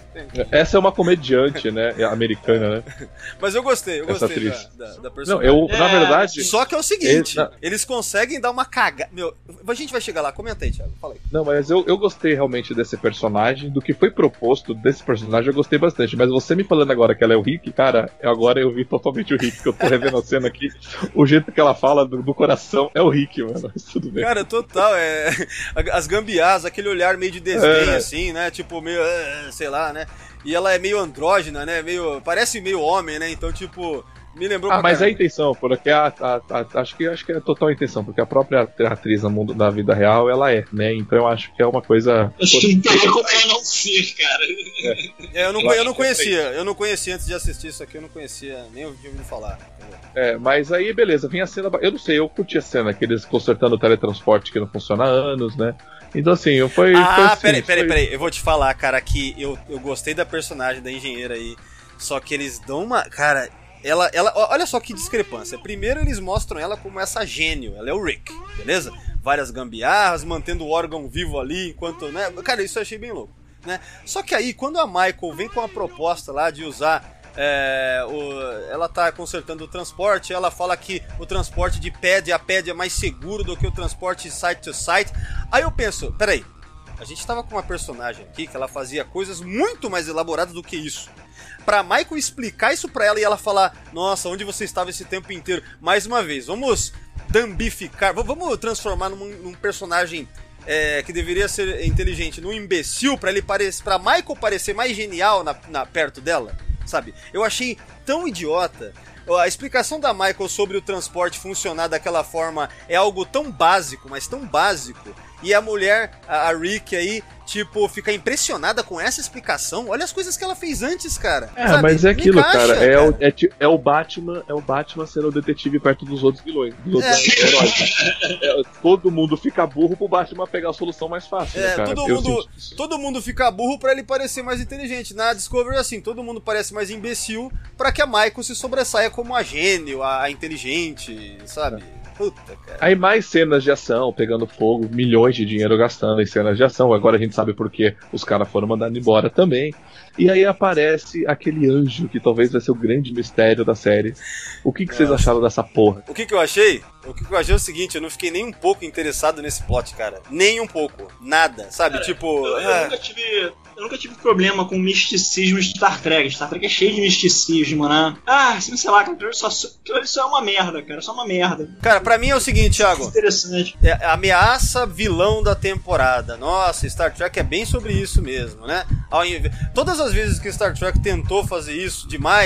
Essa é uma comediante, né, americana, né? Mas eu gostei, eu Essa gostei atriz. da, da, da personagem. Não, eu, é, na verdade... Só que é o seguinte, esse... eles conseguem dar uma cagada... Meu, a gente vai chegar lá, comenta aí, Thiago, fala aí. Não, mas eu, eu gostei realmente desse personagem, do que foi proposto desse personagem, eu gostei bastante. Mas você me falando agora que ela é o Rick, cara, agora eu vi totalmente o Rick, que eu tô revendo a cena aqui, o jeito que ela fala do, do coração é o Rick, mano, mas tudo bem. Cara, total, é... As gambiarras, aquele olhar meio de desdém, é. assim, né? Tipo, meio, sei lá, né? E ela é meio andrógena, né? Meio, parece meio homem, né? Então, tipo, me lembrou... Ah, mas caramba. É a intenção, porque a, a, a, acho, que, acho que é total intenção, porque a própria atriz no mundo da vida real, ela é, né? Então eu acho que é uma coisa... Acho que não teria como ela não ser, cara. É. É, eu não, eu, eu não conhecia, eu não conhecia antes de assistir isso aqui, eu não conhecia, nem ouvi falar. É, mas aí beleza, vem a cena... Eu não sei, eu curti a cena, que eles consertando o teletransporte que não funciona há anos, né? Então assim, foi... Ah, foi assim, peraí, peraí, foi... peraí, eu vou te falar, cara, que eu, eu gostei da personagem da engenheira aí, só que eles dão uma... Cara, ela, ela... Olha só que discrepância. Primeiro eles mostram ela como essa gênio, ela é o Rick, beleza? Várias gambiarras, mantendo o órgão vivo ali, enquanto... né? Cara, isso eu achei bem louco, né? Só que aí, quando a Michael vem com a proposta lá de usar... É, o, ela tá consertando o transporte, ela fala que o transporte de pad a pad é mais seguro do que o transporte site to site. Aí eu penso, peraí, a gente tava com uma personagem aqui que ela fazia coisas muito mais elaboradas do que isso. Pra Michael explicar isso pra ela e ela falar, nossa, onde você estava esse tempo inteiro? Mais uma vez, vamos dambificar, vamos transformar num, num personagem é, que deveria ser inteligente, num imbecil, pra ele parecer, pra Michael parecer mais genial na, na, perto dela. Sabe? Eu achei tão idiota. A explicação da Michael sobre o transporte funcionar daquela forma é algo tão básico, mas tão básico. E a mulher, a Rick aí, tipo, fica impressionada com essa explicação. Olha as coisas que ela fez antes, cara. É, sabe? mas é aquilo, encaixa, cara. É, cara. O, é, é o Batman, é o Batman sendo o detetive perto dos outros vilões, dos outros é. heróis. É, todo mundo fica burro pro Batman pegar a solução mais fácil, é, né, cara? Todo mundo, todo mundo fica burro pra ele parecer mais inteligente. Na Discovery, assim, todo mundo parece mais imbecil pra que a Michael se sobressaia como a gênio, a inteligente, sabe? É. Puta, cara. Aí mais cenas de ação, pegando fogo, milhões de dinheiro gastando em cenas de ação. Agora a gente sabe por que os caras foram mandados embora também. E aí aparece aquele anjo que talvez vai ser o grande mistério da série. O que, que vocês acharam dessa porra? O que, que eu achei? O que, que eu achei é o seguinte, eu não fiquei nem um pouco interessado nesse plot, cara. Nem um pouco. Nada, sabe? Cara, tipo... Eu, eu, ah... nunca tive, eu nunca tive problema com misticismo de Star Trek. Star Trek é cheio de misticismo, né? Ah, sei lá, cara, só, só, só é uma merda, cara. Só uma merda. Cara, pra mim é o seguinte, Thiago. Interessante. É a ameaça vilão da temporada. Nossa, Star Trek é bem sobre isso mesmo, né? Ao inv... Todas as vezes que Star Trek tentou fazer isso demais,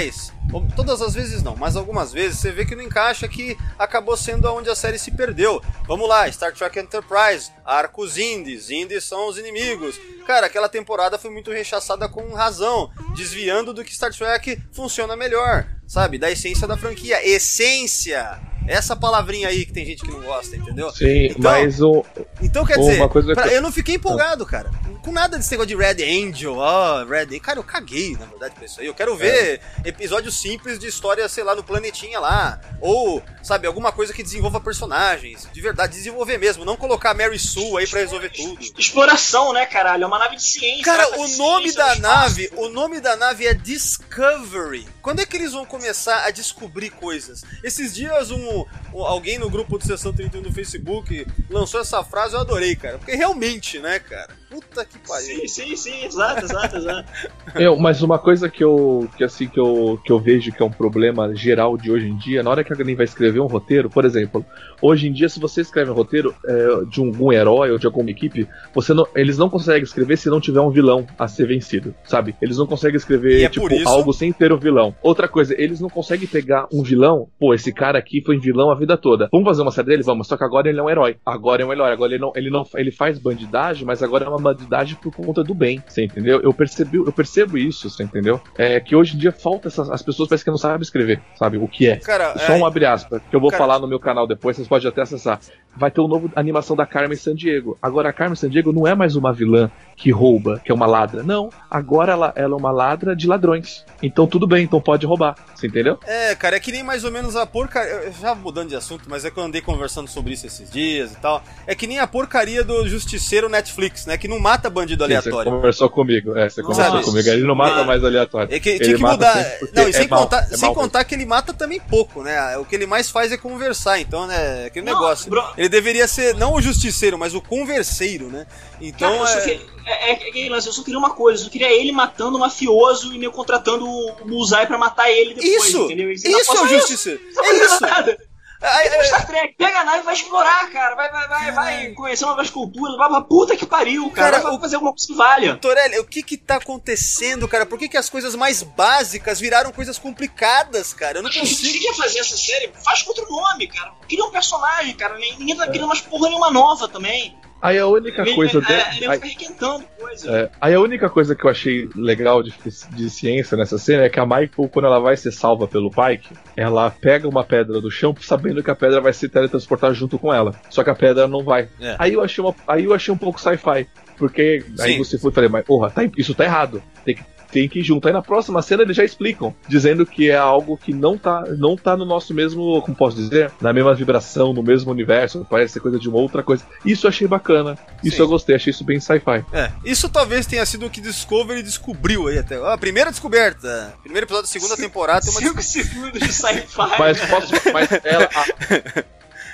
todas as vezes não, mas algumas vezes você vê que não encaixa, que acabou sendo onde a série se perdeu. Vamos lá, Star Trek Enterprise, arcos indies, indies são os inimigos. Cara, aquela temporada foi muito rechaçada com razão, desviando do que Star Trek funciona melhor, sabe? Da essência da franquia. Essência! Essa palavrinha aí que tem gente que não gosta, entendeu? Sim, então, mas o... Então, quer uma dizer, coisa pra, que... eu não fiquei empolgado, cara. Com nada desse negócio de Red Angel, ó, oh, Red Angel. Cara, eu caguei, na verdade, pra isso aí. Eu quero ver é. episódios simples de história, sei lá, no planetinha lá. Ou, sabe, alguma coisa que desenvolva personagens. De verdade, desenvolver mesmo. Não colocar Mary Sue aí pra resolver tudo. Exploração, né, caralho? É uma nave de ciência. Cara, o nome da nave, o nome da nave é Discovery. Quando é que eles vão começar a descobrir coisas? Esses dias, um, um alguém no grupo do Sessão trinta e um do Facebook lançou essa frase, eu adorei, cara. Porque realmente, né, cara? Puta que pariu. Sim, sim, sim, exato, exato, exato. Eu, mas uma coisa que eu, que, assim, que, eu, que eu vejo que é um problema geral de hoje em dia, na hora que alguém vai escrever um roteiro, por exemplo, hoje em dia, se você escreve um roteiro é, de algum herói ou de alguma equipe, você não, eles não conseguem escrever se não tiver um vilão a ser vencido, sabe? Eles não conseguem escrever, é tipo, isso... algo sem ter o vilão. Outra coisa, eles não conseguem pegar um vilão, pô, esse cara aqui foi vilão a vida toda. Vamos fazer uma série dele? Vamos, só que agora ele é um herói. Agora é um herói, agora ele não, ele não ele faz bandidagem, mas agora é uma bandidagem por conta do bem, você entendeu? Eu percebi, eu percebo isso, você entendeu? É que hoje em dia falta essas, as pessoas parecem que não sabem escrever, sabe? O que é. Cara, só é... um abre aspas, que eu vou Cara... falar no meu canal depois, vocês podem até acessar. Vai ter uma nova animação da Carmen Sandiego. Agora a Carmen Sandiego não é mais uma vilã que rouba, que é uma ladra. Não, agora ela, ela é uma ladra de ladrões. Então tudo bem, então pode roubar, você entendeu? É, cara, é que nem mais ou menos a porcaria, já mudando de assunto, mas é que eu andei conversando sobre isso esses dias e tal, é que nem a porcaria do Justiceiro Netflix, né, que não mata bandido aleatório. Você conversou comigo, é, você conversou Sabe? comigo, ele não mata é, mais aleatório. É que ele tinha que mudar, não, e sem, é mal, contar, é sem contar que ele mata também pouco, né, o que ele mais faz é conversar, então, né, aquele não, negócio, bro... ele deveria ser, não o Justiceiro, mas o converseiro, né, então Cara, eu, é... que, é, é, é... eu só queria uma coisa, eu só queria ele matando o mafioso e meio contratando o Bullseye pra matar ele depois, isso, entendeu? Isso, isso é o Justiceiro, é isso. Nada. Aí, é, Star Trek, pega a nave e vai explorar, cara. Vai, vai, vai, vai conhecer novas culturas. Vai pra puta que pariu, cara. cara vai fazer alguma coisa que valha. Torelli, o que que tá acontecendo, cara? Por que que as coisas mais básicas viraram coisas complicadas, cara? Eu não consigo. Se quer fazer essa série, faz com outro nome, cara. Cria um personagem, cara. Ninguém tá criando mais porra nenhuma nova também. Aí a única ele, coisa... É, de... ele vai ficar requentando coisa. É, aí a única coisa que eu achei legal de, de ciência nessa cena é que a Michael, quando ela vai ser salva pelo Pike, ela pega uma pedra do chão sabendo que a pedra vai se teletransportar junto com ela. Só que a pedra não vai. É. Aí, eu achei uma, aí eu achei um pouco sci-fi. Porque aí Sim. você foi e falei, mas porra, tá, isso tá errado. Tem que Tem que ir junto. Aí na próxima cena eles já explicam, dizendo que é algo que não tá, não tá no nosso mesmo, como posso dizer, na mesma vibração, no mesmo universo, parece ser coisa de uma outra coisa. Isso eu achei bacana. Isso Sim. eu gostei, achei isso bem sci-fi. É, isso talvez tenha sido o que Discovery descobriu aí até. A primeira descoberta. Primeiro episódio da segunda temporada tem uma cinco segundos de sci-fi. Mas posso. Mas ela. A...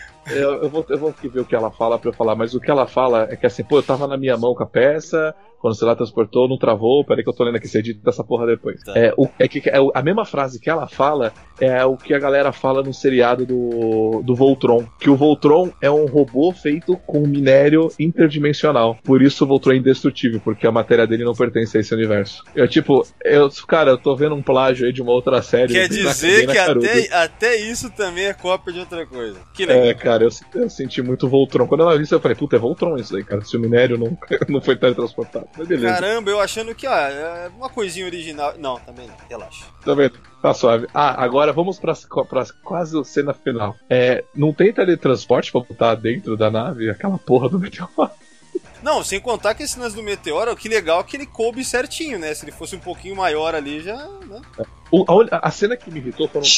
Eu, eu, vou, eu vou ver o que ela fala pra eu falar, mas o que ela fala é que assim, pô, eu tava na minha mão com a peça, quando o celular transportou, não travou, peraí que eu tô lendo aqui, você edita essa porra depois. Tá. É, o, é, que, é a mesma frase que ela fala é o que a galera fala no seriado do, do Voltron, que o Voltron é um robô feito com minério interdimensional, por isso o Voltron é indestrutível, porque a matéria dele não pertence a esse universo. Eu tipo, eu, cara, eu tô vendo um plágio aí de uma outra série. Quer dizer na, que até, até isso também é cópia de outra coisa. Que legal. É, cara, eu, eu senti muito Voltron. Quando ela disse, eu falei, puta, é Voltron isso aí, cara, se o minério não, não foi teletransportado. Mas beleza. Caramba, eu achando que, ó, é uma coisinha original. Não, também não, relaxa. Tá vendo? Tá suave. Ah, agora vamos pra, pra quase a cena final. É, não tem teletransporte pra botar dentro da nave aquela porra do meteoro? Não, sem contar que esse lance do meteoro, que legal que ele coube certinho, né? Se ele fosse um pouquinho maior ali, já... Né? O, a, a cena que me irritou foram...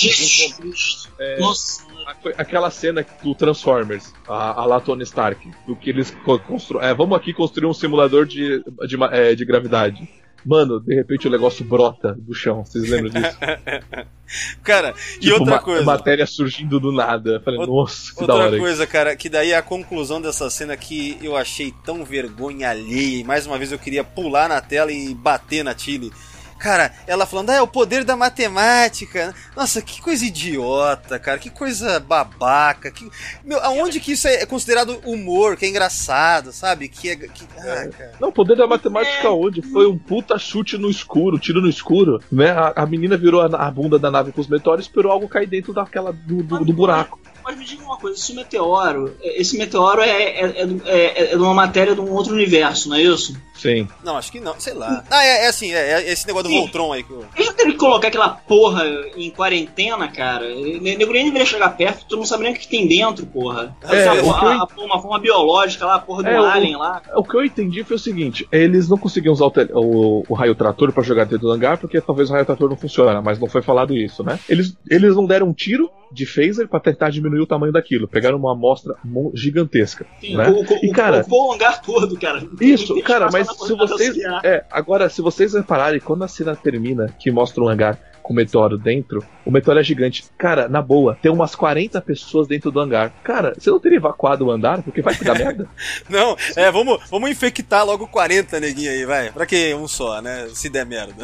é, Nossa! Aquela cena do Transformers, a, a lá Tony Stark, do que eles construíram. É, vamos aqui construir um simulador de, de, de, de gravidade. Mano, de repente o negócio brota do chão, vocês lembram disso? Cara, tipo, e outra ma- coisa. Matéria surgindo do nada. Eu falei, nossa, que outra da hora. Outra coisa, cara, que daí é a conclusão dessa cena que eu achei tão vergonha alheia. E mais uma vez eu queria pular na tela e bater na Tilly. Cara, ela falando, ah, é o poder da matemática. Nossa, que coisa idiota, cara. Que coisa babaca. Que... Meu, aonde que isso é considerado humor, que é engraçado, sabe? Que é... Que... Ah, cara. Não, o poder da matemática onde? Foi um puta chute no escuro, tiro no escuro, né? A, a menina virou a, a bunda da nave com os meteoros e esperou algo cair dentro daquela, do, do, do buraco. Mas me diga uma coisa, esse meteoro, esse meteoro é, é, é, é, é de uma matéria de um outro universo, não é isso? Sim. Não, acho que não, sei lá. Ah, é, é assim, é, é esse negócio do Sim. Voltron aí. Que eu... Eles já teriam que colocar aquela porra em quarentena, cara. Nego nem deveria chegar perto, tu não sabe nem o que tem dentro, porra. É, a, o a, que eu... a, a, uma forma biológica lá, a porra do é, alien o, lá. O que eu entendi foi o seguinte, eles não conseguiam usar o, tele, o, o raio trator pra jogar dentro do hangar, porque talvez o raio trator não funciona, mas não foi falado isso, né? Eles, eles não deram um tiro de phaser pra tentar diminuir o tamanho daquilo. Pegaram uma amostra gigantesca. Sim, né? o, o, e, cara, o, o hangar todo, cara. Isso, cara, mas se vocês... É, agora, se vocês repararem, quando a cena termina, que mostra um hangar com o meteoro dentro, o meteoro é gigante. Cara, na boa, tem umas quarenta pessoas dentro do hangar. Cara, você não teria evacuado o andar? Porque vai dar merda? Não, é, vamos, vamos infectar logo quarenta neguinhos aí, vai. Pra que um só, né? Se der merda.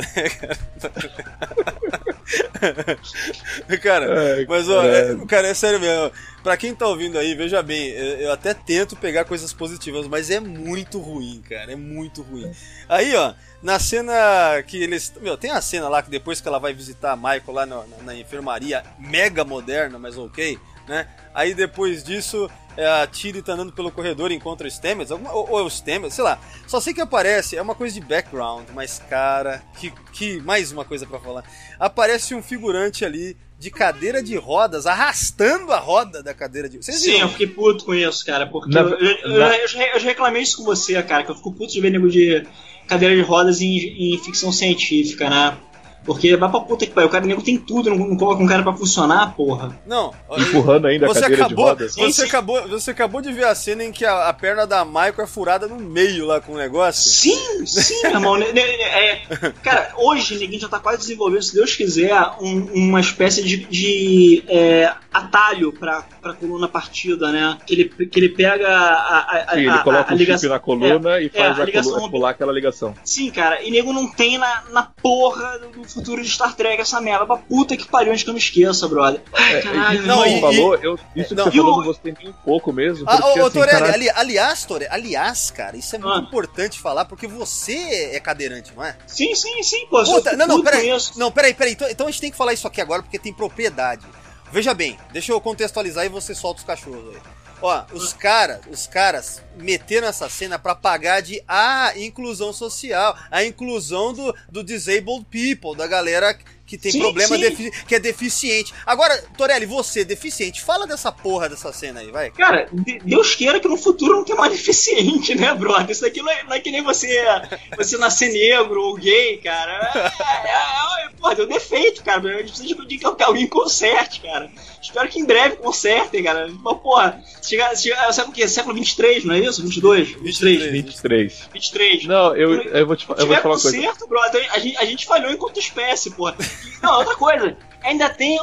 Cara, é, mas ó, é, cara, é sério mesmo. Pra quem tá ouvindo aí, veja bem, eu até tento pegar coisas positivas, mas é muito ruim, cara, é muito ruim. Aí, ó, na cena que eles... Meu, tem a cena lá que depois que ela vai visitar a Michael lá na, na, na enfermaria mega moderna, mas ok, né? Aí depois disso, a Tilly tá andando pelo corredor e encontra o Stamets, ou, ou é o Stamets, sei lá. Só sei que aparece, é uma coisa de background, mas cara, que, que mais uma coisa pra falar. Aparece um figurante ali de cadeira de rodas, arrastando a roda da cadeira de... Vocês Sim, viram? eu fiquei puto com isso, cara, porque na, eu, eu, na... eu, já, eu já reclamei isso com você, cara, que eu fico puto de ver nego de cadeira de rodas em, em ficção científica, né? Porque vai pra puta que pariu, o cara nego tem tudo, não, não coloca um cara pra funcionar, porra. Não, empurrando ainda você a cadeira acabou, de rodas. Você, sim, acabou, você acabou de ver a cena em que a, a perna da Michael é furada no meio lá com o negócio? Sim, sim, meu irmão. É, cara, hoje ninguém já tá quase desenvolvendo, se Deus quiser, um, uma espécie de, de é, atalho pra, pra coluna partida, né? Que ele, que ele pega a, a, Sim, a, ele coloca a, a o ligação, chip na coluna é, e faz é, a, a ligação, coluna, pular aquela ligação. Sim, cara, e nego não tem na, na porra do futuro de Star Trek essa merda. Pra puta que pariu, antes que eu me esqueça, brother. Ai, caralho. Não, não, e, falou, eu, isso não, que você eu, falou, não gostei nem um pouco mesmo. Ah, porque, ô, assim, Torelli, caralho... ali, aliás, Torelli, aliás, cara, isso é muito ah. importante falar, porque você é cadeirante, não é? Sim, sim, sim, pô. Puta, não, não, peraí, isso. não, peraí, peraí, então, então a gente tem que falar isso aqui agora, porque tem propriedade. Veja bem, deixa eu contextualizar e você solta os cachorros aí. Ó, os caras, os caras meteram essa cena pra pagar de a inclusão social, a inclusão do, do disabled people, da galera que tem sim, problema, sim. Defi- que é deficiente. Agora, Torelli, você, deficiente, fala dessa porra dessa cena aí, vai. Cara, Deus queira que no futuro não tenha mais deficiente, né, brother? Isso aqui não é, não é que nem você, você nascer negro ou gay, cara. É, é, é, porra, deu defeito, cara. A gente precisa de que alguém conserte, cara. Espero que em breve consertem, cara. Mas, porra, chega, chega, sabe o que? Século vinte e três, não é isso? vinte e dois? vinte e três. vinte e três. vinte e três. Não, eu, eu vou te, eu vou te falar uma coisa. Conserto, brother, a gente, a gente falhou enquanto espécie, porra. Não, outra coisa. Ainda tem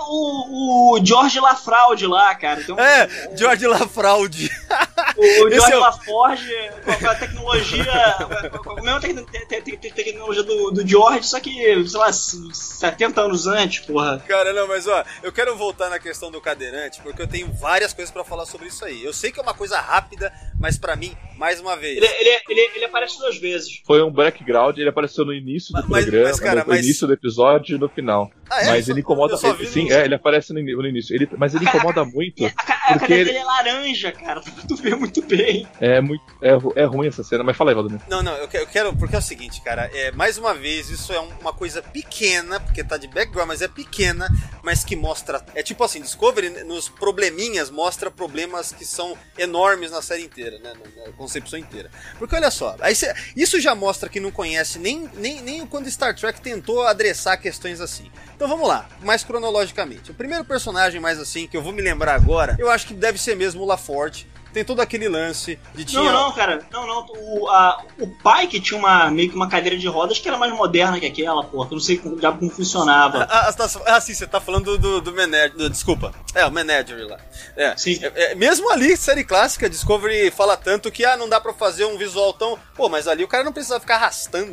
o, o George Lafraude lá, cara. Tem um, É, um, George Lafraude. O, o George é o... LaForge, com a tecnologia, com a mesma te- te- te- te- tecnologia do, do George, só que, sei lá, setenta anos antes, porra. Cara, não, mas ó, eu quero voltar na questão do cadeirante, porque eu tenho várias coisas pra falar sobre isso aí. Eu sei que é uma coisa rápida, mas pra mim, mais uma vez... Ele, ele, ele, ele aparece duas vezes. Foi um background, ele apareceu no início do mas, programa, mas, cara, no mas... início do episódio e no final. Ah, é? Mas ele incomoda... Ele, sim, no... é, ele aparece no, no início. Ele, mas ele incomoda muito. A, a, a porque cara ele... dele é laranja, cara. Tu vê muito bem. É, muito, é, é ruim essa cena, mas fala aí, Valdomiro. Não, não, eu quero, eu quero... Porque é o seguinte, cara. É, mais uma vez, isso é uma coisa pequena, porque tá de background, mas é pequena, mas que mostra... É tipo assim, Discovery, nos probleminhas, mostra problemas que são enormes na série inteira, né? Na, na concepção inteira. Porque olha só, aí cê, isso já mostra que não conhece nem, nem, nem quando Star Trek tentou adressar questões assim. Então vamos lá, mais cronologicamente. O primeiro personagem mais assim, que eu vou me lembrar agora, eu acho que deve ser mesmo o LaForge. Tem todo aquele lance de tinha... Não, não, cara. Não, não. O, a, o pai que tinha uma, meio que uma cadeira de rodas que era mais moderna que aquela, porra. Que eu não sei como, já como funcionava. Ah, ah, tá, ah, sim, você tá falando do, do Manager. Do, desculpa. É, o Manager lá. É, sim. É, é, mesmo ali, série clássica, Discovery fala tanto que ah, não dá pra fazer um visual tão... Pô, mas ali o cara não precisa ficar arrastando, né?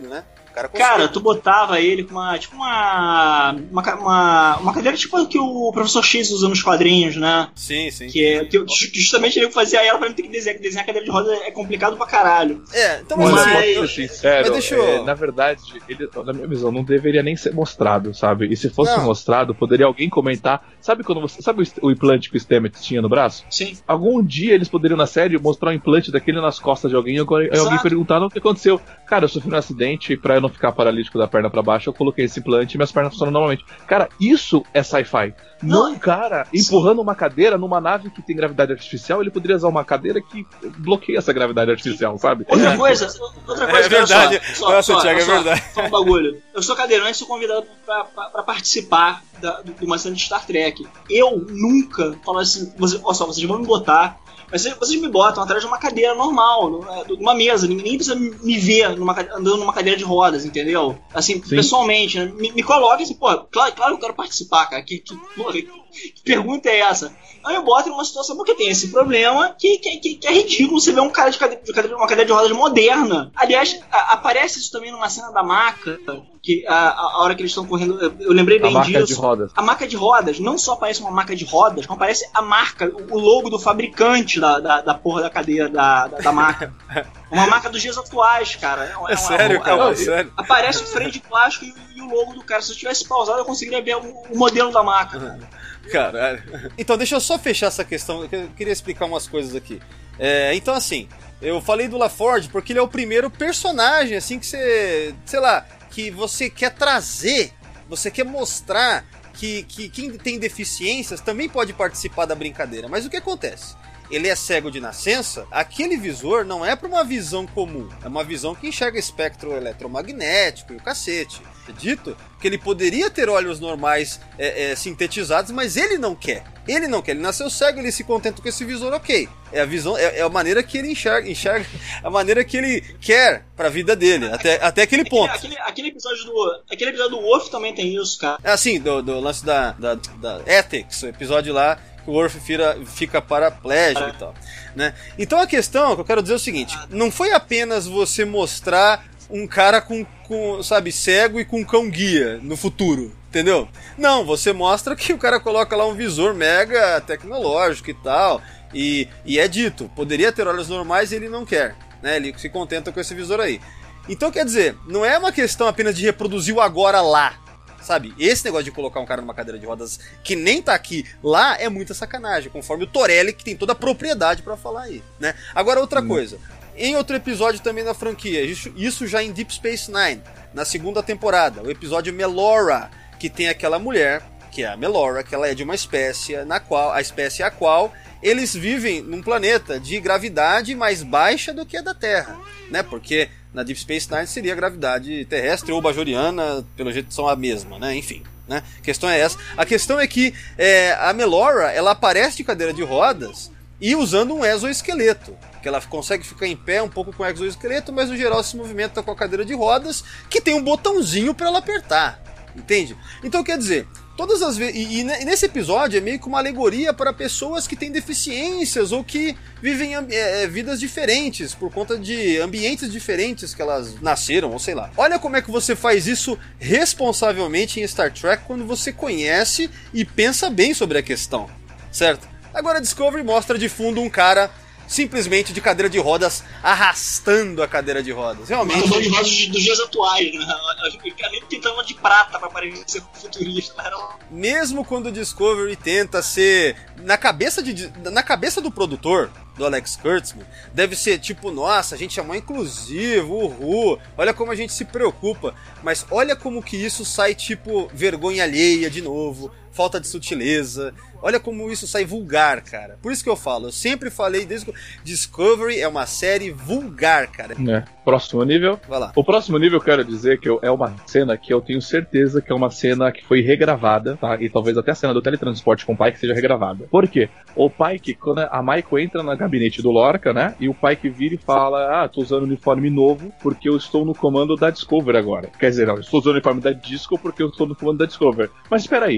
O cara, consegue. Cara, tu botava ele com uma, tipo uma, uma, uma, uma cadeira tipo que o professor X usa nos quadrinhos, né? Sim, sim. Que, é, que justamente ele fazia ela pra não ter que desenhar, que desenhar cadeira de roda é complicado pra caralho. É, então Olha, mas, eu assim, vou ser sincero, mas deixa eu... é, na verdade, ele, na minha visão, não deveria nem ser mostrado, sabe? E se fosse Não. mostrado, poderia alguém comentar. Sabe quando você. Sabe o, o implante que o Stamets tinha no braço? Sim. Algum dia eles poderiam, na série, mostrar um implante daquele nas costas de alguém e agora- aí Exato. alguém perguntar o que aconteceu. Cara, eu sofri um acidente e pra eu não ficar paralítico da perna pra baixo, eu coloquei esse implante e minhas pernas funcionam normalmente. Cara, isso é sci-fi. Não, Não, um cara empurrando uma cadeira numa nave que tem gravidade artificial, ele poderia usar uma cadeira que bloqueia essa gravidade artificial, sabe? Outra coisa, outra coisa, É verdade. olha só, Nossa, só, só, Thiago, é só, verdade. Só um bagulho. Eu sou cadeirante e sou convidado pra, pra, pra participar da, de uma cena de Star Trek. Eu nunca falo assim, você, olha só, vocês vão me botar, mas vocês, vocês me botam atrás de uma cadeira normal, numa, numa mesa, ninguém precisa me ver numa, andando numa cadeira de rodas, entendeu? Assim, Sim. pessoalmente, né? me, me coloquem assim, pô, claro, claro que eu quero participar, cara, que, que, porra, que pergunta é essa? Aí eu boto numa situação porque tem esse problema que, que, que, que é ridículo você ver um cara de cadeira, de cadeira, uma cadeira de rodas moderna. Aliás, a, aparece isso também numa cena da maca, que a, a, a hora que eles estão correndo, eu, eu lembrei bem A marca disso. de rodas. A marca de rodas, não só aparece uma marca de rodas, como aparece a marca, o, o logo do fabricante da, da, da porra da cadeira da, da, da marca. Uma marca dos dias atuais, cara. É, É uma- sério, é uma- cara, é uma- é sério. Aparece o freio de plástico e, e o logo do cara. Se eu tivesse pausado, eu conseguiria ver o, o modelo da marca, cara. Caralho. Então, deixa eu só fechar essa questão, que eu queria explicar umas coisas aqui. É, então, assim, eu falei do LaForge porque ele é o primeiro personagem, assim, que você, sei lá, que você quer trazer, você quer mostrar que, que quem tem deficiências também pode participar da brincadeira. Mas o que acontece? Ele é cego de nascença, aquele visor não é para uma visão comum, é uma visão que enxerga espectro eletromagnético e o cacete. É dito que ele poderia ter olhos normais é, é, sintetizados, mas ele não quer. Ele não quer, ele nasceu cego, ele se contenta com esse visor, ok. É a visão, é, é a maneira que ele enxerga, enxerga, a maneira que ele quer pra vida dele, até, até aquele ponto. Aquele, aquele, aquele episódio do. Aquele episódio do Wolf também tem isso, cara. É assim, do, do lance da, da, da Ethics, o episódio lá que o Worf fica, fica paraplégico e tal, né? Então a questão que eu quero dizer é o seguinte, não foi apenas você mostrar um cara com, com sabe, cego e com cão guia no futuro, entendeu? Não, você mostra que o cara coloca lá um visor mega tecnológico e tal, e, e é dito, poderia ter olhos normais e ele não quer, né? Ele se contenta com esse visor aí. Então quer dizer, não é uma questão apenas de reproduzir o agora lá, sabe? Esse negócio de colocar um cara numa cadeira de rodas que nem tá aqui lá é muita sacanagem, conforme o Torelli, que tem toda a propriedade pra falar aí, né? Agora outra hum. coisa, em outro episódio também na franquia, isso, isso já em Deep Space Nine, na segunda temporada, o episódio Melora, que tem aquela mulher, que é a Melora, que ela é de uma espécie na qual, a espécie a qual eles vivem num planeta de gravidade mais baixa do que a da Terra, né? Porque na Deep Space Nine seria a gravidade terrestre ou bajoriana, pelo jeito são a mesma, né? Enfim, né? A questão é essa. A questão é que é, a Melora, ela aparece de cadeira de rodas e usando um exoesqueleto, que ela consegue ficar em pé um pouco com o exoesqueleto, mas no geral se movimenta com a cadeira de rodas, que tem um botãozinho para ela apertar, entende? Então quer dizer, todas as vezes, e, e nesse episódio é meio que uma alegoria para pessoas que têm deficiências ou que vivem é, vidas diferentes por conta de ambientes diferentes que elas nasceram, ou sei lá. Olha como é que você faz isso responsavelmente em Star Trek quando você conhece e pensa bem sobre a questão, certo? Agora Discovery mostra de fundo um cara simplesmente de cadeira de rodas arrastando a cadeira de rodas. Realmente. Cadeira de rodas dos dias atuais, né? O cara nem tentava de prata pra parecer futurista. Mesmo quando o Discovery tenta ser na cabeça de na cabeça do produtor, do Alex Kurtzman, deve ser tipo, nossa, a gente é mó inclusivo, uhul, olha como a gente se preocupa, mas olha como que isso sai tipo vergonha alheia de novo, falta de sutileza. Olha como isso sai vulgar, cara. Por isso que eu falo, eu sempre falei desde que Discovery é uma série vulgar, cara. É. Próximo nível. Vai lá. O próximo nível eu quero dizer que eu, é uma cena que eu tenho certeza que é uma cena que foi regravada, tá? E talvez até a cena do teletransporte com o Pike seja regravada. Por quê? O Pike, quando a Michael entra no gabinete do Lorca, né? E o Pike vira e fala, ah, tô usando uniforme novo porque eu estou no comando da Discovery agora. Quer dizer, não, eu estou usando o uniforme da Disco porque eu estou no comando da Discovery. Mas espera aí, seu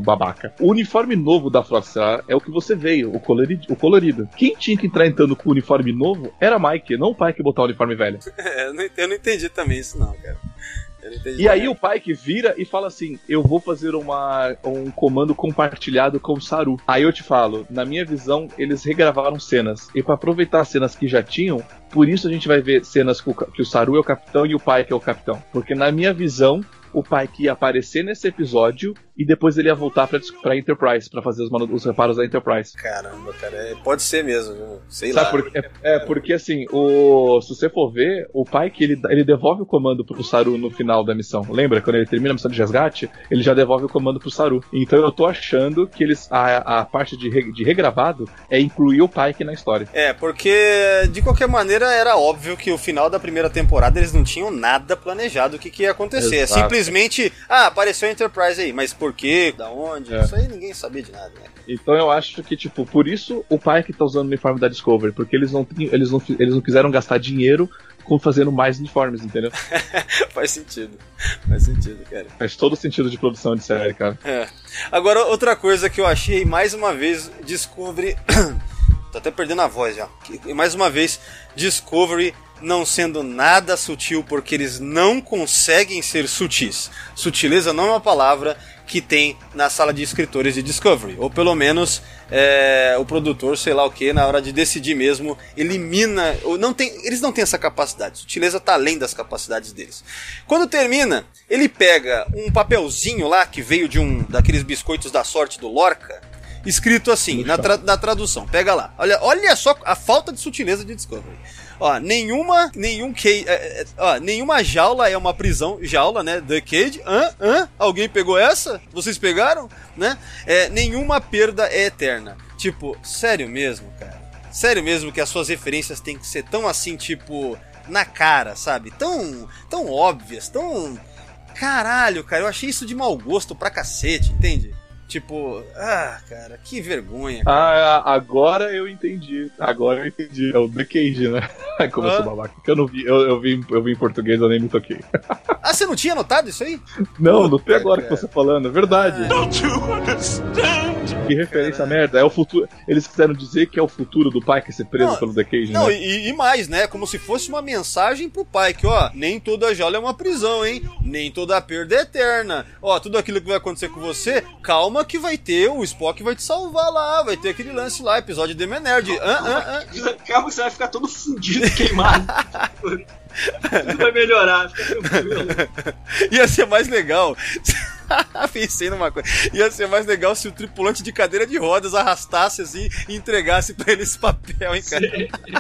babaca. O uniforme novo da Frota Estelar é o que você veio, o colorido, o colorido. Quem tinha que entrar entrando com o uniforme novo era Mike, não o pai que botar o uniforme velho. É, eu, não, eu não entendi também isso não, cara. E aí o Pike vira e fala assim, eu vou fazer uma, um comando compartilhado com o Saru. Aí eu te falo, na minha visão, eles regravaram cenas. E pra aproveitar as cenas que já tinham, por isso a gente vai ver cenas que o Saru é o capitão e o Pike é o capitão. Porque na minha visão, o Pike ia aparecer nesse episódio e depois ele ia voltar pra, pra Enterprise, pra fazer os, os reparos da Enterprise. Caramba, cara, é, pode ser mesmo, viu? Sei Sabe lá. Por, é, é porque assim, o, se você for ver, o Pike ele, ele devolve o comando pro Saru no final da missão. Lembra? Quando ele termina a missão de resgate, ele já devolve o comando pro Saru. Então eu tô achando que eles a, a parte de, re, de regravado é incluir o Pike na história. É, porque de qualquer maneira era óbvio que o final da primeira temporada eles não tinham nada planejado o que, que ia acontecer. Exato. É simplesmente, ah, apareceu a Enterprise aí, mas por quê? Da onde? É. Isso aí ninguém sabia de nada, né? Então eu acho que, tipo, por isso o Pike tá usando o uniforme da Discovery, porque eles não, eles não, eles não quiseram gastar dinheiro com fazendo mais uniformes, entendeu? Faz sentido. Faz sentido, cara. Faz todo sentido de produção de série, cara. É. Agora, outra coisa que eu achei, mais uma vez, Discovery... Tô até perdendo a voz já. Mais uma vez, Discovery não sendo nada sutil, porque eles não conseguem ser sutis. Sutileza não é uma palavra que tem na sala de escritores de Discovery. Ou pelo menos é, o produtor, sei lá o que, na hora de decidir mesmo, elimina... Ou não tem, eles não têm essa capacidade. Sutileza tá além das capacidades deles. Quando termina, ele pega um papelzinho lá que veio de um daqueles biscoitos da sorte do Lorca, escrito assim, na, tra- na tradução. Pega lá. Olha, olha só a falta de sutileza de Discovery. Ó, nenhuma, nenhum que, é, é, ó, nenhuma jaula é uma prisão. Jaula, né? The Cage. Hã? Hã? Alguém pegou essa? Vocês pegaram? Né? É, nenhuma perda é eterna. Tipo, sério mesmo, cara? Sério mesmo que as suas referências têm que ser tão assim, tipo, na cara, sabe? Tão, tão óbvias, tão... Caralho, cara, eu achei isso de mau gosto pra cacete, entende? Tipo, ah, cara, que vergonha. Cara. Ah, agora eu entendi. Agora eu entendi. É o The Cage, né? Como ah. eu sou babaca. Que eu não vi, eu, eu, vi, eu vi em português, eu nem me toquei. Ah, você não tinha notado isso aí? Não, não tem agora que você falando, é verdade. Ah. Don't you understand? Que referência merda. É o futuro. Eles quiseram dizer que é o futuro do Pike ser preso não, pelo The Cage, não, né? E, e mais, né? Como se fosse uma mensagem pro Pike, ó. Nem toda jaula é uma prisão, hein? Nem toda perda é eterna. Ó, tudo aquilo que vai acontecer com você, calma que vai ter, o Spock vai te salvar lá, vai ter aquele lance lá, episódio de Menerd. Ah, ah, ah. Calma que você vai ficar todo fundido, queimado. Tudo vai melhorar, fica tranquilo. Ia ser mais legal. Pensei numa coisa. Ia ser mais legal se o tripulante de cadeira de rodas arrastasse assim e entregasse pra ele esse papel, hein, cara?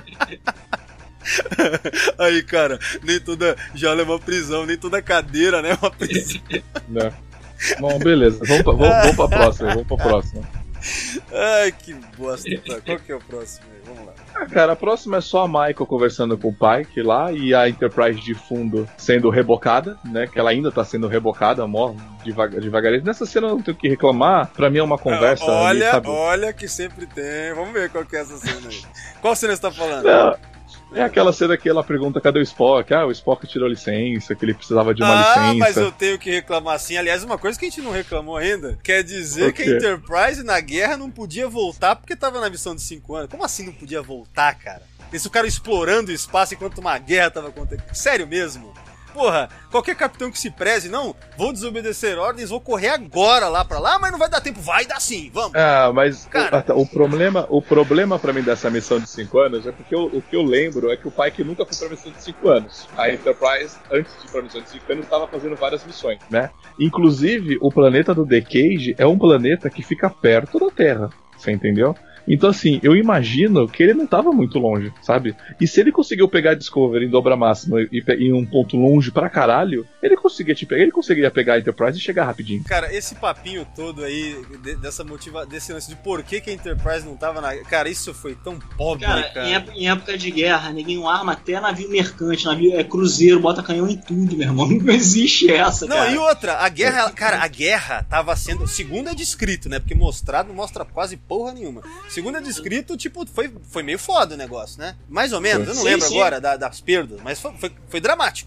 Aí, cara, nem toda jaula é uma prisão, nem toda cadeira, né, é uma prisão. Não. Bom, beleza, vamos pra, vamos, vamos pra próxima, vamos pra próxima. Ai, que bosta. Qual que é o próximo aí? Vamos lá. Ah, cara, a próxima é só a Michael conversando com o Pike lá e a Enterprise de fundo sendo rebocada, né? Que ela ainda tá sendo rebocada, morre devagar, devagarinho. Nessa cena eu não tenho o que reclamar, pra mim é uma conversa. Olha, ali, sabe? olha que sempre tem. Vamos ver qual que é essa cena aí. Qual cena você tá falando? Não. É aquela cena que ela pergunta cadê o Spock? Ah, o Spock tirou licença, que ele precisava de uma ah, licença. Ah, mas eu tenho que reclamar sim. Aliás, uma coisa que a gente não reclamou ainda, quer dizer que a Enterprise na guerra não podia voltar porque tava na missão de cinco anos. Como assim não podia voltar, cara? Eles ficaram explorando o espaço enquanto uma guerra tava acontecendo. Sério mesmo? Porra, qualquer capitão que se preze, não, vou desobedecer ordens, vou correr agora lá pra lá, mas não vai dar tempo. Vai dar sim, vamos. Ah, mas cara, o, o problema, o problema pra mim dessa missão de cinco anos é porque eu, o que eu lembro é que o Pike nunca foi pra missão de cinco anos. A Enterprise, antes de ir pra missão de cinco anos, estava fazendo várias missões, né? Inclusive, o planeta do The Cage é um planeta que fica perto da Terra, você entendeu? Então, assim, eu imagino que ele não estava muito longe, sabe? E se ele conseguiu pegar a Discovery em dobra máxima e em um ponto longe pra caralho, ele conseguia te pegar, ele conseguiria pegar a Enterprise e chegar rapidinho. Cara, esse papinho todo aí, de, dessa motiva, desse lance de por que, que a Enterprise não tava na... Cara, isso foi tão pobre, cara. cara. Em, época, em época de guerra, ninguém arma até navio mercante, navio é cruzeiro, bota canhão em tudo, meu irmão. Não existe essa, não, cara. Não, e outra, a guerra, cara, a guerra tava sendo... Segundo é descrito, né? Porque mostrado não mostra quase porra nenhuma. Segundo é descrito, tipo, foi, foi meio foda o negócio, né? Mais ou menos, eu não sim, lembro sim. agora da, das perdas, mas foi, foi, foi dramático.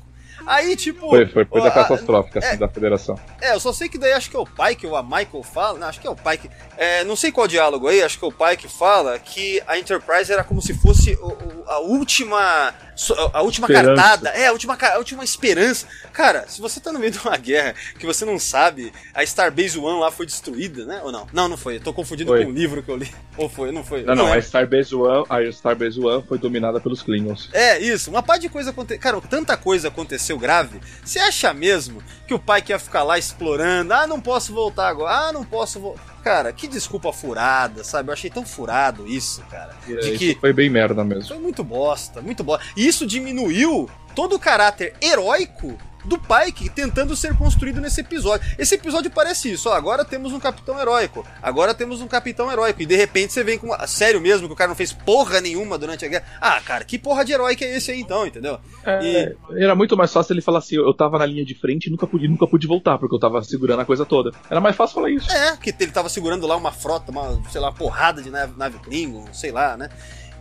Aí, tipo... Foi, foi, foi da a- catastrófica, assim, é, da federação. É, eu só sei que daí acho que é o Pike ou a Michael fala, não, acho que é o Pike, é, não sei qual diálogo aí, acho que é o Pike fala que a Enterprise era como se fosse o, o, a última, a última Esperança. cartada, é, a última, a última esperança. Cara, se você tá no meio de uma guerra que você não sabe, a Starbase One lá foi destruída, né, ou não? Não, não foi, eu tô confundindo Foi. com o livro que eu li, ou foi, não foi? Não, não, é. a Starbase One, a Starbase One foi dominada pelos Klingons. É, isso, uma par de coisa aconteceu. Cara, tanta coisa aconteceu grave. Você acha mesmo que o pai que ia ficar lá explorando? Ah, não posso voltar agora. Ah, não posso voltar. Cara, que desculpa furada, sabe? Eu achei tão furado isso, cara. É, De isso que foi bem merda mesmo. foi muito bosta, muito bosta. E isso diminuiu todo o caráter heróico do Pike tentando ser construído nesse episódio. Esse episódio parece isso, ó, agora temos um capitão heróico, agora temos um capitão heróico, e de repente você vem com... Uma... Sério mesmo, que o cara não fez porra nenhuma durante a guerra. Ah, cara, que porra de herói que é esse aí então, entendeu? É, Era muito mais fácil ele falar assim, eu tava na linha de frente e nunca pude, nunca pude voltar, porque eu tava segurando a coisa toda. Era mais fácil falar isso. É, que ele tava segurando lá uma frota, uma, sei lá, uma porrada de nave, nave Klingon, sei lá, né?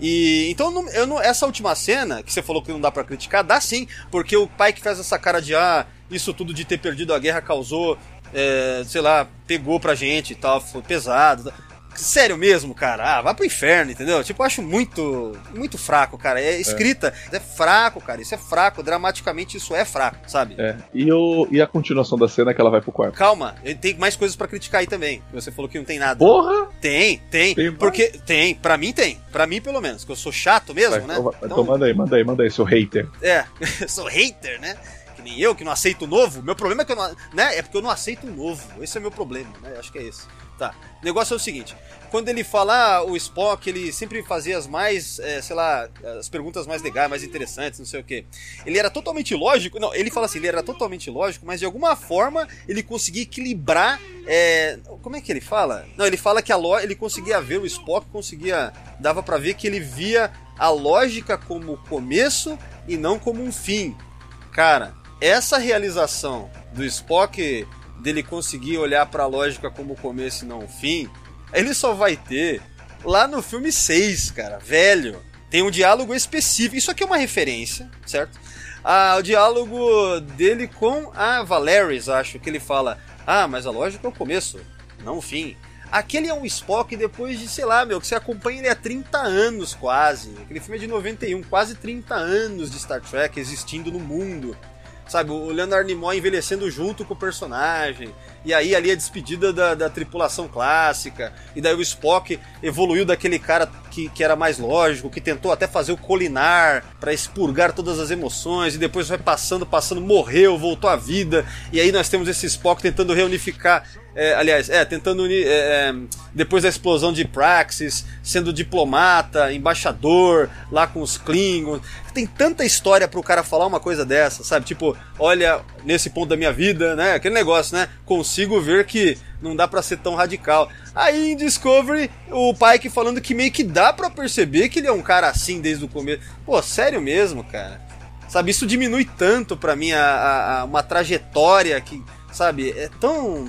E então não, eu não, essa última cena que você falou que não dá pra criticar, dá sim, porque o Pike faz essa cara de ah, isso tudo de ter perdido a guerra causou, é, sei lá, pegou pra gente e tal, foi pesado. Sério mesmo, cara, ah, vai pro inferno, entendeu? Tipo, eu acho muito, muito fraco, cara. É escrita, é. é fraco, cara, isso é fraco, dramaticamente isso é fraco, sabe? É. E, o, e a continuação da cena é que ela vai pro quarto. Calma, tem mais coisas pra criticar aí também. Você falou que não tem nada. Porra! Tem, tem, Tem porque tem, pra mim tem, pra mim pelo menos, que eu sou chato mesmo, Vai, né? então, então manda aí, manda aí, manda aí, seu hater. É, eu sou hater, né? Que nem eu, que não aceito o novo. Meu problema é que eu não, né? É porque eu não aceito o novo. Esse é o meu problema, né? Acho que é esse. Tá. O negócio é o seguinte: quando ele fala, ah, o Spock, ele sempre fazia as mais, é, sei lá, as perguntas mais legais, mais interessantes, não sei o quê. Ele era totalmente lógico. Não, ele fala assim, ele era totalmente lógico, mas de alguma forma ele conseguia equilibrar. É, como é que ele fala? Não, ele fala que a lo, ele conseguia ver o Spock, conseguia. Dava pra ver que ele via a lógica como começo e não como um fim. Cara, essa realização do Spock dele conseguir olhar pra lógica como começo e não o fim, ele só vai ter lá no filme seis, cara, velho. Tem um diálogo específico, isso aqui é uma referência, certo? Ah, o diálogo dele com a Valeris, acho, que ele fala, ah, mas a lógica é o começo, não o fim. Aquele é um Spock depois de, sei lá, meu, que você acompanha ele há trinta anos quase. Aquele filme é de noventa e um, quase trinta anos de Star Trek existindo no mundo. Sabe, o Leonard Nimoy envelhecendo junto com o personagem. E aí ali a despedida da, da tripulação clássica. E daí o Spock evoluiu daquele cara que, que era mais lógico, que tentou até fazer o colinar pra expurgar todas as emoções. E depois vai passando, passando, morreu, voltou à vida. E aí nós temos esse Spock tentando reunificar. É, aliás, é, tentando unir. É, depois da explosão de Praxis, sendo diplomata, embaixador, lá com os Klingons. Tem tanta história pro cara falar uma coisa dessa, sabe? Tipo, olha, nesse ponto da minha vida, né? Aquele negócio, né? Consigo ver que não dá pra ser tão radical. Aí em Discovery, o Pike falando que meio que dá pra perceber que ele é um cara assim desde o começo. Pô, sério mesmo, cara? Sabe, isso diminui tanto pra mim a, a, a uma trajetória que, sabe, é tão...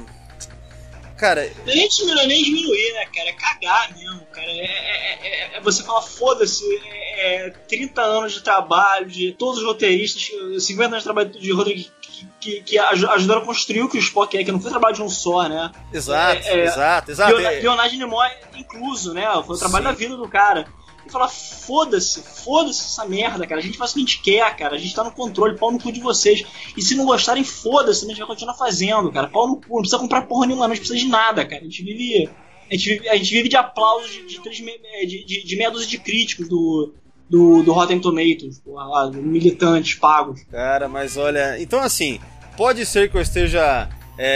Cara... Nem diminuir, nem diminuir, né, cara? É cagar mesmo, cara. É, é, é, é você falar, foda-se, é, é trinta anos de trabalho, de todos os roteiristas, cinquenta anos de trabalho de roteiro que, que, que ajudaram a construir o que o Spock é, que não foi trabalho de um só, né? Exato, é, é, exato, exato. Leonard Nimoy incluso, né? Foi o trabalho Sim. da vida do cara. E falar, foda-se, foda-se essa merda, cara. A gente faz o que a gente quer, cara. A gente tá no controle, pau no cu de vocês. E se não gostarem, foda-se, a gente vai continuar fazendo, cara. Pau no cu, não precisa comprar porra nenhuma, não precisa de nada, cara. A gente vive, a gente vive, a gente vive de aplausos de, de, de, de, de meia dúzia de críticos do, do, do Rotten Tomatoes, porra, lá, militantes pagos. Cara, mas olha, então assim, pode ser que eu esteja,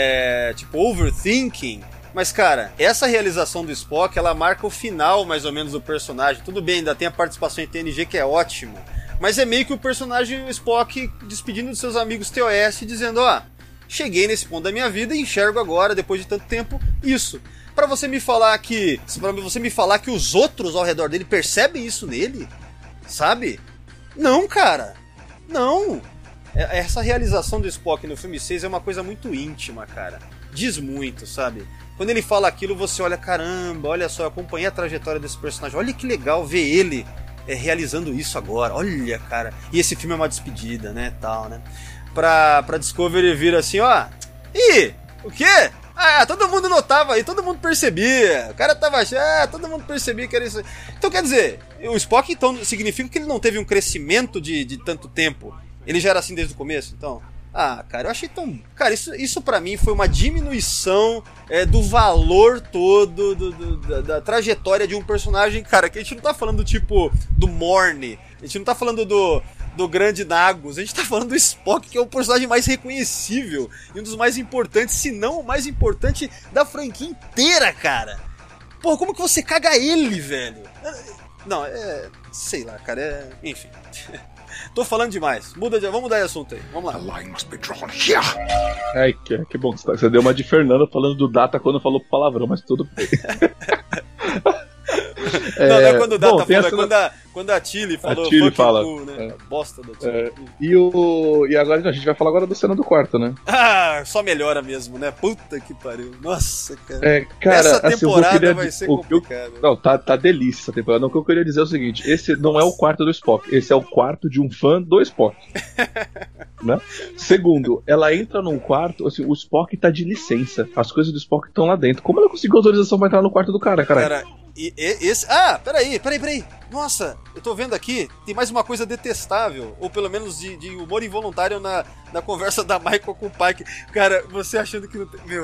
é, tipo, overthinking. Mas, cara, essa realização do Spock, ela marca o final, mais ou menos, do personagem. Tudo bem, ainda tem a participação em T N G, que é ótimo. Mas é meio que o personagem, o Spock, despedindo dos seus amigos T O S, dizendo, ó, cheguei nesse ponto da minha vida e enxergo agora, depois de tanto tempo, isso. Pra você me falar que... Pra você me falar que os outros ao redor dele percebem isso nele, sabe? Não, cara. Não. Essa realização do Spock no filme seis é uma coisa muito íntima, cara. Diz muito, sabe? Quando ele fala aquilo, você olha, caramba, olha só, eu acompanhei a trajetória desse personagem, olha que legal ver ele é, realizando isso agora, olha, cara, e esse filme é uma despedida, né, tal, né. pra, pra Discovery vir assim, ó. Ih, o quê? Ah, todo mundo notava aí, todo mundo percebia. O cara tava achando, ah, todo mundo percebia que era isso. Então quer dizer, o Spock então significa que ele não teve um crescimento de, de tanto tempo. Ele já era assim desde o começo, então. Ah, cara, eu achei tão... Cara, isso, isso pra mim foi uma diminuição é, do valor todo do, do, da, da trajetória de um personagem, cara, que a gente não tá falando, tipo, do Morny, a gente não tá falando do, do Grande Nagus, a gente tá falando do Spock, que é o personagem mais reconhecível e um dos mais importantes, se não o mais importante da franquia inteira, cara. Porra, como que você caga ele, velho? Não, é... sei lá, cara, é... enfim... Tô falando demais. Muda de... Vamos mudar de assunto aí. Vamos lá. The line must be drawn here. Ai, que, que bom que você deu uma de Fernanda falando do Data quando falou palavrão, mas tudo bem. é, não, não é quando o Data bom, falou, é cena... quando a, quando a Tilly falou. A Tilly fala. Cool, né? É. Bosta da Tilly. É. E, o... e agora a gente vai falar agora da cena do quarto, né? Ah, só melhora mesmo, né? Puta que pariu. Nossa, cara. É, cara essa temporada assim, queria... vai ser o... complicada. Não, tá, tá delícia essa temporada. O que eu queria dizer é o seguinte: esse não é o quarto do Spock, esse é o quarto de um fã do Spock. Né? Segundo, ela entra num quarto, assim, o Spock tá de licença. As coisas do Spock estão lá dentro. Como ela conseguiu autorização pra entrar no quarto do cara, cara? Cara, e, e, esse... Ah, peraí, peraí, peraí. Nossa, eu tô vendo aqui, tem mais uma coisa detestável, ou pelo menos de, de humor involuntário na, na conversa da Michael com o Pike. Cara, você achando que não tem... Meu...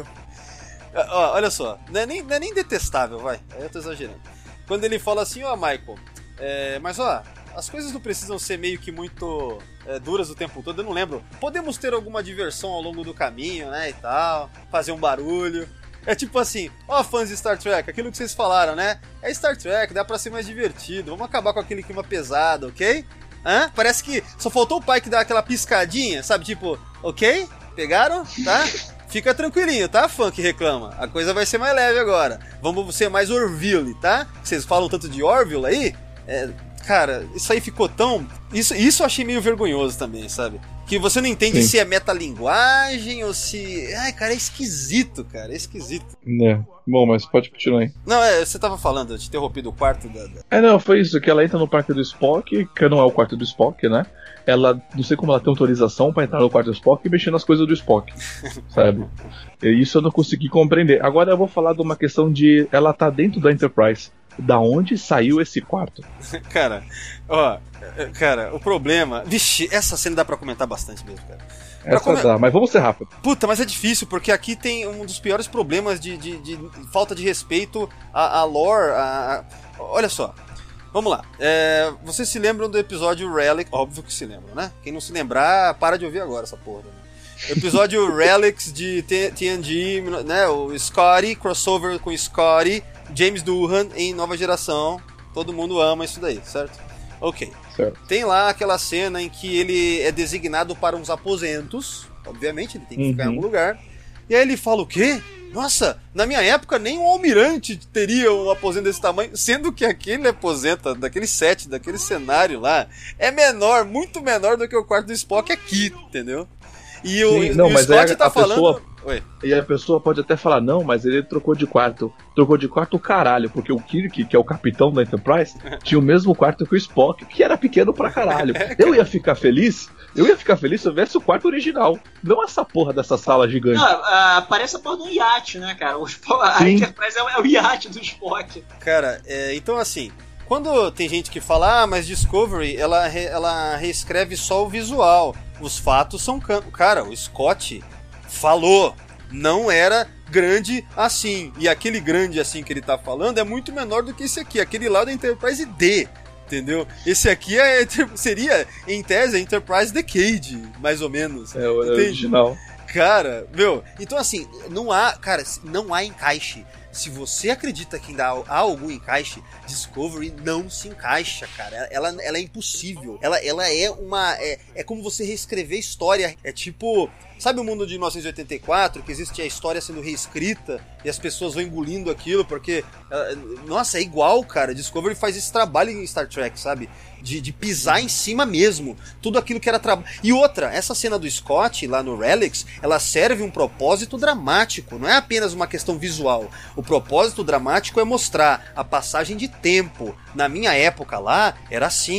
Ó, olha só, não é, nem, não é nem detestável, vai. Aí eu tô exagerando. Quando ele fala assim, ó, Michael, é, mas ó, as coisas não precisam ser meio que muito é, duras o tempo todo, eu não lembro. Podemos ter alguma diversão ao longo do caminho, né, e tal, fazer um barulho. É tipo assim, ó, fãs de Star Trek, aquilo que vocês falaram, né? É Star Trek, dá pra ser mais divertido, vamos acabar com aquele clima pesado, ok? Hã? Parece que só faltou o Pike dar aquela piscadinha, sabe, tipo, ok? Pegaram? Tá? Fica tranquilinho, tá, fã que reclama? A coisa vai ser mais leve agora. Vamos ser mais Orville, tá? Vocês falam tanto de Orville aí? É, cara, isso aí ficou tão... Isso, isso eu achei meio vergonhoso também, sabe? Que você não entende Sim. se é metalinguagem ou se... Ai, cara, é esquisito, cara, é esquisito. É. Bom, mas pode continuar aí. Não, é, você tava falando, eu te interrompi do quarto da, da... É, não, foi isso, que ela entra no quarto do Spock, que não é o quarto do Spock, né? Ela, não sei como ela tem autorização pra entrar no quarto do Spock e mexer nas coisas do Spock, sabe? E isso eu não consegui compreender. Agora eu vou falar de uma questão de... Ela tá dentro da Enterprise. Da onde saiu esse quarto? Cara, ó, cara, o problema... Vixe, essa cena dá pra comentar bastante mesmo, cara. Essa come... dá, mas vamos ser rápido. Puta, mas é difícil, porque aqui tem um dos piores problemas de, de, de falta de respeito à, à lore, à... Olha só, vamos lá. É, vocês se lembram do episódio Relic? Óbvio que se lembram, né? Quem não se lembrar, para de ouvir agora essa porra. Né? Episódio Relics de T N G, né? O Scotty, crossover com Scotty, James Doohan em Nova Geração. Todo mundo ama isso daí, certo? Ok. Certo. Tem lá aquela cena em que ele é designado para uns aposentos. Obviamente, ele tem que uhum. ficar em algum lugar. E aí ele fala o quê? Nossa, na minha época nem um almirante teria um aposento desse tamanho. Sendo que aquele aposento, daquele set, daquele cenário lá, é menor, muito menor do que o quarto do Spock aqui, entendeu? E o, Sim, não, e o mas Scott a, tá a falando... Pessoa, Oi. E a pessoa pode até falar, não, mas ele trocou de quarto. Trocou de quarto o caralho, porque o Kirk, que é o capitão da Enterprise, tinha o mesmo quarto que o Spock, que era pequeno pra caralho. Eu ia ficar feliz, eu ia ficar feliz se eu tivesse o quarto original. Não essa porra dessa sala gigante. Não, uh, parece a porra de um iate, né, cara? O Spock, a Enterprise é o, é o iate do Spock. Cara, é, então assim... Quando tem gente que fala, ah, mas Discovery, ela, re, ela reescreve só o visual. Os fatos são... Can... Cara, o Scott falou, não era grande assim. E aquele grande assim que ele tá falando é muito menor do que esse aqui. Aquele lá da Enterprise D, entendeu? Esse aqui é, seria, em tese, a Enterprise Decade, mais ou menos. É o original. Cara, meu, então assim, não há, cara, não há encaixe. Se você acredita que ainda há algum encaixe, Discovery não se encaixa, cara. Ela, ela é impossível. Ela, ela é uma... É, é como você reescrever história. É tipo... Sabe o mundo de mil novecentos e oitenta e quatro? Que existe a história sendo reescrita e as pessoas vão engolindo aquilo porque... Nossa, é igual, cara. Discovery faz esse trabalho em Star Trek, sabe? De, de pisar em cima mesmo. Tudo aquilo que era trabalho. E outra, essa cena do Scott lá no Relics, ela serve um propósito dramático. Não é apenas uma questão visual. O propósito dramático é mostrar a passagem de tempo. Na minha época lá, era assim.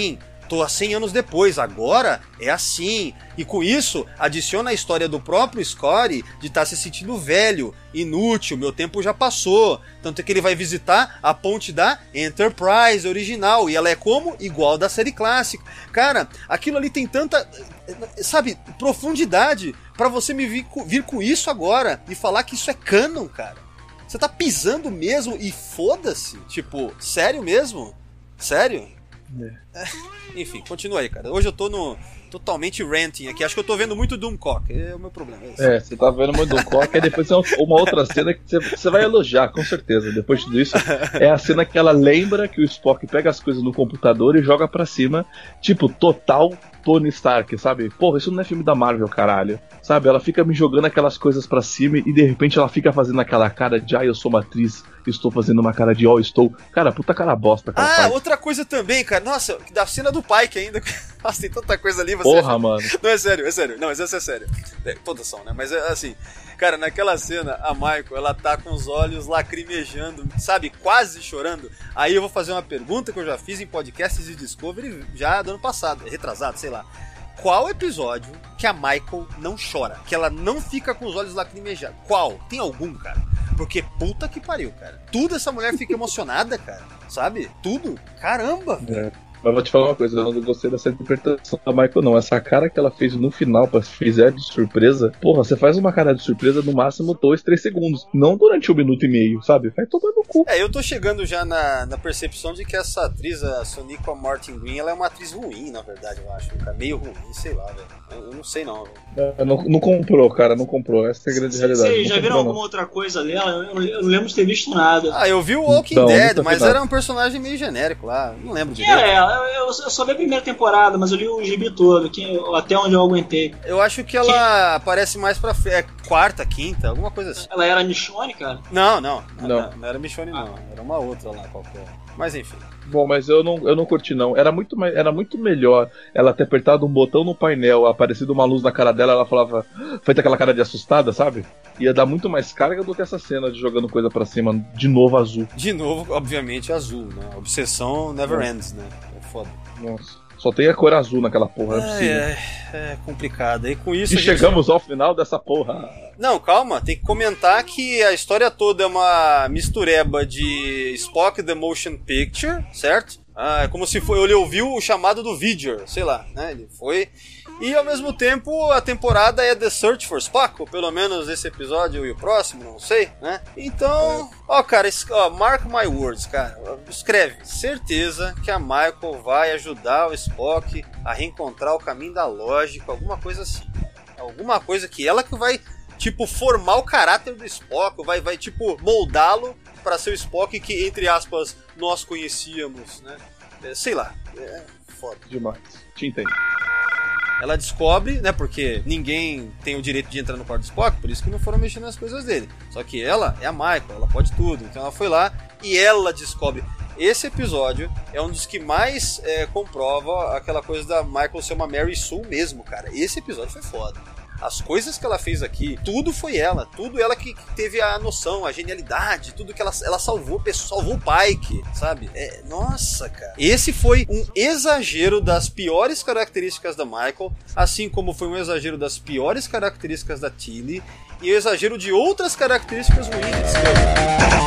tô há cem anos depois, agora é assim. E com isso, adiciona a história do próprio Scotty de estar tá se sentindo velho, inútil, meu tempo já passou. Tanto é que ele vai visitar a ponte da Enterprise original, e ela é como? Igual da série clássica. Cara, aquilo ali tem tanta, sabe, profundidade pra você me vir com, vir com isso agora e falar que isso é canon, cara. Você tá pisando mesmo e foda-se? Tipo, sério mesmo? Sério? É. Enfim, continua aí, cara. Hoje eu tô no totalmente ranting aqui. Acho que eu tô vendo muito Doomcock. É o meu problema. É, é você tá vendo muito Doomcock. E depois tem uma outra cena que você, você vai elogiar, com certeza. Depois de tudo isso, é a cena que ela lembra que o Spock pega as coisas no computador e joga pra cima. Tipo, total Tony Stark, sabe? Porra, isso não é filme da Marvel, caralho. Sabe? Ela fica me jogando aquelas coisas pra cima e de repente ela fica fazendo aquela cara de ah, eu sou uma atriz, estou fazendo uma cara de ó, oh, estou. Cara, puta cara bosta, cara. Ah, faz. Outra coisa também, cara. Nossa, da cena do Pike ainda. Nossa, tem tanta coisa ali. Você Porra, acha... mano. Não, é sério, é sério. Não, mas essa é sério. É, todas são, né? Mas é assim. Cara, naquela cena, a Michael, ela tá com os olhos lacrimejando, sabe? Quase chorando. Aí eu vou fazer uma pergunta que eu já fiz em podcasts de Discovery já do ano passado, retrasado, sei lá. Qual episódio que a Michael não chora? Que ela não fica com os olhos lacrimejados? Qual? Tem algum, cara? Porque puta que pariu, cara. Tudo essa mulher fica emocionada, cara. Sabe? Tudo. Caramba, velho. É. Mas vou te falar uma coisa, eu não gostei dessa interpretação da Michael, não. Essa cara que ela fez no final, pra fizer de surpresa, porra, você faz uma cara de surpresa no máximo dois, três segundos. Não durante um minuto e meio, sabe? Vai tomar no cu. É, eu tô chegando já na, na percepção de que essa atriz, a Sonequa Martin Green, ela é uma atriz ruim, na verdade, eu acho. Cara. Meio ruim, sei lá, velho. Eu, eu não sei não, velho. É, não, não comprou, cara, não comprou. Essa é a grande Cê, realidade. Vocês já comprou, viram não. alguma outra coisa dela? Eu não, eu não lembro de ter visto nada. Ah, eu vi o Walking Não, Dead, nunca mas vi nada. era um personagem meio genérico lá. Não lembro Que direito. é, eu, eu só vi a primeira temporada, mas eu li o gibi todo, que, até onde eu aguentei. Eu acho que ela aparece mais pra é, quarta, quinta, alguma coisa assim. Ela era Michonne, cara? Não, não. Não. Não, não era Michonne, não. Era uma outra lá qualquer. Mas enfim. Bom, mas eu não, eu não curti, não. Era muito, mais, era muito melhor ela ter apertado um botão no painel, aparecido uma luz na cara dela, ela falava, feita aquela cara de assustada, sabe? Ia dar muito mais carga do que essa cena de jogando coisa pra cima, de novo azul. De novo, obviamente, azul, né? Obsessão never ends, né? É foda. Nossa. Só tem a cor azul naquela porra, não é possível. É, é, é complicado. E com isso. E a gente... chegamos ao final dessa porra. Não, calma, tem que comentar que a história toda é uma mistureba de Spock The Motion Picture, certo? Ah, é como se foi, ele ouviu o chamado do Vidger, sei lá, né? Ele foi. E ao mesmo tempo a temporada é The Search for Spock, ou pelo menos esse episódio e o próximo, não sei, né? Então, ó, cara, es- ó, mark my words, cara. Escreve, certeza que a Michael vai ajudar o Spock a reencontrar o caminho da lógica, alguma coisa assim. Alguma coisa que ela que vai, tipo, formar o caráter do Spock, vai, vai tipo, moldá-lo para ser o Spock que, entre aspas, nós conhecíamos, né? É, sei lá, é foda. Demais. Te entendo. Ela descobre, né, porque ninguém tem o direito de entrar no quarto do Spock, por isso que não foram mexendo nas coisas dele. Só que ela é a Michael, ela pode tudo, então ela foi lá e ela descobre. Esse episódio é um dos que mais é, comprova aquela coisa da Michael ser uma Mary Sue mesmo, cara. Esse episódio foi foda. As coisas que ela fez aqui, tudo foi ela. Tudo ela que teve a noção, a genialidade, tudo que ela, ela salvou, salvou o Pike, sabe? É, nossa, cara. Esse foi um exagero das piores características da Michael, assim como foi um exagero das piores características da Tilly e um exagero de outras características ruins de Discovery.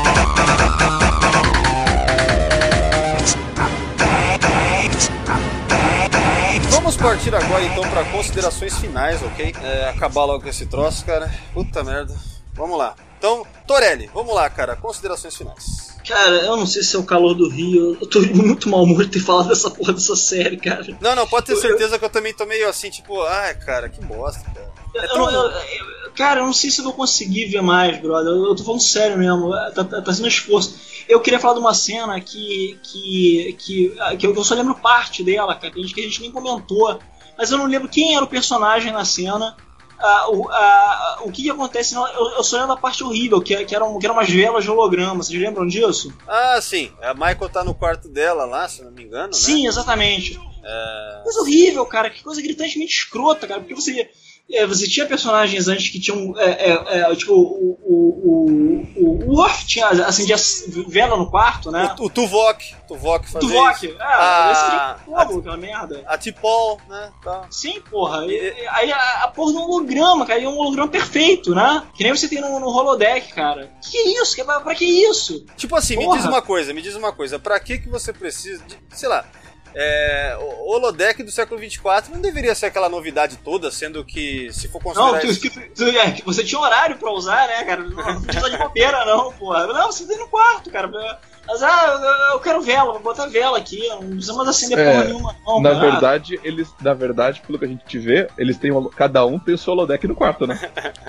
Vamos partir agora então para considerações finais, ok? É, acabar logo com esse troço, cara. Puta merda. Vamos lá. Então, Torelli, vamos lá, cara. Considerações finais. Cara, eu não sei se é o calor do Rio. Eu tô muito mal humor de ter falado dessa porra dessa série, cara. Não, não, pode ter certeza que eu também tô meio assim, tipo, ai, cara, que bosta, cara. Eu, É tão- eu- eu- eu- cara, eu não sei se eu vou conseguir ver mais, brother. Eu, eu tô falando sério mesmo. Tá, tá, tá sendo um esforço. Eu queria falar de uma cena que, que, que, que eu só lembro parte dela, cara, que a gente, que a gente nem comentou. Mas eu não lembro quem era o personagem na cena. Ah, o, ah, o que, que acontece? Não, eu, eu só lembro da parte horrível, que, que, eram, que eram umas velas de holograma. Vocês lembram disso? Ah, sim. A Michael tá no quarto dela lá, se não me engano, né? Sim, exatamente. É... Coisa horrível, cara. Que coisa gritantemente escrota, cara. Porque você. é, você tinha personagens antes que tinham, é, é, é, tipo, o, o, o, o Worf tinha, acendia vela no quarto, né? O, o Tuvok, Tuvok fazia Tuvok, isso. é, a, esse seria como, aquela merda. A T'Pol, né? Tá. Sim, porra. E, e, aí a, a porra do holograma, cara, e um holograma perfeito, né? Que nem você tem no, no holodeck, cara. Que isso? Que, pra, pra que isso? Tipo assim, porra. me diz uma coisa, me diz uma coisa, pra que que você precisa de, sei lá, É, o holodeck do século vinte e quatro não deveria ser aquela novidade toda, sendo que, se for considerar... Não, tu, isso... tu, tu, é, que você tinha horário pra usar, né, cara? Não podia estar de bobeira, não, porra. Não, você tem no quarto, cara. Mas, ah, eu, eu quero vela, vou botar vela aqui. Não precisa mais acender É, porra nenhuma, não. Na cara. verdade, eles, na verdade, pelo que a gente vê, eles têm, cada um tem o seu holodeck no quarto, né?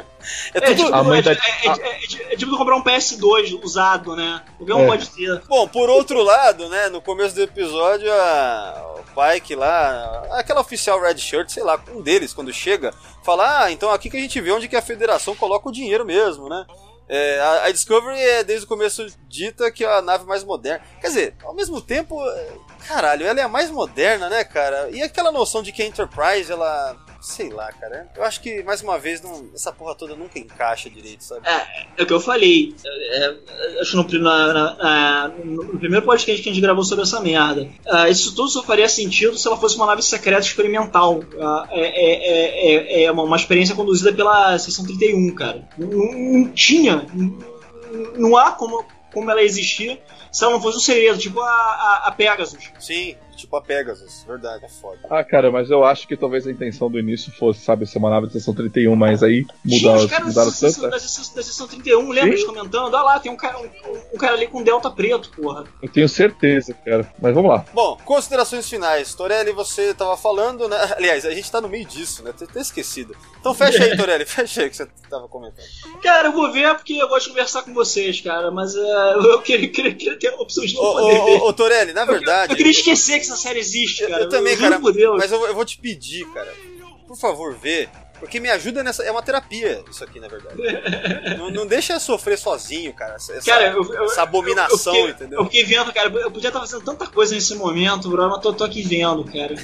É, É, tudo... tipo, a mãe é, da- é, é, é, é tipo comprar um P S dois usado, né? Qualquer um É. pode ter. Bom, por outro lado, né, no começo do episódio, a... o Pike lá, aquela oficial Red Shirt, sei lá, um deles, quando chega, fala, ah, então aqui que a gente vê onde que a Federação coloca o dinheiro mesmo, né? É, a, a Discovery é desde o começo dita que é a nave mais moderna. Quer dizer, ao mesmo tempo, caralho, ela é a mais moderna, né, cara? E aquela noção de que a Enterprise, ela... sei lá, cara. Eu acho que, mais uma vez, não, essa porra toda nunca encaixa direito, sabe? É, é o que eu falei. É, é, acho que no, na, na, na, no primeiro podcast que a gente gravou sobre essa merda. Uh, isso tudo só faria sentido se ela fosse uma nave secreta experimental. Uh, é, é, é, é uma, uma experiência conduzida pela Seção trinta e um, cara. Não, não tinha. Não, não há como, como ela existir se ela não fosse um segredo, tipo a, a, a Pegasus. Sim, tipo a Pegasus, verdade, é foda. Ah, cara, mas eu acho que talvez a intenção do início fosse, sabe, ser uma nave de seção trinta e um, mas aí Tinha mudaram, os caras mudaram da seção, tanto. da, seção, da seção trinta e um, lembra Sim. eles comentando? Olha lá, tem um cara, um, um cara ali com delta preto, porra. Eu tenho certeza, cara. Mas vamos lá. Bom, considerações finais. Torelli, você tava falando, né? Aliás, a gente tá no meio disso, né? Tô até esquecido. Então fecha aí, Torelli, fecha aí que você tava comentando. Cara, eu vou ver porque eu gosto de conversar com vocês, cara, mas uh, eu queria, queria, queria ter a opção de não Ô, poder ô, ver. ô, ô, Torelli, na Eu- verdade... Eu, queria esquecer que essa série existe, Eu, cara. eu também, juro cara, por Deus. mas eu, eu vou te pedir, cara, por favor, vê, porque me ajuda nessa... É uma terapia isso aqui, na verdade. não, não deixa eu sofrer sozinho, cara, essa, Cara, eu, eu, essa abominação, eu, eu fiquei, entendeu? Eu fiquei vendo, cara, eu podia estar fazendo tanta coisa nesse momento, bro, mas tô, tô aqui vendo, cara.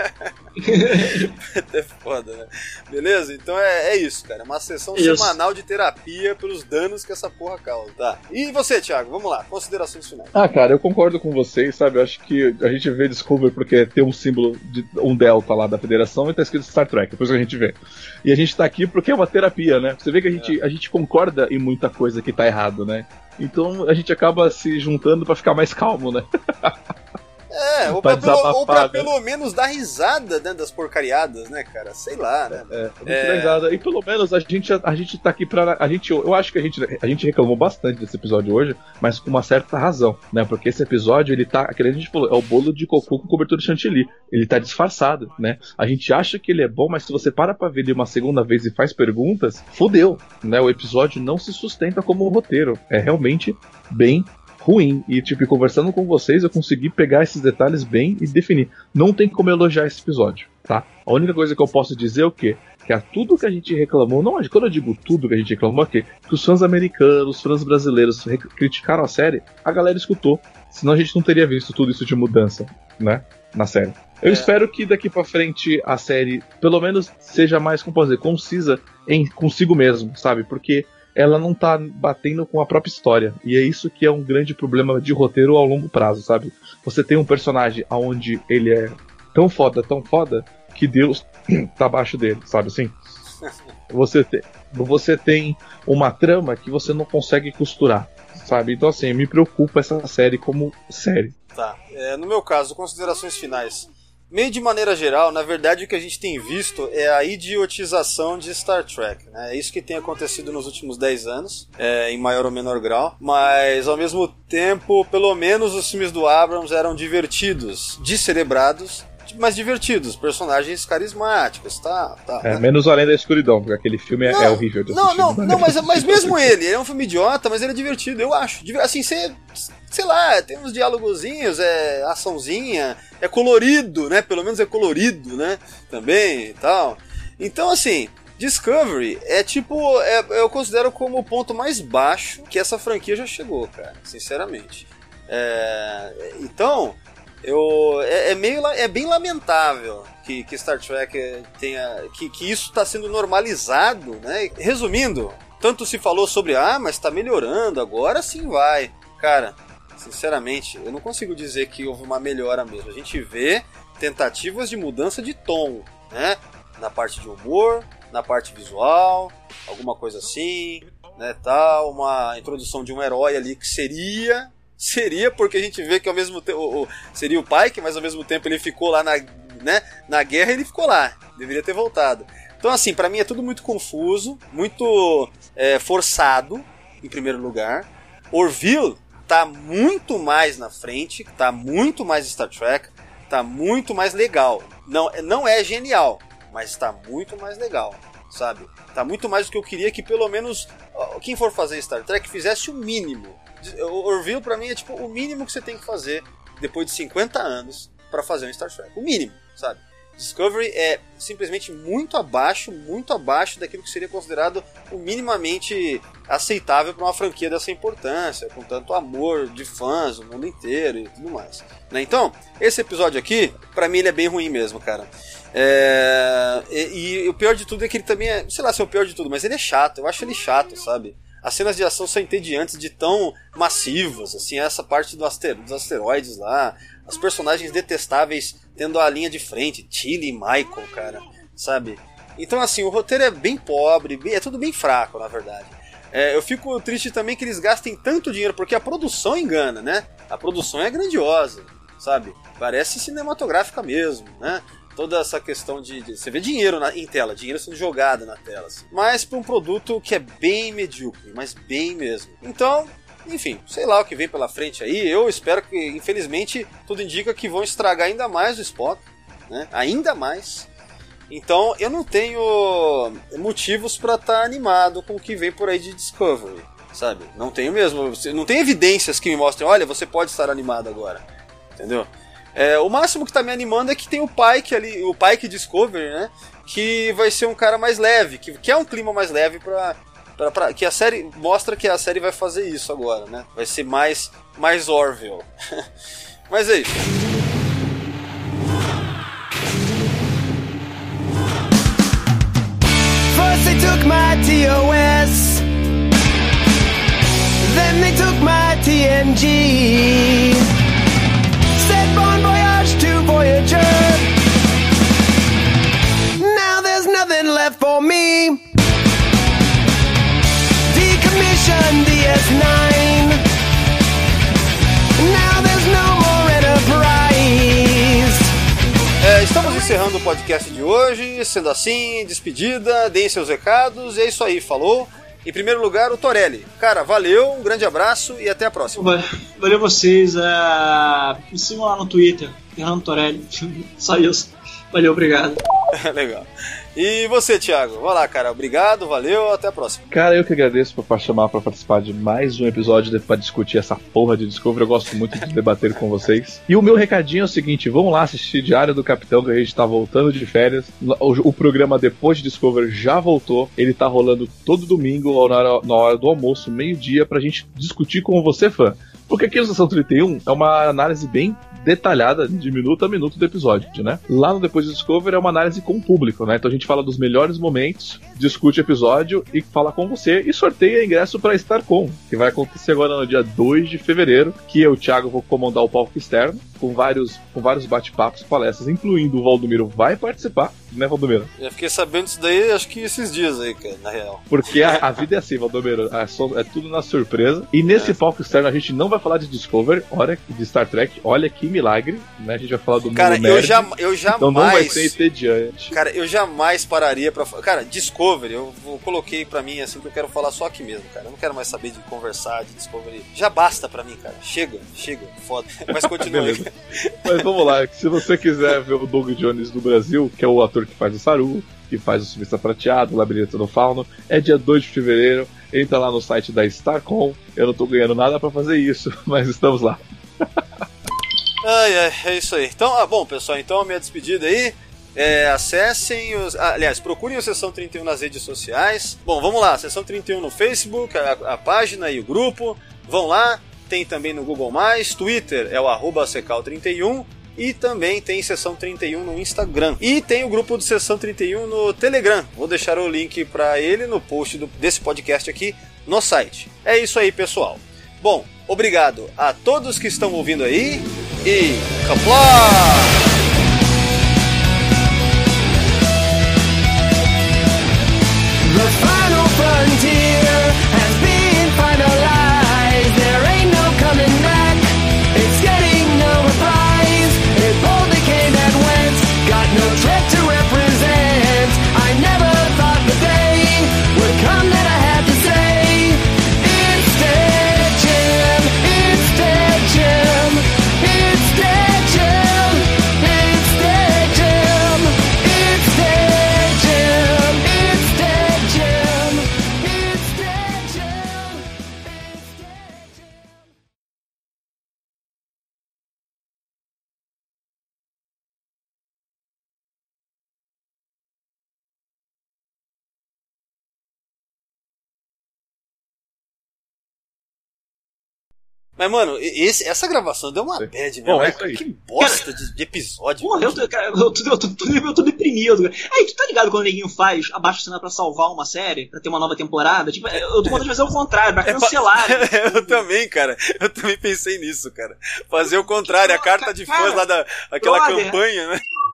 É foda, né? Beleza? Então é, é isso, cara. É uma sessão Isso. semanal de terapia pelos danos que essa porra causa, tá? E você, Thiago? Vamos lá, considerações finais. Ah, cara, eu concordo com vocês, sabe? Eu acho que a gente vê Discovery porque tem um símbolo de um delta lá da Federação e tá escrito Star Trek, depois que a gente vê. E a gente tá aqui porque é uma terapia, né? Você vê que a gente, a gente concorda em muita coisa que tá errado, né? Então a gente acaba se juntando pra ficar mais calmo, né? É, ou Pra pra, pelo, ou pra desabafar, né? pelo menos dar risada, né, das porcariadas, né, cara? Sei lá, né? É, muito É. legal. E pelo menos a gente, a gente tá aqui pra. A gente, eu acho que a gente, a gente reclamou bastante desse episódio hoje, mas com uma certa razão, né? Porque esse episódio, ele tá. Aquele a gente falou, é o bolo de cocô com cobertura de chantilly. Ele tá disfarçado, né? A gente acha que ele é bom, mas se você para pra ver ele uma segunda vez e faz perguntas, fodeu, né? O episódio não se sustenta como um roteiro. É realmente bem ruim. E, tipo, conversando com vocês, eu consegui pegar esses detalhes bem e definir. Não tem como elogiar esse episódio, tá? A única coisa que eu posso dizer é o quê? Que é tudo que a gente reclamou, não, quando eu digo tudo que a gente reclamou aqui, que os fãs americanos, os fãs brasileiros rec- criticaram a série, a galera escutou. Senão a gente não teria visto tudo isso de mudança, né? Na série. Eu É. espero que daqui pra frente a série, pelo menos, seja mais, como posso dizer, concisa em consigo mesmo, sabe? Porque ela não tá batendo com a própria história. E é isso que é um grande problema de roteiro ao longo prazo, sabe? Você tem um personagem onde ele é tão foda, tão foda, que Deus tá abaixo dele, sabe assim? Você tem, você tem uma trama que você não consegue costurar, sabe? Então assim, me preocupa essa série como série. Tá. É, no meu caso, considerações finais. Meio de maneira geral, na verdade o que a gente tem visto é a idiotização de Star Trek, né? É isso que tem acontecido nos últimos dez anos, é, em maior ou menor grau, mas ao mesmo tempo, pelo menos os filmes do Abrams eram divertidos, descerebrados, mas divertidos, personagens carismáticos, tá, tá, É, né? menos Além da Escuridão, porque aquele filme é, Não, é horrível de Não, assistir. não, dá não, nem mas, pra mas assistir. mesmo ele, ele é um filme idiota, mas ele é divertido, eu acho. Diver- Assim, você, sei lá, tem uns dialogozinhos, é açãozinha, é colorido, né? Pelo menos é colorido, né? Também e tal. Então, assim, Discovery é tipo, é, eu considero como o ponto mais baixo que essa franquia já chegou, cara, sinceramente. É, então, Eu, é, é, meio, é bem lamentável que, que Star Trek tenha... Que, que isso está sendo normalizado, né? Resumindo, tanto se falou sobre, ah, mas está melhorando, agora sim vai. Cara, sinceramente, eu não consigo dizer que houve uma melhora mesmo. A gente vê tentativas de mudança de tom, né? Na parte de humor, na parte visual, alguma coisa assim, né, tal, uma introdução de um herói ali que seria, seria porque a gente vê que ao mesmo tempo, seria o Pike, mas ao mesmo tempo ele ficou lá na, né, na guerra, ele ficou lá, deveria ter voltado. Então assim, pra mim é tudo muito confuso, muito é, forçado, em primeiro lugar. Orville tá muito mais na frente, tá muito mais Star Trek, tá muito mais legal. Não, não é genial, mas tá muito mais legal, sabe? Tá muito mais do que eu queria que pelo menos quem for fazer Star Trek fizesse o mínimo. O Orville pra mim é tipo o mínimo que você tem que fazer depois de cinquenta anos pra fazer um Star Trek. O mínimo, sabe? Discovery é simplesmente muito abaixo, muito abaixo daquilo que seria considerado o minimamente aceitável para uma franquia dessa importância, com tanto amor de fãs no mundo inteiro e tudo mais. Né? Então, esse episódio aqui, pra mim ele é bem ruim mesmo, cara. É... E, e o pior de tudo é que ele também é, sei lá se é o pior de tudo, mas ele é chato, eu acho ele chato, sabe? As cenas de ação são entediantes de tão massivas, assim, essa parte do aster- dos asteroides lá, os personagens detestáveis tendo a linha de frente, Tilly e Michael, cara, sabe? Então, assim, o roteiro é bem pobre, bem, é tudo bem fraco, na verdade. É, eu fico triste também que eles gastem tanto dinheiro, porque a produção engana, né? A produção é grandiosa, sabe? Parece cinematográfica mesmo, né? Toda essa questão de, de você vê dinheiro na, em tela, dinheiro sendo jogado na tela, assim. Mas para um produto que é bem medíocre, mas bem mesmo. Então, enfim, sei lá o que vem pela frente aí. Eu espero que, infelizmente, tudo indica que vão estragar ainda mais o Spock, né? Ainda mais. Então, eu não tenho motivos para estar tá animado com o que vem por aí de Discovery, sabe? Não tenho mesmo. Não tem evidências que me mostrem, olha, você pode estar animado agora, entendeu? É, o máximo que tá me animando é que tem o Pike ali, o Pike Discovery, né? Que vai ser um cara mais leve, que, que é um clima mais leve pra, pra, pra. Que a série mostra que a série vai fazer isso agora, né? Vai ser mais, mais Orville. Mas é isso. First they took my T O S, then they took my T N G. Said bon voyage to Voyager. Now there's nothing left for me. Decommissioned D S nine. Now there's no more Enterprise. É, estamos encerrando o podcast de hoje. Sendo assim, despedida, deem seus recados. E é isso aí, falou. Em primeiro lugar, o Torelli. Cara, valeu, um grande abraço e até a próxima. Valeu vocês. Uh, me sigam lá no Twitter, Fernando Torelli. Só isso. Valeu, obrigado. Legal. E você, Thiago? Vai lá, cara. Obrigado, valeu, até a próxima. Cara, eu que agradeço por chamar pra participar de mais um episódio pra discutir essa porra de Discovery. Eu gosto muito de debater com vocês. E o meu recadinho é o seguinte: vamos lá assistir Diário do Capitão, que a gente tá voltando de férias. O, o programa depois de Discovery já voltou. Ele tá rolando todo domingo, na hora, na hora do almoço, meio-dia, pra gente discutir com você, fã. Porque aqui no Sessão trinta e um é uma análise bem detalhada de minuto a minuto do episódio, né? Lá no Depois do Discovery é uma análise com o público, né? Então a gente fala dos melhores momentos, discute o episódio e fala com você e sorteia ingresso para StarCon, que vai acontecer agora no dia dois de fevereiro, que eu, Thiago, vou comandar o palco externo com vários, com vários bate-papos, palestras, incluindo o Valdomiro vai participar, né, Valdomiro? Já fiquei sabendo disso daí, acho que esses dias aí, cara, na real. Porque a, a vida é assim, Valdomiro, é, só, é tudo na surpresa. E nesse é. palco externo a gente não vai falar de Discovery, olha, de Star Trek, olha que milagre, né? A gente vai falar do cara, mundo eu nerd, já, eu jamais, então não vai ser entediante. Cara, eu jamais pararia pra... Cara, Discovery, eu, eu coloquei pra mim, assim, que eu quero falar só aqui mesmo, cara. Eu não quero mais saber de conversar de Discovery. Já basta pra mim, cara. Chega, chega, foda. Mas continua aí. Mas vamos lá, se você quiser ver o Doug Jones do Brasil, que é o ator que faz o Saru, que faz o Surfista Prateado, o Labirinto do Fauno, é dia dois de fevereiro, entra lá no site da StarCon. Eu não tô ganhando nada pra fazer isso, mas estamos lá. Ai, ai, é isso aí. Então, ah, bom, pessoal, então a minha despedida aí. É, acessem os... Ah, aliás, procurem o Sessão trinta e um nas redes sociais. Bom, vamos lá, Sessão trinta e um no Facebook, a, a página e o grupo. Vão lá, tem também no Google mais, Twitter é o arroba secal trinta e um, e também tem Sessão trinta e um no Instagram. E tem o grupo do Sessão trinta e um no Telegram. Vou deixar o link para ele no post do, desse podcast aqui no site. É isso aí, pessoal. Bom, obrigado a todos que estão ouvindo aí e Caplá! The final frontier has been finalized. There ain't no coming back. It's getting no reprise. It boldly came and went. Got no threat to represent. I never thought the day would come that I had to say, it's dead, Jim. It's dead, Jim. It's dead, Jim. It's dead, Jim. It's dead, Jim. It's dead, Jim. It's dead, Jim. It's dead, Jim. Mas, mano, esse, essa gravação deu uma bad mesmo. Bom, é né? isso aí. Que bosta de, de episódio. Porra, eu tô, cara, eu, tô, eu, tô, eu tô deprimido. Aí, tu tá ligado quando o neguinho faz abaixo cena pra salvar uma série, pra ter uma nova temporada? Tipo, eu tô contando de fazer o contrário, pra cancelar. É, eu também, cara. Eu também pensei nisso, cara. Fazer o contrário, a carta de fãs lá da aquela brother. campanha, né?